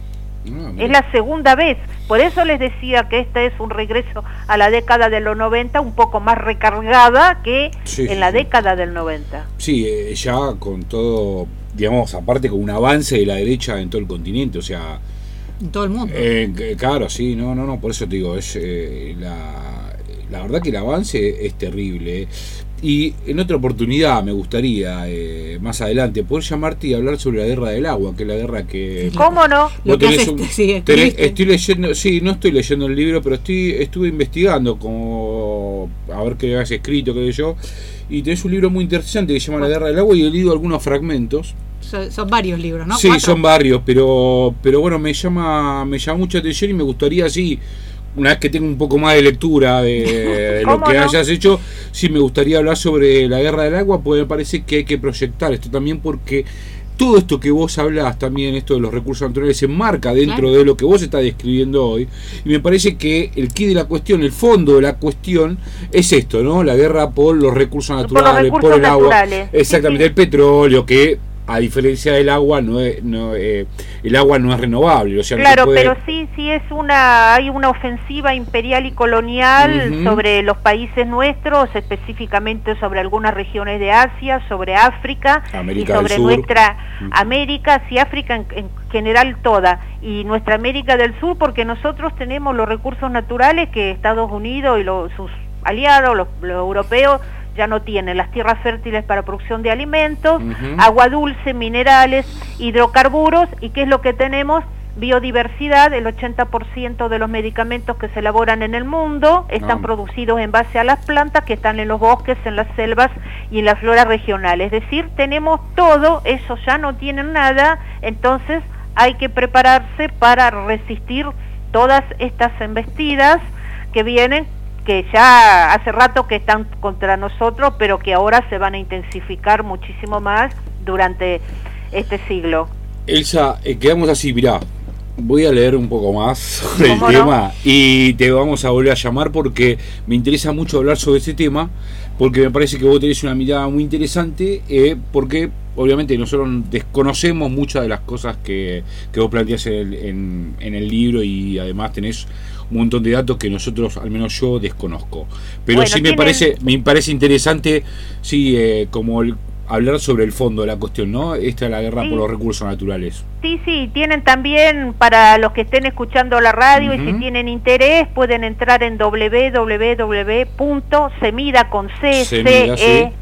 Ah, es la segunda vez, por eso les decía que este es un regreso a la década de los noventa un poco más recargada que Sí, en sí, la sí. década del noventa. Sí, eh, ya con todo, digamos, aparte con un avance de la derecha en todo el continente, o sea, En todo el mundo. eh, que- claro, sí, no, no, no, por eso te digo, es eh, la, la verdad que el avance es terrible. eh. Y en otra oportunidad me gustaría, eh, más adelante, poder llamarte y hablar sobre la guerra del agua, que es la guerra que... ¿Cómo no? Lo Vos que tenés hace un- este- sí, tenés- escribiste. estoy leyendo, sí, no estoy leyendo el libro, pero estoy estuve investigando como a ver qué habías escrito, qué sé yo, y tenés un libro muy interesante que se llama La Guerra del Agua y he leído algunos fragmentos. Son, son varios libros, ¿no? Sí, ¿Cuatro? son varios, pero pero bueno, me llama me llama mucha atención y me gustaría así, una vez que tenga un poco más de lectura de, de lo ¿Cómo que no? hayas hecho, sí me gustaría hablar sobre la Guerra del Agua, porque me parece que hay que proyectar esto también, porque todo esto que vos hablás también, esto de los recursos naturales, se enmarca dentro Claro. de lo que vos estás describiendo hoy, y me parece que el quid de la cuestión, el fondo de la cuestión es esto, ¿no? La guerra por los recursos Por los naturales, por, recursos el agua, naturales. exactamente, Sí, sí. el petróleo, que a diferencia del agua no es, no, eh, el agua no es renovable, o sea, no se Claro, puede- pero sí, sí es una, hay una ofensiva imperial y colonial Ujú. sobre los países nuestros, específicamente sobre algunas regiones de Asia, sobre África América y del sobre Sur. nuestra Ujú. América, sí, África en, en general toda, y nuestra América del Sur, porque nosotros tenemos los recursos naturales que Estados Unidos y los, sus aliados, los, los europeos, ya no tienen, las tierras fértiles para producción de alimentos, Ujú. agua dulce, minerales, hidrocarburos, y ¿qué es lo que tenemos? Biodiversidad. El ochenta por ciento de los medicamentos que se elaboran en el mundo están Ah. producidos en base a las plantas que están en los bosques, en las selvas y en la flora regional. Es decir, tenemos todo, ellos ya no tienen nada, entonces hay que prepararse para resistir todas estas embestidas que vienen, que ya hace rato que están contra nosotros, pero que ahora se van a intensificar muchísimo más durante este siglo. Elsa, eh, quedamos así, mirá, voy a leer un poco más sobre el ¿Cómo no? tema y te vamos a volver a llamar porque me interesa mucho hablar sobre este tema, porque me parece que vos tenés una mirada muy interesante, eh, porque obviamente nosotros desconocemos muchas de las cosas que, que vos planteás en el, en, en el libro, y además tenés un montón de datos que nosotros, al menos yo, desconozco. Pero Bueno, sí me tienen- parece me parece interesante, sí, eh, como el- hablar sobre el fondo de la cuestión, ¿no? Esta es la guerra Sí. por los recursos naturales. Sí, sí, tienen también, para los que estén escuchando la radio y si Ujú. tienen interés, pueden entrar en doble u doble u doble u punto semida con C, Semida, C, E,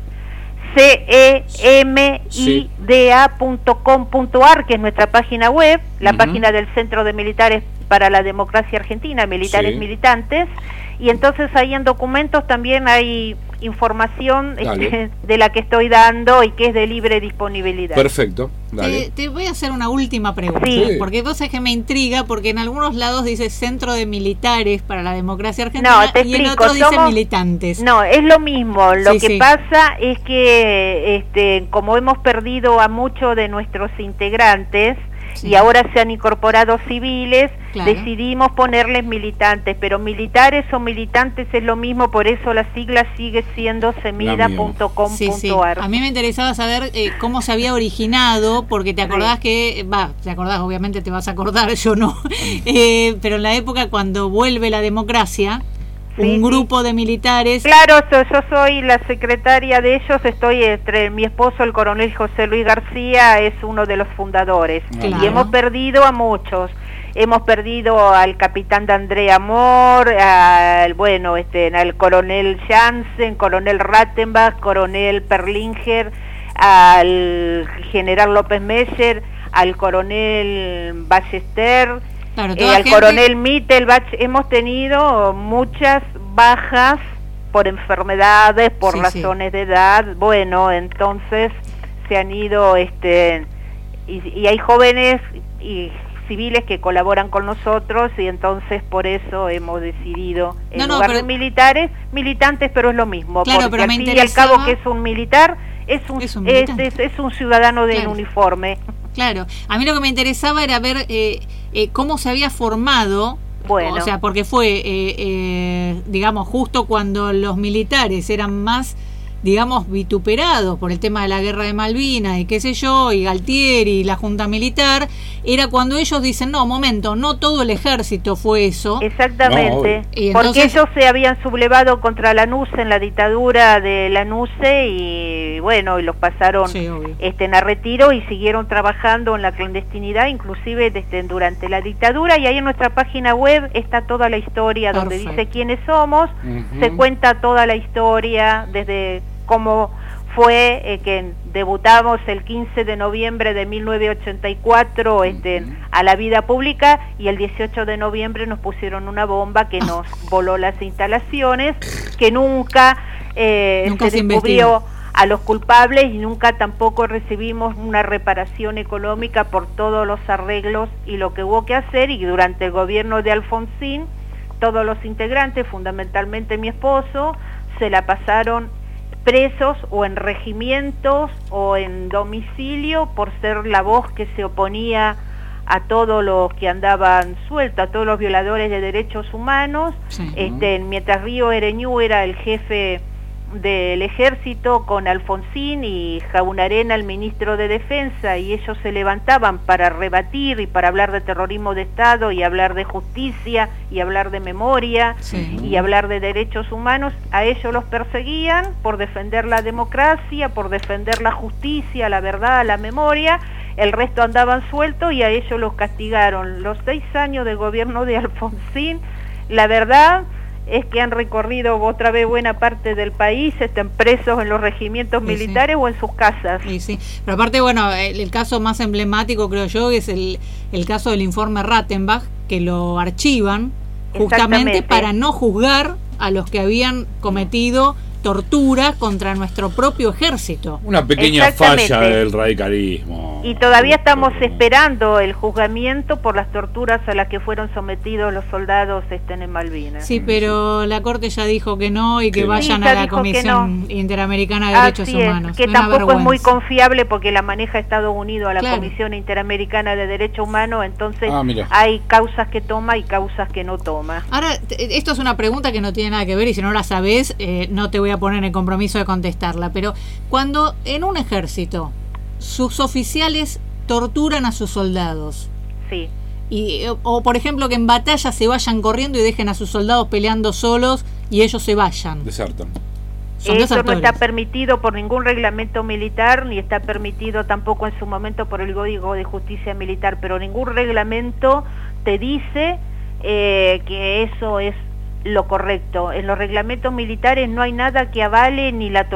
C E M I D A punto com punto A R, que es nuestra página web, la Ujú. página del Centro de Militares para la Democracia Argentina, Militares Sí. Militantes, y entonces ahí en documentos también hay información Dale. este, de la que estoy dando y que es de libre disponibilidad. Perfecto, Te, dale. te voy a hacer una última pregunta, Sí. Sí. porque vos sabés que me intriga, porque en algunos lados dice Centro de Militares para la Democracia Argentina No, te y en explico, otros dice somos- militantes. No, es lo mismo. Lo Sí, que sí. pasa es que, este, como hemos perdido a muchos de nuestros integrantes Sí. y ahora se han incorporado civiles, Claro. decidimos ponerles militantes, pero militares o militantes es lo mismo, por eso la sigla sigue siendo semida punto com Sí, sí. punto A R. A mí me interesaba saber eh, cómo se había originado, porque te acordás que, va, te acordás, obviamente te vas a acordar, yo no, eh, pero en la época cuando vuelve la democracia, Sí, un sí. grupo de militares... Claro, so- yo soy la secretaria de ellos, estoy entre mi esposo, el coronel José Luis García, es uno de los fundadores. Claro. Y hemos perdido a muchos. Hemos perdido al capitán de Andrea Amor, al, bueno, este, al coronel Jansen, coronel Rattenbach, coronel Perlinger, al general López Meyer, al coronel Ballester, Claro, eh, toda al gente- coronel Mittelbach. Hemos tenido muchas bajas por enfermedades, por Sí, razones de edad. Bueno, entonces se han ido, este, y, y hay jóvenes y civiles que colaboran con nosotros, y entonces por eso hemos decidido, en No, no, lugar pero- de militares, militantes, pero es lo mismo, Claro, porque pero al me fin y al interesaba- cabo que es un militar, es un, Es un es, militante. es- es un ciudadano del Claro. uniforme. Claro, a mí lo que me interesaba era ver eh, eh, cómo se había formado Bueno. O sea, porque fue, eh, eh, digamos, justo cuando los militares eran más, digamos, vituperados por el tema de la guerra de Malvinas y qué sé yo, y Galtieri y la Junta Militar, era cuando ellos dicen, no, momento, no todo el ejército fue eso. Exactamente, no, y porque entonces, ellos se habían sublevado contra Lanuse en la dictadura de Lanuse y bueno, y los pasaron sí, este, a retiro y siguieron trabajando en la clandestinidad, inclusive desde, durante la dictadura, y ahí en nuestra página web está toda la historia, donde perfecto. dice quiénes somos, Uh-huh. se cuenta toda la historia, desde cómo fue eh, que debutamos el quince de noviembre de mil novecientos ochenta y cuatro este, uh-huh. a la vida pública, y el dieciocho de noviembre nos pusieron una bomba que nos voló las instalaciones, que nunca, eh, nunca se se descubrió a los culpables y nunca tampoco recibimos una reparación económica por todos los arreglos y lo que hubo que hacer. Y durante el gobierno de Alfonsín, todos los integrantes, fundamentalmente mi esposo, se la pasaron presos o en regimientos o en domicilio por ser la voz que se oponía a todos los que andaban sueltos, a todos los violadores de derechos humanos. Sí. Este, mientras Río Ereñú era el jefe del ejército con Alfonsín y Jaunarena el ministro de Defensa, y ellos se levantaban para rebatir y para hablar de terrorismo de Estado y hablar de justicia y hablar de memoria sí. y hablar de derechos humanos, a ellos los perseguían por defender la democracia, por defender la justicia, la verdad, la memoria. El resto andaban sueltos y a ellos los castigaron. Los seis años de gobierno de Alfonsín, la verdad es que han recorrido otra vez buena parte del país, están presos en los regimientos sí, militares sí. o en sus casas. Sí, sí. Pero aparte, bueno, el, el caso más emblemático, creo yo, es el, el caso del informe Rattenbach, que lo archivan justamente para no juzgar a los que habían cometido tortura contra nuestro propio ejército. Una pequeña falla del radicalismo. Y todavía estamos esperando el juzgamiento por las torturas a las que fueron sometidos los soldados estén en Malvinas. Sí, pero la Corte ya dijo que no y que sí. vayan sí, a la Comisión no. Interamericana de Derechos Así es, Humanos. que Una tampoco vergüenza. Es muy confiable porque la maneja Estados Unidos a la claro. Comisión Interamericana de Derechos Humanos, entonces ah, hay causas que toma y causas que no toma. Ahora, esto es una pregunta que no tiene nada que ver y si no la sabés, eh, no te voy a poner en compromiso de contestarla, pero cuando en un ejército sus oficiales torturan a sus soldados, sí, y o por ejemplo que en batalla se vayan corriendo y dejen a sus soldados peleando solos y ellos se vayan, desertan. Son Eso desertores. no está permitido por ningún reglamento militar, ni está permitido tampoco en su momento por el Código de Justicia Militar, pero ningún reglamento te dice eh, que eso es lo correcto. En los reglamentos militares no hay nada que avale ni la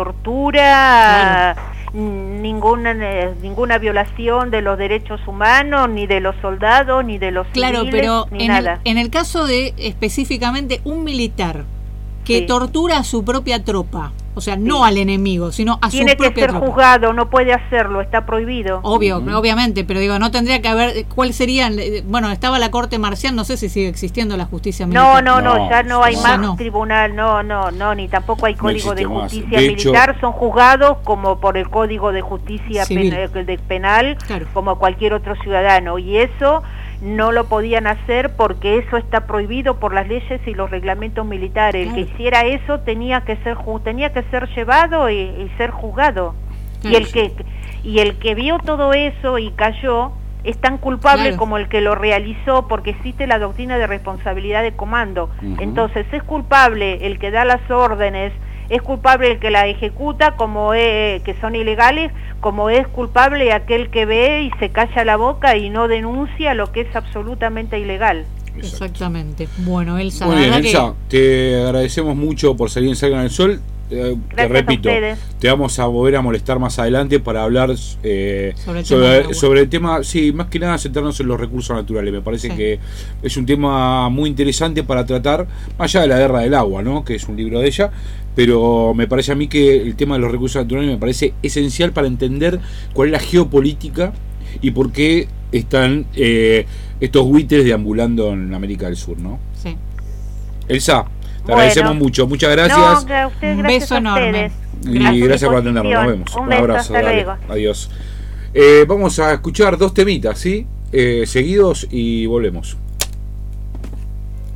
tortura, claro. ninguna eh, ninguna violación de los derechos humanos, ni de los soldados, ni de los claro, civiles, pero ni en nada. El, en el caso de específicamente un militar que sí. tortura a su propia tropa, o sea, no sí. al enemigo, sino a Tiene su propia que ser tropa. juzgado, no puede hacerlo, está prohibido. Obvio, uh-huh. obviamente, pero digo, no tendría que haber, ¿cuál sería? Bueno, estaba la Corte Marcial, no sé si sigue existiendo la justicia militar. No, no, no, no ya no hay ya más no. tribunal, no, no, no, ni tampoco hay Código no de más. Justicia de Militar, hecho, son juzgados como por el Código de Justicia Civil. Penal, de penal claro. como cualquier otro ciudadano, y eso no lo podían hacer porque eso está prohibido por las leyes y los reglamentos militares. Claro. El que hiciera eso tenía que ser tenía que ser llevado y, y ser juzgado. Claro, y el sí. que y el que vio todo eso y cayó es tan culpable claro. como el que lo realizó, porque existe la doctrina de responsabilidad de comando. Uh-huh. Entonces es culpable el que da las órdenes, es culpable el que la ejecuta, como es, que son ilegales, como es culpable aquel que ve y se calla la boca y no denuncia lo que es absolutamente ilegal. Exactamente. Bueno, Elsa, muy bien, que... Elsa, te agradecemos mucho por salir en Salgan al Sol. Eh, te repito, te vamos a volver a molestar más adelante para hablar eh, sobre, el sobre, tema sobre el tema, sí, más que nada centrarnos en los recursos naturales. Me parece sí. que es un tema muy interesante para tratar, más allá de la guerra del agua, ¿no? Que es un libro de ella, pero me parece a mí que el tema de los recursos naturales me parece esencial para entender cuál es la geopolítica y por qué están eh, estos buitres deambulando en América del Sur, ¿no? Sí. Elsa, te bueno, agradecemos mucho, muchas gracias. No, a ustedes, un gracias beso a enorme. Y gracias, gracias por atendernos, nos vemos. Un, Un beso, abrazo, hasta dale. luego. Adiós. Eh, vamos a escuchar dos temitas, ¿sí? Eh, seguidos y volvemos.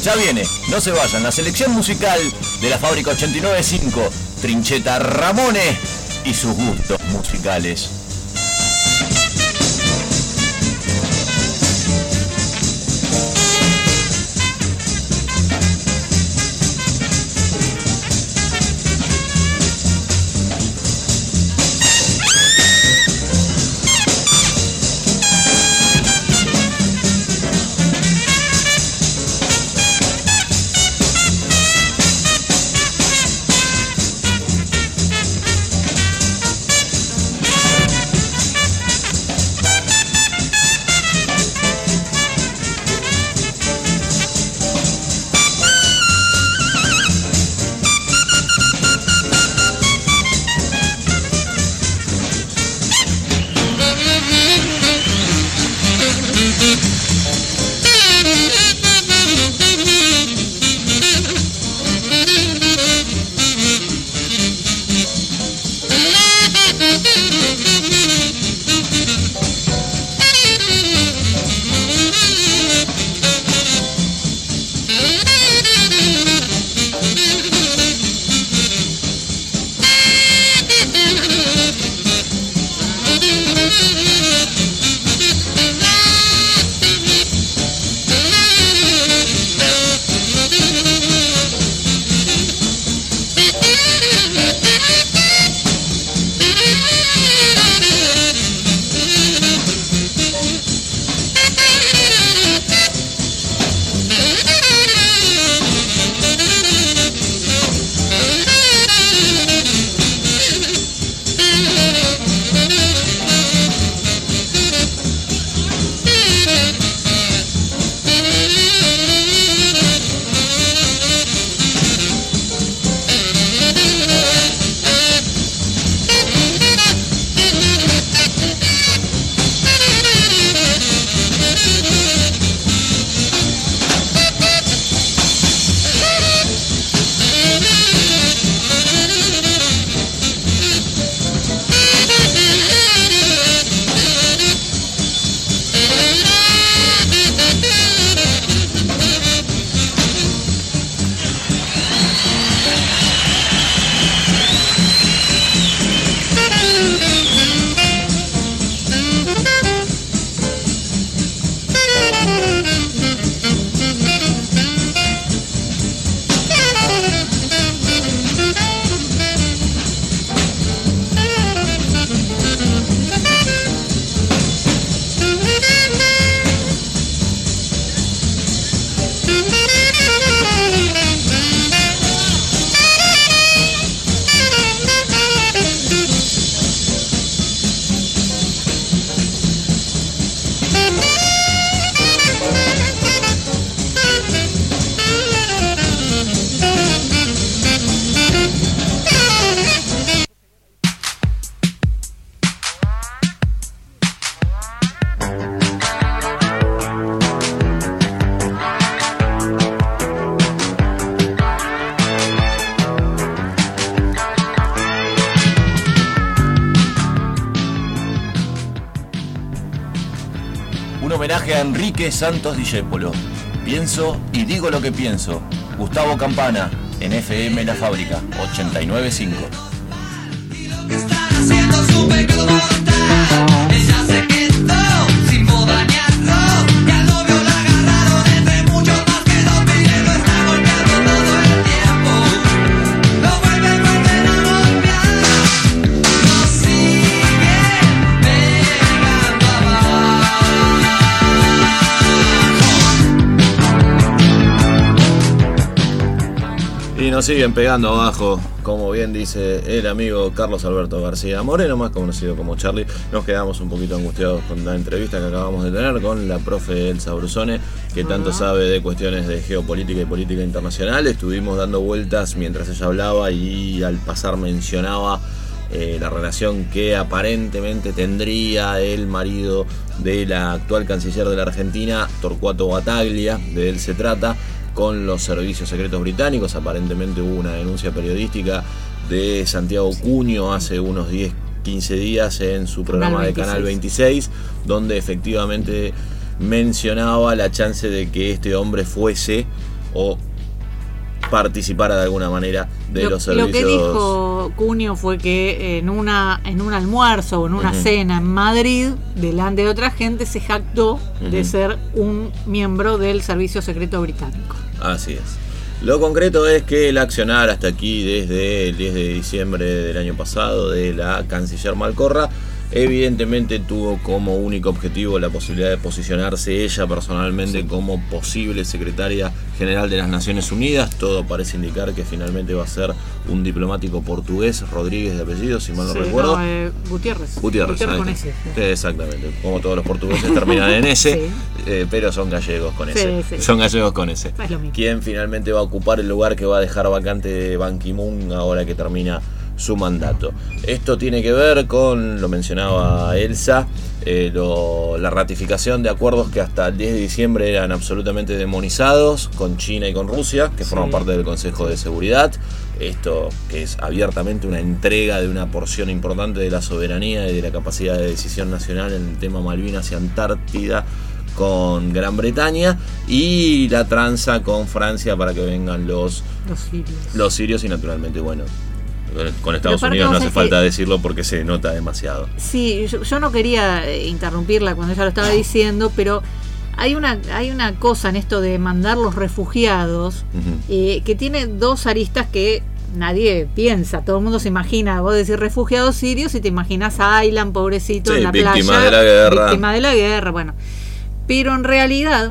Ya viene, no se vayan, la selección musical de la Fábrica ochenta y nueve punto cinco, Trincheta Ramones y sus gustos musicales. homenaje a Enrique Santos Discépolo. Pienso y digo lo que pienso. Gustavo Campana, en F M La Fábrica, ochenta y nueve punto cinco. Ella se quedó sin poder dañarlo. Y al novio la agarraron entre muchos más que lo piden. Lo está golpeando todo el tiempo. Lo vuelven, vuelven a golpear. Lo siguen pegando abajo. Y nos siguen pegando abajo. Como bien dice el amigo Carlos Alberto García Moreno, más conocido como Charlie. Nos quedamos un poquito angustiados con la entrevista que acabamos de tener con la profe Elsa Brusone, que tanto sabe de cuestiones de geopolítica y política internacional. Estuvimos dando vueltas mientras ella hablaba y al pasar mencionaba eh, la relación que aparentemente tendría el marido de la actual canciller de la Argentina, Torcuato Battaglia, de él se trata, con los servicios secretos británicos. Aparentemente hubo una denuncia periodística de Santiago Cuño hace unos diez, quince días en su programa de Canal veintiséis, donde efectivamente mencionaba la chance de que este hombre fuese o participara de alguna manera de lo, los servicios. Lo que dijo Cunio fue que en una en un almuerzo o en una uh-huh. cena en Madrid, delante de otra gente, se jactó uh-huh. de ser un miembro del Servicio Secreto Británico. Así es. Lo concreto es que el accionar hasta aquí desde el diez de diciembre del año pasado de la canciller Malcorra evidentemente tuvo como único objetivo la posibilidad de posicionarse ella personalmente sí. como posible secretaria general de las Naciones Unidas. Todo parece indicar que finalmente va a ser un diplomático portugués, Rodríguez de apellido, si mal no sí, recuerdo. No, eh, Gutiérrez. Gutiérrez, Gutiérrez con ese. Sí. Exactamente, como todos los portugueses terminan en ese, sí. eh, pero son gallegos con ese. Sí, sí. Son gallegos con ese. Es lo mismo. Quien finalmente va a ocupar el lugar que va a dejar vacante Ban Ki-moon ahora que termina su mandato. Esto tiene que ver con, lo mencionaba Elsa, eh, lo, la ratificación de acuerdos que hasta el diez de diciembre eran absolutamente demonizados con China y con Rusia, que sí. forman parte del Consejo de Seguridad. Esto que es abiertamente una entrega de una porción importante de la soberanía y de la capacidad de decisión nacional en el tema Malvinas y Antártida con Gran Bretaña, y la tranza con Francia para que vengan los, los sirios. Los sirios y naturalmente, bueno, con Estados Unidos no hace falta que... decirlo porque se nota demasiado. Sí, yo, yo no quería interrumpirla cuando ella lo estaba diciendo, pero hay una hay una cosa en esto de mandar los refugiados uh-huh. eh, que tiene dos aristas que nadie piensa. Todo el mundo se imagina, vos decís refugiados sirios y te imaginas a Aylan, pobrecito, sí, en la víctima playa, de la guerra. víctima de la guerra, bueno. Pero en realidad,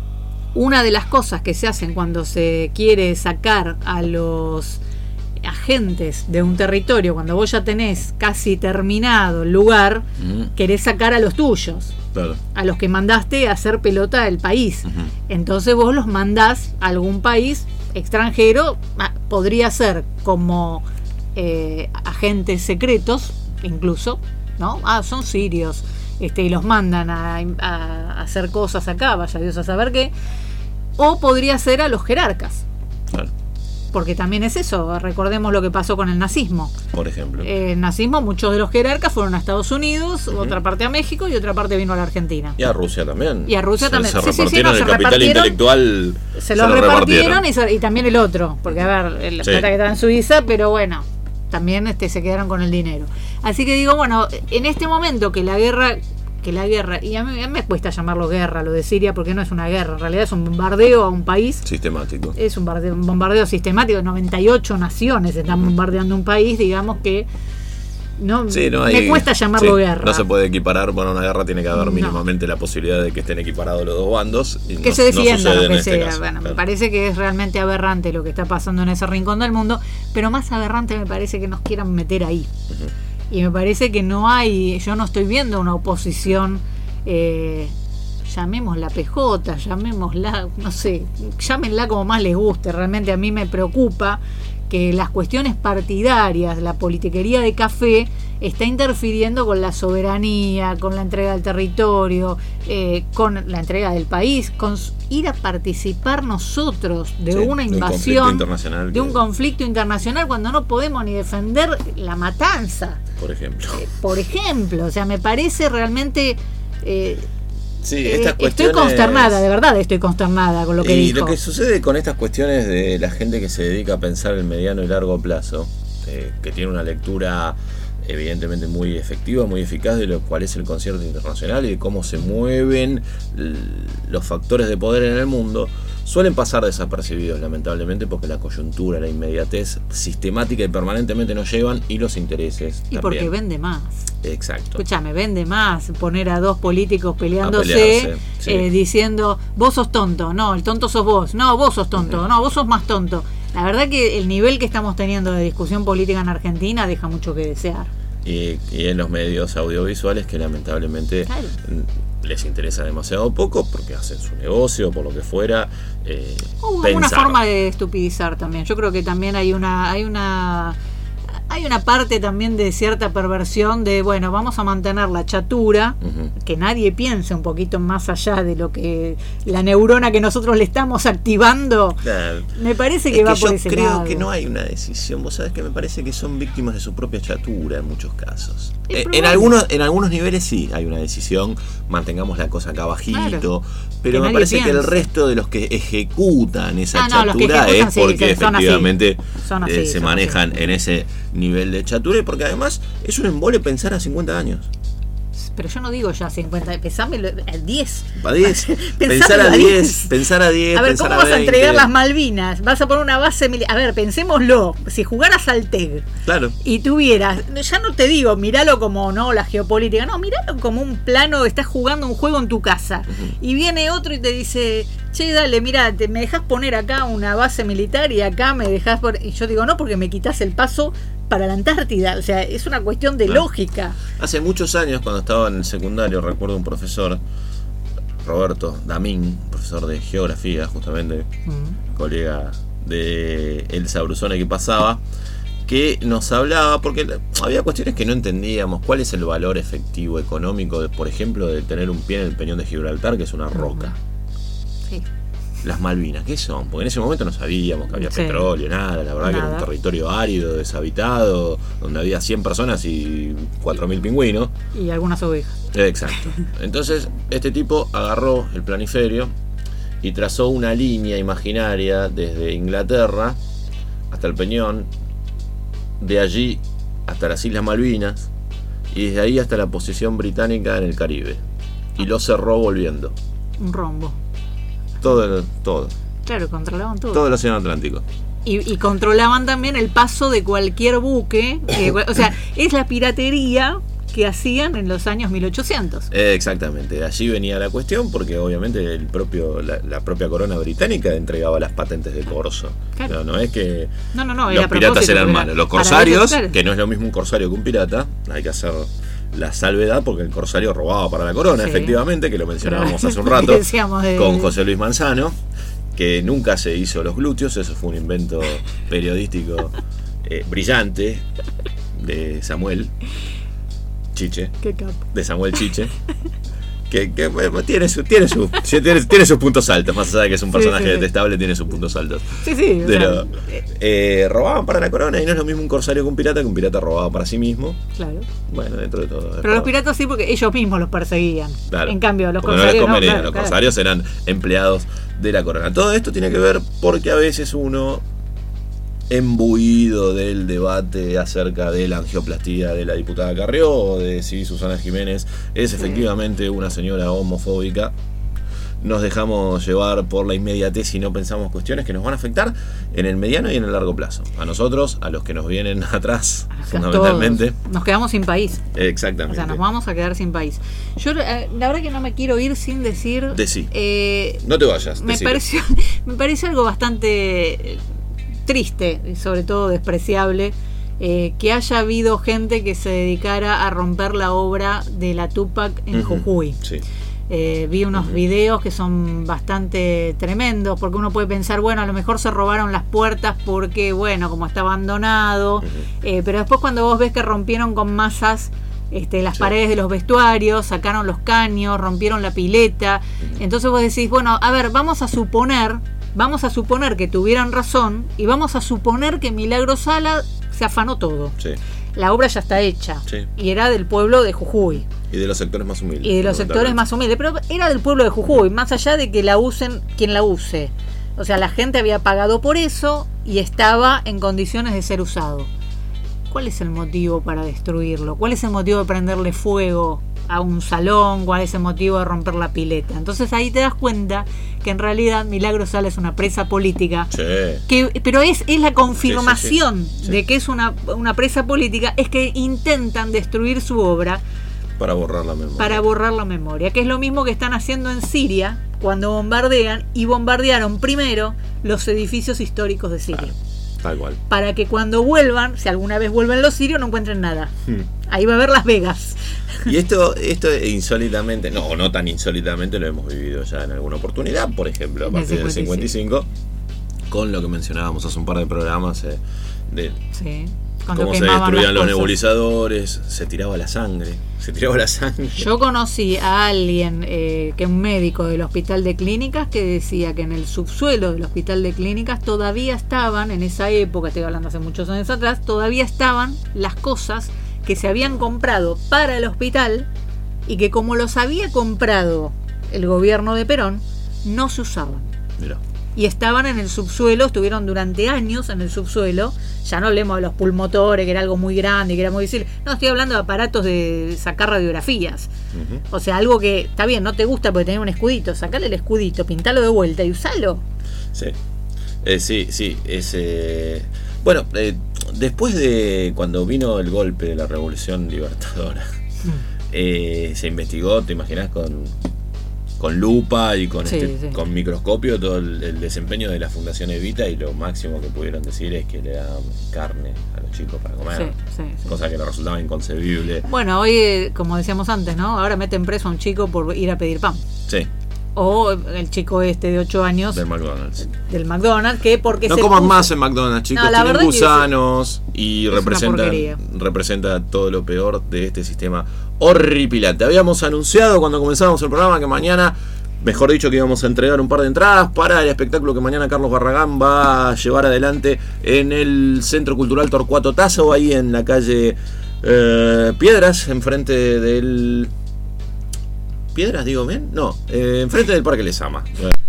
una de las cosas que se hacen cuando se quiere sacar a los agentes de un territorio, cuando vos ya tenés casi terminado el lugar, uh-huh. querés sacar a los tuyos, claro. a los que mandaste a hacer pelota del país. Uh-huh. Entonces vos los mandás a algún país extranjero, podría ser como eh, agentes secretos, incluso, ¿no? Ah, son sirios, este, y los mandan a, a hacer cosas acá, vaya Dios a saber qué. O podría ser a los jerarcas. Claro. Porque también es eso, recordemos lo que pasó con el nazismo. Por ejemplo. Eh, el nazismo, muchos de los jerarcas fueron a Estados Unidos, uh-huh. otra parte a México y otra parte vino a la Argentina. Y a Rusia también. Y a Rusia se, también. Se sí, repartieron sí, sí, no, el se capital repartieron, intelectual. Se, se lo lo repartieron, repartieron. Y, y también el otro. Porque, a ver, el, la sí. plata que estaba en Suiza, pero bueno, también este, se quedaron con el dinero. Así que digo, bueno, en este momento que la guerra... que la guerra, y a mí, a mí me cuesta llamarlo guerra, lo de Siria, porque no es una guerra, en realidad es un bombardeo a un país sistemático. Es un bombardeo, un bombardeo sistemático, noventa y ocho naciones están bombardeando un país, digamos que no, sí, no hay, me cuesta llamarlo sí, guerra. No se puede equiparar, bueno, una guerra tiene que haber no. mínimamente la posibilidad de que estén equiparados los dos bandos. Y que no, se defienda no lo que este sea. caso, Bueno, claro. me parece que es realmente aberrante lo que está pasando en ese rincón del mundo, pero más aberrante me parece que nos quieran meter ahí. Uh-huh. Y me parece que no hay, yo no estoy viendo una oposición. Eh, llamémosla P J, llamémosla, no sé, llámenla como más les guste. Realmente a mí me preocupa que las cuestiones partidarias, la politiquería de café, está interfiriendo con la soberanía, con la entrega del territorio, eh, con la entrega del país, con ir a participar nosotros de sí, una invasión, de un conflicto internacional, de un conflicto internacional cuando no podemos ni defender la matanza. Por ejemplo. Eh, por ejemplo, o sea, me parece realmente... Eh, sí, eh, estas cuestiones... Estoy consternada, de verdad estoy consternada con lo que y dijo. Lo que sucede con estas cuestiones de la gente que se dedica a pensar el mediano y largo plazo, eh, que tiene una lectura evidentemente muy efectiva, muy eficaz de lo cual es el concierto internacional y de cómo se mueven los factores de poder en el mundo, suelen pasar desapercibidos lamentablemente porque la coyuntura, la inmediatez sistemática y permanentemente nos llevan, y los intereses y también. Porque vende más. Exacto. Escúchame, vende más poner a dos políticos peleándose, pelearse, sí. eh, diciendo vos sos tonto, no, el tonto sos vos, no, vos sos tonto, uh-huh. no, vos sos más tonto. La verdad que el nivel que estamos teniendo de discusión política en Argentina deja mucho que desear. Y, y en los medios audiovisuales que lamentablemente claro. les interesa demasiado poco porque hacen su negocio, por lo que fuera. Eh, o una forma de estupidizar también. Yo creo que también hay una hay una Hay una parte también de cierta perversión de, bueno, vamos a mantener la chatura, uh-huh. que nadie piense un poquito más allá de lo que la neurona que nosotros le estamos activando. Claro. Me parece que es va que por yo ese creo lado. que no hay una decisión. Vos sabés que me parece que son víctimas de su propia chatura en muchos casos. Eh, en algunos en algunos niveles sí hay una decisión, mantengamos la cosa acá bajito, claro. Pero que me parece piense. que el resto de los que ejecutan esa ah, no, chatura ejecutan, es porque sí, son efectivamente así. Son así, eh, se son manejan así. En ese nivel de chatura, y porque además es un embole pensar a cincuenta años. Pero yo no digo ya cincuenta, pensámelo a diez. A diez. Pensar a diez, pensar a diez. A ver, ¿cómo a vas veinte. A entregar las Malvinas? Vas a poner una base militar. A ver, pensémoslo. Si jugaras al T E G claro. y tuvieras, ya no te digo, míralo como no la geopolítica, no, míralo como un plano, estás jugando un juego en tu casa. Uh-huh. Y viene otro y te dice, che, dale, mirá, te, me dejás poner acá una base militar y acá me dejás por... Y yo digo, no, porque me quitas el paso para la Antártida, o sea, es una cuestión de claro. lógica. Hace muchos años, cuando estaba en el secundario, recuerdo un profesor, Roberto Damín, profesor de geografía, justamente, uh-huh. colega de Elsa Brusone que pasaba, que nos hablaba, porque había cuestiones que no entendíamos, cuál es el valor efectivo económico, de, por ejemplo, de tener un pie en el Peñón de Gibraltar, que es una roca. Uh-huh. Sí. Las Malvinas, ¿qué son? Porque en ese momento no sabíamos que había sí. petróleo, nada, la verdad nada. Que era un territorio árido, deshabitado, donde había cien personas y cuatro mil pingüinos. Y algunas ovejas. Exacto. Entonces, este tipo agarró el planiferio y trazó una línea imaginaria desde Inglaterra hasta el Peñón, de allí hasta las Islas Malvinas y desde ahí hasta la posesión británica en el Caribe. Y lo cerró volviendo. Un rombo. Todo, todo. Claro, controlaban todo. Todo el océano Atlántico. Y, y controlaban también el paso de cualquier buque. Que, o sea, es la piratería que hacían en los años mil ochocientos. Eh, exactamente. Allí venía la cuestión porque obviamente el propio la, la propia corona británica entregaba las patentes de corso. Claro. No, no es que no, no, no, los piratas eran malos. Los corsarios, que no es lo mismo un corsario que un pirata, hay que hacer la salvedad porque el corsario robaba para la corona, sí. efectivamente, que lo mencionábamos hace un rato de... con José Luis Manzano, que nunca se hizo los glúteos, eso fue un invento periodístico eh, brillante de Samuel Chiche, Qué capo. de Samuel Chiche, que, que bueno, tiene, su, tiene, su, tiene, tiene sus puntos altos, más allá de que es un personaje sí, sí, detestable, tiene sus puntos altos. Sí, sí. Pero eh, robaban para la corona y no es lo mismo un corsario que un pirata, que un pirata robaba para sí mismo. Claro. Bueno, dentro de todo. Pero los piratas sí, porque ellos mismos los perseguían. Claro. En cambio, los porque corsarios no les convenía, no, claro, los claro. corsarios eran empleados de la corona. Todo esto tiene que ver porque a veces uno, embuido del debate acerca de la angioplastía de la diputada Carrió o de si Susana Jiménez es efectivamente una señora homofóbica, nos dejamos llevar por la inmediatez y no pensamos cuestiones que nos van a afectar en el mediano y en el largo plazo. A nosotros, a los que nos vienen atrás, fundamentalmente. Todos. Nos quedamos sin país. Exactamente. O sea, nos vamos a quedar sin país. Yo, la verdad que no me quiero ir sin decir... Decí. Eh, no te vayas. Me pareció, me pareció algo bastante... triste y sobre todo despreciable eh, que haya habido gente que se dedicara a romper la obra de la Tupac en uh-huh. Jujuy. Sí. Eh, vi unos uh-huh. videos que son bastante tremendos, porque uno puede pensar, bueno, a lo mejor se robaron las puertas porque, bueno, como está abandonado, uh-huh. eh, pero después cuando vos ves que rompieron con masas este, las sí. paredes de los vestuarios, sacaron los caños, rompieron la pileta, uh-huh. entonces vos decís, bueno, a ver, vamos a suponer Vamos a suponer que tuvieran razón y vamos a suponer que Milagro Sala se afanó todo. Sí. La obra ya está hecha. Sí. Y era del pueblo de Jujuy. Y de los sectores más humildes. Y de los sectores más humildes. Pero era del pueblo de Jujuy, más allá de que la usen quien la use. O sea, la gente había pagado por eso y estaba en condiciones de ser usado. ¿Cuál es el motivo para destruirlo? ¿Cuál es el motivo de prenderle fuego a un salón? ¿Cuál es el motivo de romper la pileta? Entonces ahí te das cuenta que en realidad Milagro Sala es una presa política. Sí. Que, pero es, es la confirmación sí, sí, sí. de que es una, una presa política, es que intentan destruir su obra para borrar la memoria. Para borrar la memoria, que es lo mismo que están haciendo en Siria cuando bombardean, y bombardearon primero los edificios históricos de Siria. Claro. Tal cual. Para que cuando vuelvan, si alguna vez vuelven los sirios, no encuentren nada. Hmm. Ahí va a haber Las Vegas. Y esto, esto insólitamente, no, no tan insólitamente, lo hemos vivido ya en alguna oportunidad, por ejemplo, a partir del cincuenta y cinco, con lo que mencionábamos hace un par de programas. Eh, de sí. Cuando cómo se quemaban destruían las los cosas. nebulizadores, se tiraba la sangre, se tiraba la sangre. Yo conocí a alguien, eh, que es un médico del Hospital de Clínicas, que decía que en el subsuelo del Hospital de Clínicas todavía estaban, en esa época, estoy hablando hace muchos años atrás, todavía estaban las cosas que se habían comprado para el hospital y que como los había comprado el gobierno de Perón, no se usaban. Mirá. Y estaban en el subsuelo, estuvieron durante años en el subsuelo. Ya no hablemos de los pulmotores, que era algo muy grande, que era muy difícil. No, estoy hablando de aparatos de sacar radiografías. Uh-huh. O sea, algo que está bien, no te gusta porque tenés un escudito, sacale el escudito, pintalo de vuelta y usalo. Sí, eh, sí, sí. Es, eh, bueno, eh, después de cuando vino el golpe de la Revolución Libertadora, eh, se investigó, te imaginás, con, con lupa y con, Sí, este, sí. con microscopio todo el, el desempeño de la Fundación Evita, y lo máximo que pudieron decir es que le daban carne a los chicos para comer, Sí, sí, sí. cosa que nos resultaba inconcebible. Bueno, hoy, eh, como decíamos antes, ¿no? Ahora meten preso a un chico por ir a pedir pan. Sí, O el chico este de ocho años del McDonald's. del McDonald's, que porque No se coman puso- más en McDonald's, chicos, No, la tienen verdad que gusanos y es una representan, porquería. representa todo lo peor de este sistema horripilante. Habíamos anunciado cuando comenzamos el programa que mañana, mejor dicho, que íbamos a entregar un par de entradas para el espectáculo que mañana Carlos Barragán va a llevar adelante en el Centro Cultural Torcuato Tasso, ahí en la calle eh, Piedras, enfrente del... ¿Piedras, digo bien? No, eh, enfrente del Parque Lezama.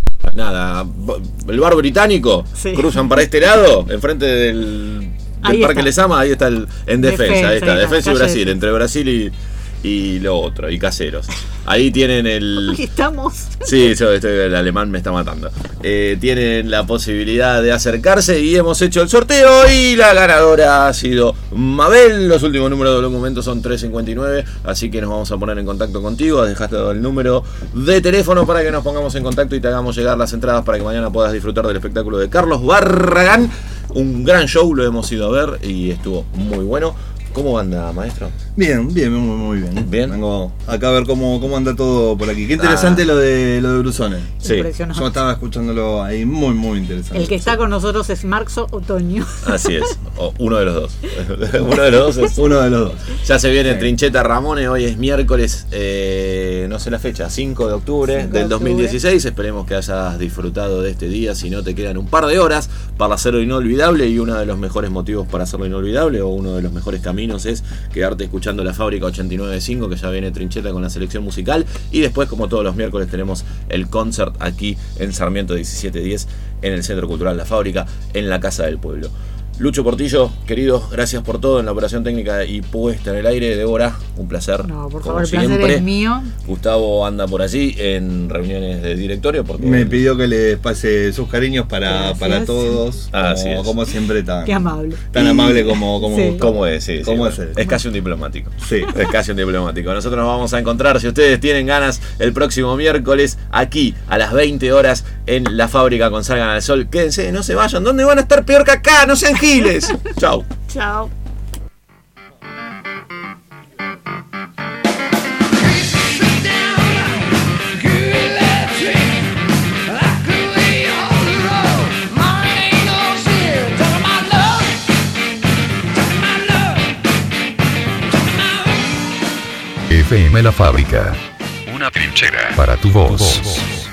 Nada, el bar británico, Sí. cruzan para este lado, enfrente del, del Ahí Parque está. Lezama, ahí está el, en defensa, Defensa, ahí está, ahí está, defensa y calle Brasil, Defensa. entre Brasil y, y lo otro, y Caseros. Ahí tienen el... Aquí estamos. Sí, yo estoy, el alemán me está matando. Eh, tienen la posibilidad de acercarse y hemos hecho el sorteo y la ganadora ha sido Mabel. Los últimos números del documento son trescientos cincuenta y nueve, así que nos vamos a poner en contacto contigo. Dejaste el número de teléfono para que nos pongamos en contacto y te hagamos llegar las entradas para que mañana puedas disfrutar del espectáculo de Carlos Barragán. Un gran show, lo hemos ido a ver y estuvo muy bueno. ¿Cómo anda, maestro? Bien, bien, muy, muy bien. Bien. Vengo acá a ver cómo, cómo anda todo por aquí. Qué interesante Ah. lo de lo de Brusone. Sí. Impresionante. Yo estaba escuchándolo ahí, muy, muy interesante. El que está con nosotros es Marxo Otoño. Así es, o uno de los dos. Uno de los dos es... Uno de los dos. Ya se viene Sí. Trincheta Ramones, hoy es miércoles, eh, no sé la fecha, cinco de octubre cinco de del dos mil dieciséis. Esperemos que hayas disfrutado de este día. Si no, te quedan un par de horas para hacerlo inolvidable, y uno de los mejores motivos para hacerlo inolvidable, o uno de los mejores caminos, es quedarte escuchando La Fábrica ochenta y nueve punto cinco, que ya viene Trincheta con la selección musical, y después, como todos los miércoles, tenemos el concert aquí en Sarmiento diecisiete diez, en el Centro Cultural La Fábrica, en la Casa del Pueblo. Lucho Portillo, querido, gracias por todo en la operación técnica y puesta en el aire. Débora, un placer. No, por como favor, el placer siempre. es mío. Gustavo anda por allí en reuniones de directorio porque Me pidió que les pase sus cariños para, Gracias. para todos. Ah, así como, es. como siempre, tan, Qué amable. tan amable como, como Sí. Gustavo. ¿Cómo es? Sí, sí, ¿Cómo bueno, es él? es casi un diplomático. Sí. Es casi un diplomático. Nosotros nos vamos a encontrar, si ustedes tienen ganas, el próximo miércoles aquí a las veinte horas en La Fábrica con Salgan al Sol. Quédense, no se vayan. ¿Dónde van a estar peor que acá? No sean giles. Chau. Chao. F M La Fábrica. Una trinchera para tu voz.